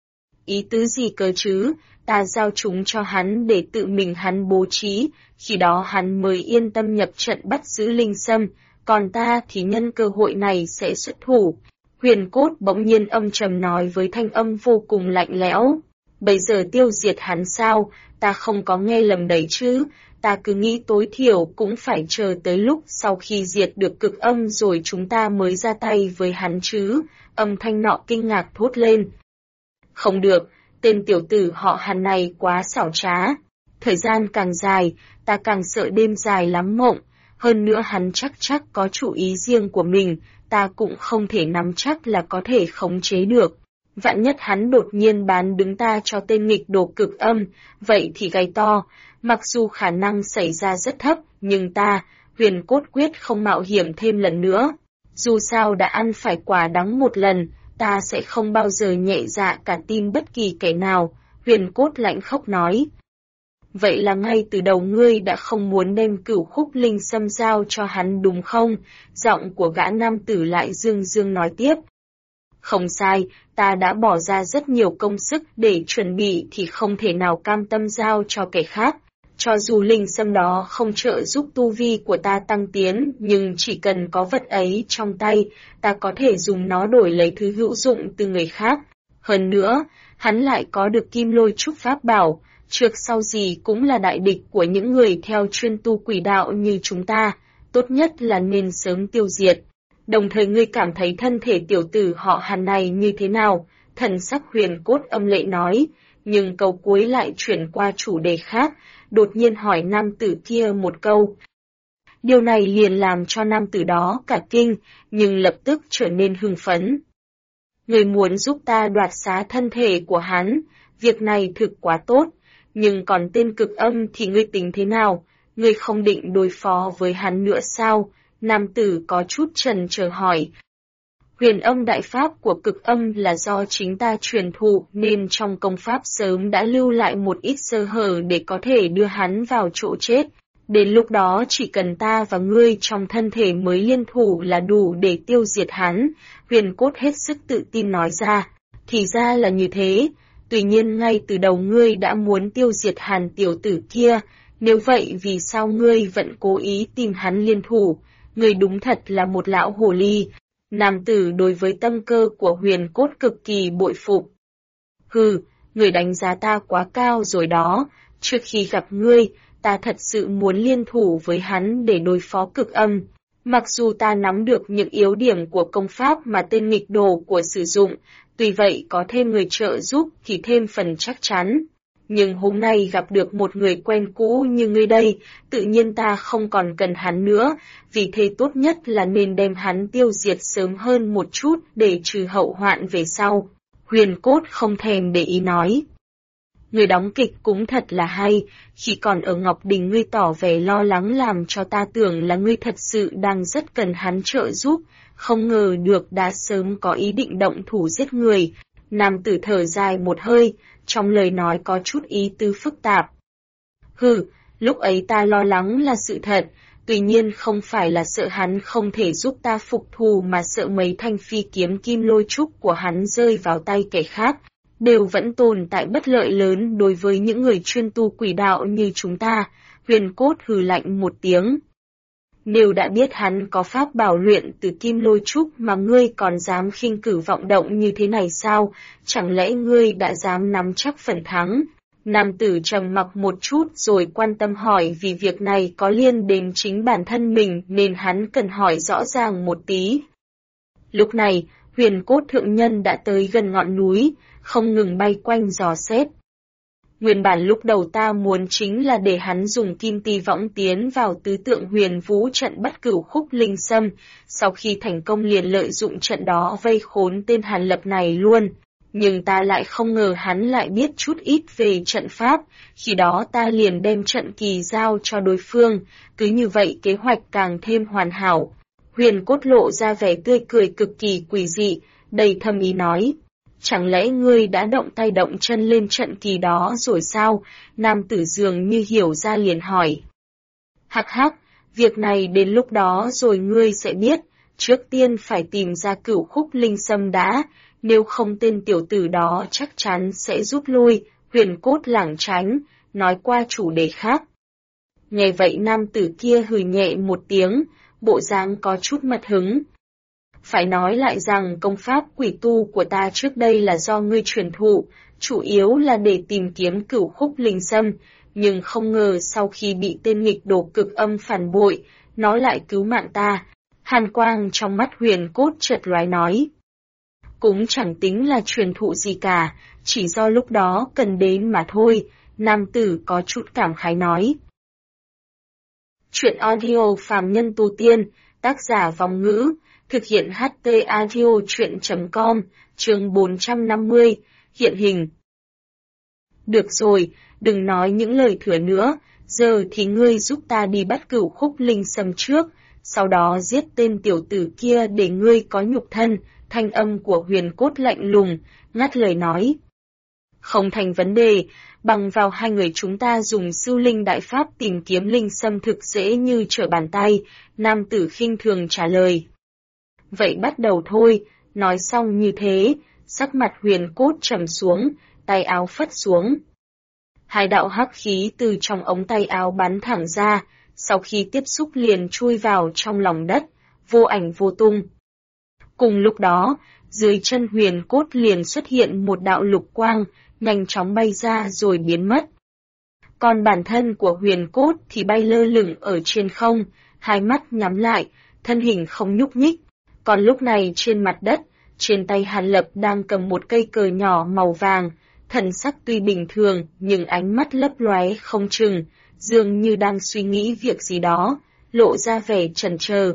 Ý tứ gì cơ chứ, ta giao chúng cho hắn để tự mình hắn bố trí, khi đó hắn mới yên tâm nhập trận bắt giữ linh sâm, còn ta thì nhân cơ hội này sẽ xuất thủ. Huyền Cốt bỗng nhiên âm trầm nói với thanh âm vô cùng lạnh lẽo. Bây giờ tiêu diệt hắn sao, ta không có nghe lầm đấy chứ, ta cứ nghĩ tối thiểu cũng phải chờ tới lúc sau khi diệt được cực âm rồi chúng ta mới ra tay với hắn chứ, âm thanh nọ kinh ngạc thốt lên. Không được, tên tiểu tử họ Hàn này quá xảo trá, thời gian càng dài, ta càng sợ đêm dài lắm mộng, hơn nữa hắn chắc có chủ ý riêng của mình, ta cũng không thể nắm chắc là có thể khống chế được. Vạn nhất hắn đột nhiên bán đứng ta cho tên nghịch đồ cực âm, vậy thì gay to, mặc dù khả năng xảy ra rất thấp, nhưng ta, Huyền Cốt quyết không mạo hiểm thêm lần nữa. Dù sao đã ăn phải quả đắng một lần, ta sẽ không bao giờ nhẹ dạ cả tin bất kỳ kẻ nào, Huyền Cốt lạnh khóc nói. Vậy là ngay từ đầu ngươi đã không muốn đem Cửu Khúc Linh Sâm giao cho hắn đúng không? Giọng của gã nam tử lại dương nói tiếp. Không sai, ta đã bỏ ra rất nhiều công sức để chuẩn bị thì không thể nào cam tâm giao cho kẻ khác. Cho dù linh sâm đó không trợ giúp tu vi của ta tăng tiến, nhưng chỉ cần có vật ấy trong tay, ta có thể dùng nó đổi lấy thứ hữu dụng từ người khác. Hơn nữa, hắn lại có được Kim Lôi Trúc Pháp Bảo, trước sau gì cũng là đại địch của những người theo chuyên tu quỷ đạo như chúng ta, tốt nhất là nên sớm tiêu diệt. Đồng thời ngươi cảm thấy thân thể tiểu tử họ Hàn này như thế nào? Thần sắc Huyền Cốt âm lệ nói, nhưng câu cuối lại chuyển qua chủ đề khác, đột nhiên hỏi nam tử kia một câu. Điều này liền làm cho nam tử đó cả kinh, nhưng lập tức trở nên hưng phấn. Người muốn giúp ta đoạt xá thân thể của hắn, việc này thực quá tốt, nhưng còn tên cực âm thì ngươi tính thế nào? Ngươi không định đối phó với hắn nữa sao? Nam tử có chút chần chờ hỏi. Huyền âm đại pháp của cực âm là do chính ta truyền thụ nên trong công pháp sớm đã lưu lại một ít sơ hở để có thể đưa hắn vào chỗ chết. Đến lúc đó chỉ cần ta và ngươi trong thân thể mới liên thủ là đủ để tiêu diệt hắn. Huyền Cốt hết sức tự tin nói ra. Thì ra là như thế. Tuy nhiên ngay từ đầu ngươi đã muốn tiêu diệt Hàn tiểu tử kia. Nếu vậy vì sao ngươi vẫn cố ý tìm hắn liên thủ? Ngươi đúng thật là một lão hồ ly. Nam tử đối với tâm cơ của Huyền Cốt cực kỳ bội phục. Hừ, người đánh giá ta quá cao rồi đó. Trước khi gặp ngươi, ta thật sự muốn liên thủ với hắn để đối phó cực âm. Mặc dù ta nắm được những yếu điểm của công pháp mà tên nghịch đồ của sử dụng, tuy vậy có thêm người trợ giúp thì thêm phần chắc chắn. Nhưng hôm nay gặp được một người quen cũ như ngươi đây, tự nhiên ta không còn cần hắn nữa, vì thế tốt nhất là nên đem hắn tiêu diệt sớm hơn một chút để trừ hậu hoạn về sau. Huyền Cốt không thèm để ý nói. Người đóng kịch cũng thật là hay, khi còn ở Ngọc Đình ngươi tỏ vẻ lo lắng làm cho ta tưởng là ngươi thật sự đang rất cần hắn trợ giúp, không ngờ được đã sớm có ý định động thủ giết người. Nam tử thở dài một hơi, trong lời nói có chút ý tứ phức tạp. Hừ, lúc ấy ta lo lắng là sự thật, tuy nhiên không phải là sợ hắn không thể giúp ta phục thù mà sợ mấy thanh phi kiếm kim lôi trúc của hắn rơi vào tay kẻ khác, đều vẫn tồn tại bất lợi lớn đối với những người chuyên tu quỷ đạo như chúng ta. Huyền Cốt hừ lạnh một tiếng. Nếu đã biết hắn có pháp bảo luyện từ kim lôi trúc mà ngươi còn dám khinh cử vọng động như thế này sao, chẳng lẽ ngươi đã dám nắm chắc phần thắng? Nam tử trầm mặc một chút rồi quan tâm hỏi vì việc này có liên đến chính bản thân mình nên hắn cần hỏi rõ ràng một tí. Lúc này, Huyền Cốt thượng nhân đã tới gần ngọn núi, không ngừng bay quanh dò xét. Nguyên bản lúc đầu ta muốn chính là để hắn dùng kim ti võng tiến vào tứ tượng huyền vũ trận bắt Cửu Khúc Linh Sâm, sau khi thành công liền lợi dụng trận đó vây khốn tên Hàn Lập này luôn. Nhưng ta lại không ngờ hắn lại biết chút ít về trận pháp, khi đó ta liền đem trận kỳ giao cho đối phương, cứ như vậy kế hoạch càng thêm hoàn hảo. Huyền Cốt lộ ra vẻ tươi cười cực kỳ quỷ dị, đầy thâm ý nói. Chẳng lẽ ngươi đã động tay động chân lên trận kỳ đó rồi sao? Nam tử dường như hiểu ra liền hỏi. Hắc hắc, việc này đến lúc đó rồi ngươi sẽ biết, trước tiên phải tìm ra Cửu Khúc Linh Sâm đã, nếu không tên tiểu tử đó chắc chắn sẽ rút lui. Huyền Cốt lảng tránh, nói qua chủ đề khác. Nghe vậy nam tử kia hừ nhẹ một tiếng, bộ dáng có chút mật hứng. Phải nói lại rằng công pháp quỷ tu của ta trước đây là do ngươi truyền thụ, chủ yếu là để tìm kiếm Cửu Khúc Linh Sâm, nhưng không ngờ sau khi bị tên nghịch đồ cực âm phản bội, nó lại cứu mạng ta. Hàn quang trong mắt Huyền Cốt chợt lóe nói. Cũng chẳng tính là truyền thụ gì cả, chỉ do lúc đó cần đến mà thôi, nam tử có chút cảm khái nói. Chuyện audio phàm nhân tu tiên, tác giả Vong Ngữ, thực hiện HT Audio Chuyện.com, chương 450, hiện hình. Được rồi, đừng nói những lời thừa nữa, giờ thì ngươi giúp ta đi bắt Cửu Khúc Linh Sâm trước, sau đó giết tên tiểu tử kia để ngươi có nhục thân. Thanh âm của Huyền Cốt lạnh lùng, ngắt lời nói. Không thành vấn đề, bằng vào hai người chúng ta dùng Sưu Linh Đại Pháp tìm kiếm Linh Sâm thực dễ như trở bàn tay, nam tử khinh thường trả lời. Vậy bắt đầu thôi, nói xong như thế, sắc mặt Huyền Cốt trầm xuống, tay áo phất xuống. Hai đạo hắc khí từ trong ống tay áo bắn thẳng ra, sau khi tiếp xúc liền chui vào trong lòng đất, vô ảnh vô tung. Cùng lúc đó, dưới chân Huyền Cốt liền xuất hiện một đạo lục quang, nhanh chóng bay ra rồi biến mất. Còn bản thân của Huyền Cốt thì bay lơ lửng ở trên không, hai mắt nhắm lại, thân hình không nhúc nhích. Còn lúc này trên mặt đất, trên tay Hàn Lập đang cầm một cây cờ nhỏ màu vàng, thần sắc tuy bình thường nhưng ánh mắt lấp lóe không chừng, dường như đang suy nghĩ việc gì đó, lộ ra vẻ chần chờ.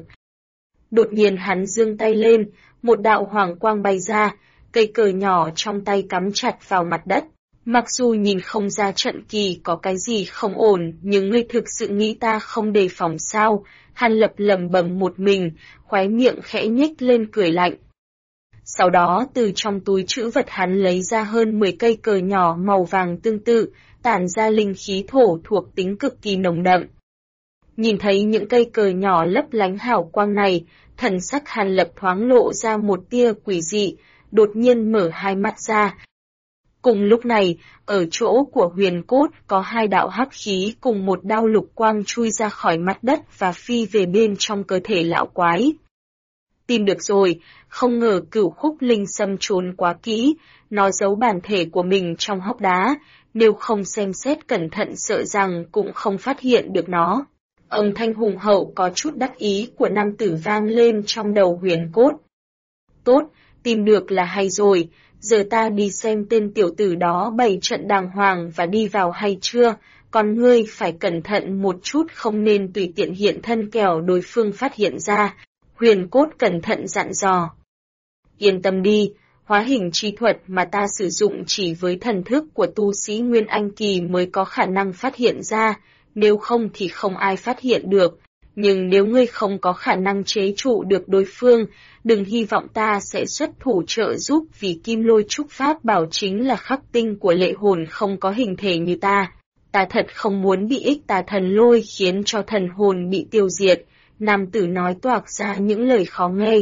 Đột nhiên hắn giương tay lên, một đạo hoàng quang bay ra, cây cờ nhỏ trong tay cắm chặt vào mặt đất. Mặc dù nhìn không ra trận kỳ có cái gì không ổn, nhưng ngươi thực sự nghĩ ta không đề phòng sao? Hàn Lập lẩm bẩm một mình, khóe miệng khẽ nhếch lên cười lạnh. Sau đó từ trong túi trữ vật hắn lấy ra hơn 10 cây cờ nhỏ màu vàng tương tự, tản ra linh khí thổ thuộc tính cực kỳ nồng đậm. Nhìn thấy những cây cờ nhỏ lấp lánh hào quang này, thần sắc Hàn Lập thoáng lộ ra một tia quỷ dị, đột nhiên mở hai mắt ra. Cùng lúc này, ở chỗ của Huyền Cốt có hai đạo hắc khí cùng một đao lục quang chui ra khỏi mặt đất và phi về bên trong cơ thể lão quái. Tìm được rồi, không ngờ Cửu Khúc Linh Sâm trốn quá kỹ, nó giấu bản thể của mình trong hốc đá, nếu không xem xét cẩn thận sợ rằng cũng không phát hiện được nó. Âm thanh hùng hậu có chút đắc ý của nam tử vang lên trong đầu Huyền Cốt. Tốt, tìm được là hay rồi, giờ ta đi xem tên tiểu tử đó bày trận đàng hoàng và đi vào hay chưa, còn ngươi phải cẩn thận một chút không nên tùy tiện hiện thân kẻo đối phương phát hiện ra. Huyền Cốt cẩn thận dặn dò. Yên tâm đi, hóa hình chi thuật mà ta sử dụng chỉ với thần thức của tu sĩ Nguyên Anh Kỳ mới có khả năng phát hiện ra, nếu không thì không ai phát hiện được. Nhưng nếu ngươi không có khả năng chế trụ được đối phương, đừng hy vọng ta sẽ xuất thủ trợ giúp vì kim lôi trúc pháp bảo chính là khắc tinh của lệ hồn không có hình thể như ta. Ta thật không muốn bị ích tà thần lôi khiến cho thần hồn bị tiêu diệt. Nam tử nói toạc ra những lời khó nghe.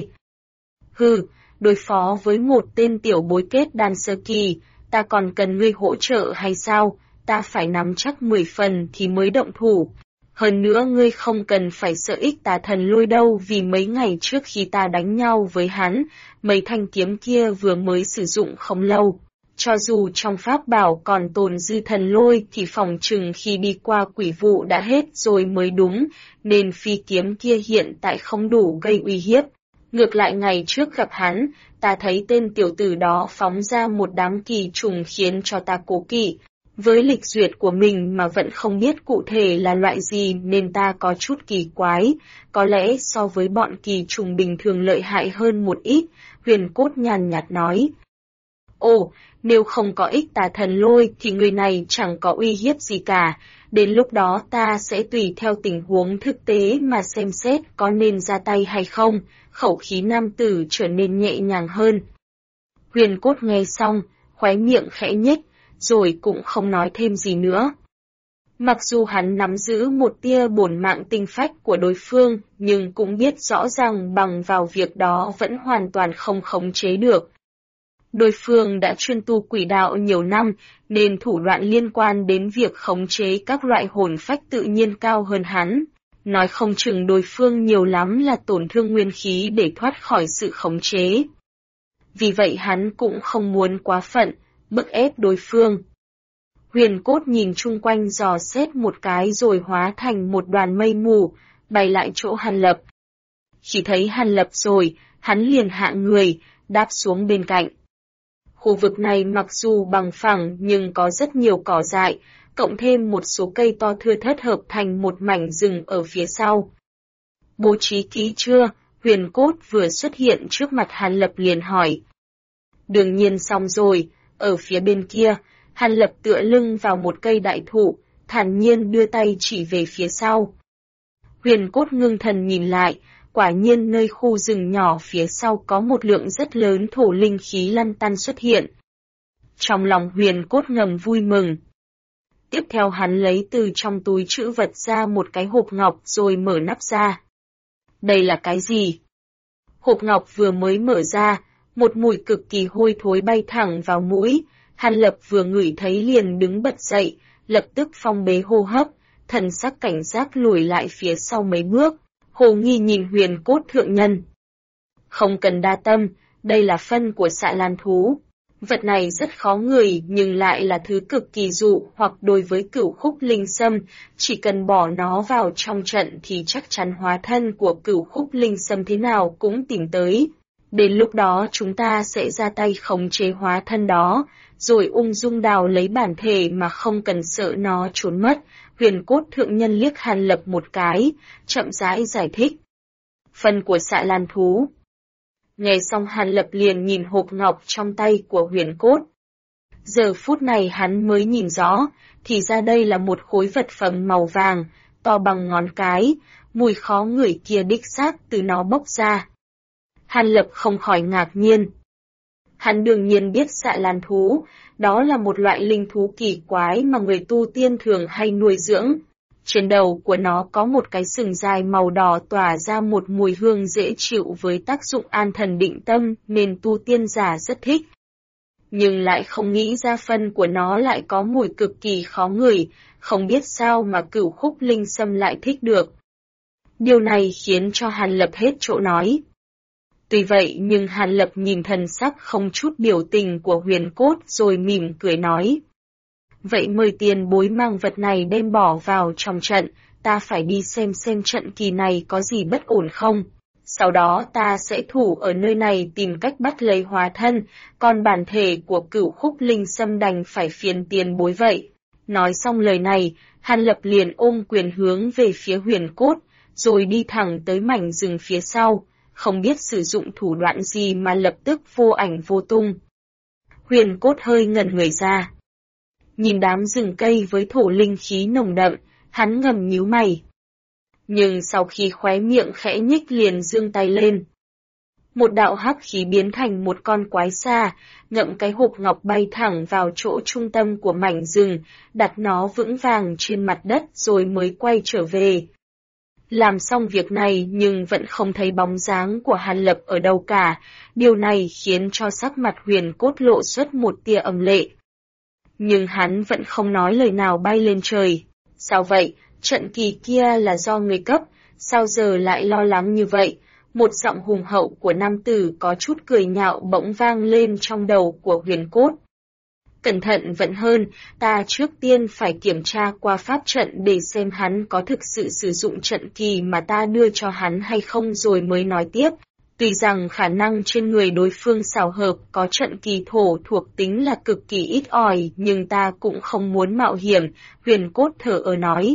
Hừ, đối phó với một tên tiểu bối kết đan sơ kỳ, ta còn cần ngươi hỗ trợ hay sao? Ta phải nắm chắc 10 phần thì mới động thủ. Hơn nữa ngươi không cần phải sợ ích tà thần lôi đâu, vì mấy ngày trước khi ta đánh nhau với hắn, mấy thanh kiếm kia vừa mới sử dụng không lâu. Cho dù trong pháp bảo còn tồn dư thần lôi thì phòng chừng khi đi qua quỷ vụ đã hết rồi mới đúng, nên phi kiếm kia hiện tại không đủ gây uy hiếp. Ngược lại ngày trước gặp hắn, ta thấy tên tiểu tử đó phóng ra một đám kỳ trùng khiến cho ta cố kỵ. Với lịch duyệt của mình mà vẫn không biết cụ thể là loại gì nên ta có chút kỳ quái, có lẽ so với bọn kỳ trùng bình thường lợi hại hơn một ít, Huyền Cốt nhàn nhạt nói. Ồ, nếu không có ích tà thần lôi thì người này chẳng có uy hiếp gì cả, đến lúc đó ta sẽ tùy theo tình huống thực tế mà xem xét có nên ra tay hay không, khẩu khí nam tử trở nên nhẹ nhàng hơn. Huyền Cốt nghe xong, khóe miệng khẽ nhếch, rồi cũng không nói thêm gì nữa. Mặc dù hắn nắm giữ một tia bổn mạng tinh phách của đối phương, nhưng cũng biết rõ ràng bằng vào việc đó vẫn hoàn toàn không khống chế được. Đối phương đã chuyên tu quỷ đạo nhiều năm, nên thủ đoạn liên quan đến việc khống chế các loại hồn phách tự nhiên cao hơn hắn. Nói không chừng đối phương nhiều lắm là tổn thương nguyên khí để thoát khỏi sự khống chế. Vì vậy hắn cũng không muốn quá phận, bức ép đối phương. Huyền Cốt nhìn chung quanh dò xét một cái rồi hóa thành một đoàn mây mù, bay lại chỗ Hàn Lập. Khi thấy Hàn Lập rồi, hắn liền hạ người, đáp xuống bên cạnh. Khu vực này mặc dù bằng phẳng nhưng có rất nhiều cỏ dại, cộng thêm một số cây to thưa thớt hợp thành một mảnh rừng ở phía sau. Bố trí kỹ chưa? Huyền Cốt vừa xuất hiện trước mặt Hàn Lập liền hỏi. Đương nhiên xong rồi, ở phía bên kia, Hàn Lập tựa lưng vào một cây đại thụ, thản nhiên đưa tay chỉ về phía sau. Huyền Cốt ngưng thần nhìn lại, quả nhiên nơi khu rừng nhỏ phía sau có một lượng rất lớn thổ linh khí lăn tăn xuất hiện. Trong lòng Huyền Cốt ngầm vui mừng. Tiếp theo hắn lấy từ trong túi trữ vật ra một cái hộp ngọc rồi mở nắp ra. Đây là cái gì? Hộp ngọc vừa mới mở ra, một mùi cực kỳ hôi thối bay thẳng vào mũi. Hàn Lập vừa ngửi thấy liền đứng bật dậy, lập tức phong bế hô hấp, thần sắc cảnh giác lùi lại phía sau mấy bước, hồ nghi nhìn Huyền Cốt thượng nhân. Không cần đa tâm, đây là phân của xạ lan thú. Vật này rất khó ngửi nhưng lại là thứ cực kỳ dụ hoặc đối với cửu khúc linh sâm, chỉ cần bỏ nó vào trong trận thì chắc chắn hóa thân của cửu khúc linh sâm thế nào cũng tìm tới. Đến lúc đó chúng ta sẽ ra tay khống chế hóa thân đó, rồi ung dung đào lấy bản thể mà không cần sợ nó trốn mất. Huyền Cốt thượng nhân liếc Hàn Lập một cái, chậm rãi giải thích. Phân của xạ lan thú. Nghe xong Hàn Lập liền nhìn hộp ngọc trong tay của Huyền Cốt. Giờ phút này hắn mới nhìn rõ, thì ra đây là một khối vật phẩm màu vàng, to bằng ngón cái, mùi khó ngửi kia đích xác từ nó bốc ra. Hàn Lập không khỏi ngạc nhiên. Hắn đương nhiên biết xạ lan thú, đó là một loại linh thú kỳ quái mà người tu tiên thường hay nuôi dưỡng. Trên đầu của nó có một cái sừng dài màu đỏ tỏa ra một mùi hương dễ chịu với tác dụng an thần định tâm nên tu tiên giả rất thích. Nhưng lại không nghĩ ra phân của nó lại có mùi cực kỳ khó ngửi, không biết sao mà cửu khúc linh sâm lại thích được. Điều này khiến cho Hàn Lập hết chỗ nói. Tuy vậy nhưng Hàn Lập nhìn thần sắc không chút biểu tình của Huyền Cốt rồi mỉm cười nói. Vậy mời tiền bối mang vật này đem bỏ vào trong trận, ta phải đi xem trận kỳ này có gì bất ổn không. Sau đó ta sẽ thủ ở nơi này tìm cách bắt lấy hóa thân, còn bản thể của cửu khúc linh sâm đành phải phiền tiền bối vậy. Nói xong lời này, Hàn Lập liền ôm quyền hướng về phía Huyền Cốt, rồi đi thẳng tới mảnh rừng phía sau, không biết sử dụng thủ đoạn gì mà lập tức vô ảnh vô tung. Huyền Cốt hơi ngẩn người ra. Nhìn đám rừng cây với thổ linh khí nồng đậm, hắn ngầm nhíu mày. Nhưng sau khi khóe miệng khẽ nhích liền giương tay lên. Một đạo hắc khí biến thành một con quái xa, ngậm cái hộp ngọc bay thẳng vào chỗ trung tâm của mảnh rừng, đặt nó vững vàng trên mặt đất rồi mới quay trở về. Làm xong việc này nhưng vẫn không thấy bóng dáng của Hàn Lập ở đâu cả, điều này khiến cho sắc mặt Huyền Cốt lộ xuất một tia âm lệ. Nhưng hắn vẫn không nói lời nào bay lên trời. Sao vậy, trận kỳ kia là do người cấp, sao giờ lại lo lắng như vậy? Một giọng hùng hậu của nam tử có chút cười nhạo bỗng vang lên trong đầu của Huyền Cốt. Cẩn thận vẫn hơn, ta trước tiên phải kiểm tra qua pháp trận để xem hắn có thực sự sử dụng trận kỳ mà ta đưa cho hắn hay không rồi mới nói tiếp. Tuy rằng khả năng trên người đối phương xảo hợp có trận kỳ thổ thuộc tính là cực kỳ ít ỏi nhưng ta cũng không muốn mạo hiểm, Huyền Cốt thở ơ nói.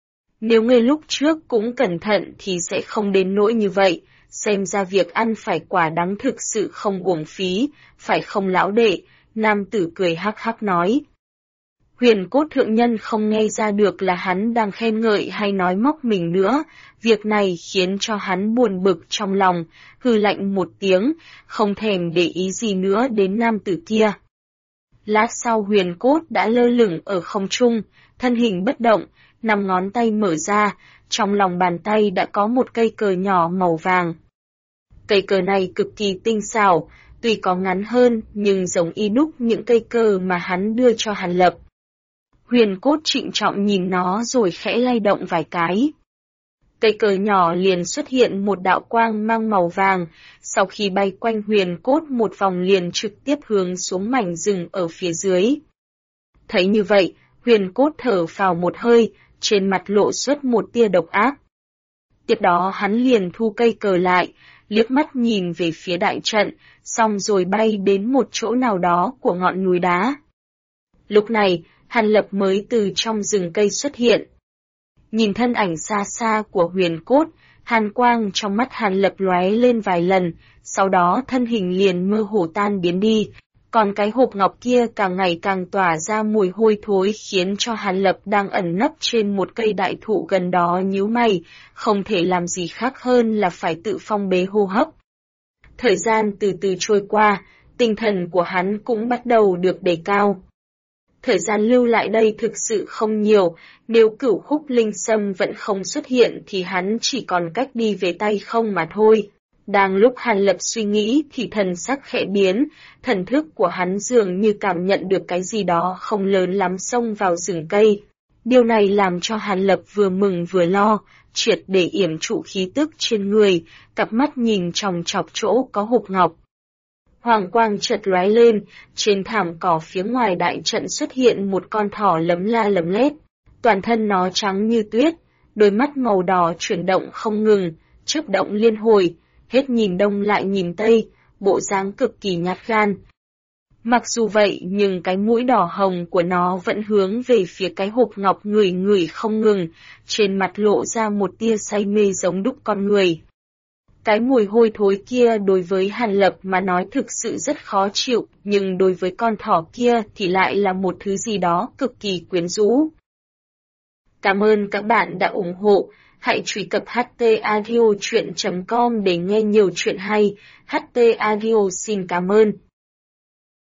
Nếu ngươi lúc trước cũng cẩn thận thì sẽ không đến nỗi như vậy, xem ra việc ăn phải quả đắng thực sự không uổng phí, phải không lão đệ, nam tử cười hắc hắc nói. Huyền Cốt thượng nhân không nghe ra được là hắn đang khen ngợi hay nói móc mình nữa, việc này khiến cho hắn buồn bực trong lòng, hừ lạnh một tiếng, không thèm để ý gì nữa đến nam tử kia. Lát sau Huyền Cốt đã lơ lửng ở không trung, thân hình bất động, 5 ngón tay mở ra, trong lòng bàn tay đã có một cây cờ nhỏ màu vàng. Cây cờ này cực kỳ tinh xảo, tuy có ngắn hơn nhưng giống y đúc những cây cờ mà hắn đưa cho Hàn Lập. Huyền Cốt trịnh trọng nhìn nó rồi khẽ lay động vài cái. Cây cờ nhỏ liền xuất hiện một đạo quang mang màu vàng, sau khi bay quanh Huyền Cốt một vòng liền trực tiếp hướng xuống mảnh rừng ở phía dưới. Thấy như vậy, Huyền Cốt thở phào một hơi, trên mặt lộ xuất một tia độc ác. Tiếp đó hắn liền thu cây cờ lại, liếc mắt nhìn về phía đại trận, xong rồi bay đến một chỗ nào đó của ngọn núi đá. Lúc này, Hàn Lập mới từ trong rừng cây xuất hiện. Nhìn thân ảnh xa xa của Huyền Cốt, hàn quang trong mắt Hàn Lập lóe lên vài lần, sau đó thân hình liền mơ hồ tan biến đi, còn cái hộp ngọc kia càng ngày càng tỏa ra mùi hôi thối khiến cho Hàn Lập đang ẩn nấp trên một cây đại thụ gần đó nhíu mày, không thể làm gì khác hơn là phải tự phong bế hô hấp. Thời gian từ từ trôi qua, tinh thần của hắn cũng bắt đầu được đề cao. Thời gian lưu lại đây thực sự không nhiều, nếu Cửu Khúc Linh Sâm vẫn không xuất hiện thì hắn chỉ còn cách đi về tay không mà thôi. Đang lúc Hàn Lập suy nghĩ thì thần sắc khẽ biến, thần thức của hắn dường như cảm nhận được cái gì đó không lớn lắm xông vào rừng cây. Điều này làm cho Hàn Lập vừa mừng vừa lo, triệt để yểm trụ khí tức trên người, cặp mắt nhìn chòng chọc chỗ có hộp ngọc. Hoàng quang chợt lóe lên, trên thảm cỏ phía ngoài đại trận xuất hiện một con thỏ lấm la lấm lét. Toàn thân nó trắng như tuyết, đôi mắt màu đỏ chuyển động không ngừng, chớp động liên hồi, hết nhìn đông lại nhìn tây, bộ dáng cực kỳ nhát gan. Mặc dù vậy nhưng cái mũi đỏ hồng của nó vẫn hướng về phía cái hộp ngọc ngửi ngửi không ngừng, trên mặt lộ ra một tia say mê giống đúc con người. Cái mùi hôi thối kia đối với Hàn Lập mà nói thực sự rất khó chịu, nhưng đối với con thỏ kia thì lại là một thứ gì đó cực kỳ quyến rũ. Cảm ơn các bạn đã ủng hộ, hãy truy cập htaudio.com để nghe nhiều chuyện hay, HT Audio xin cảm ơn.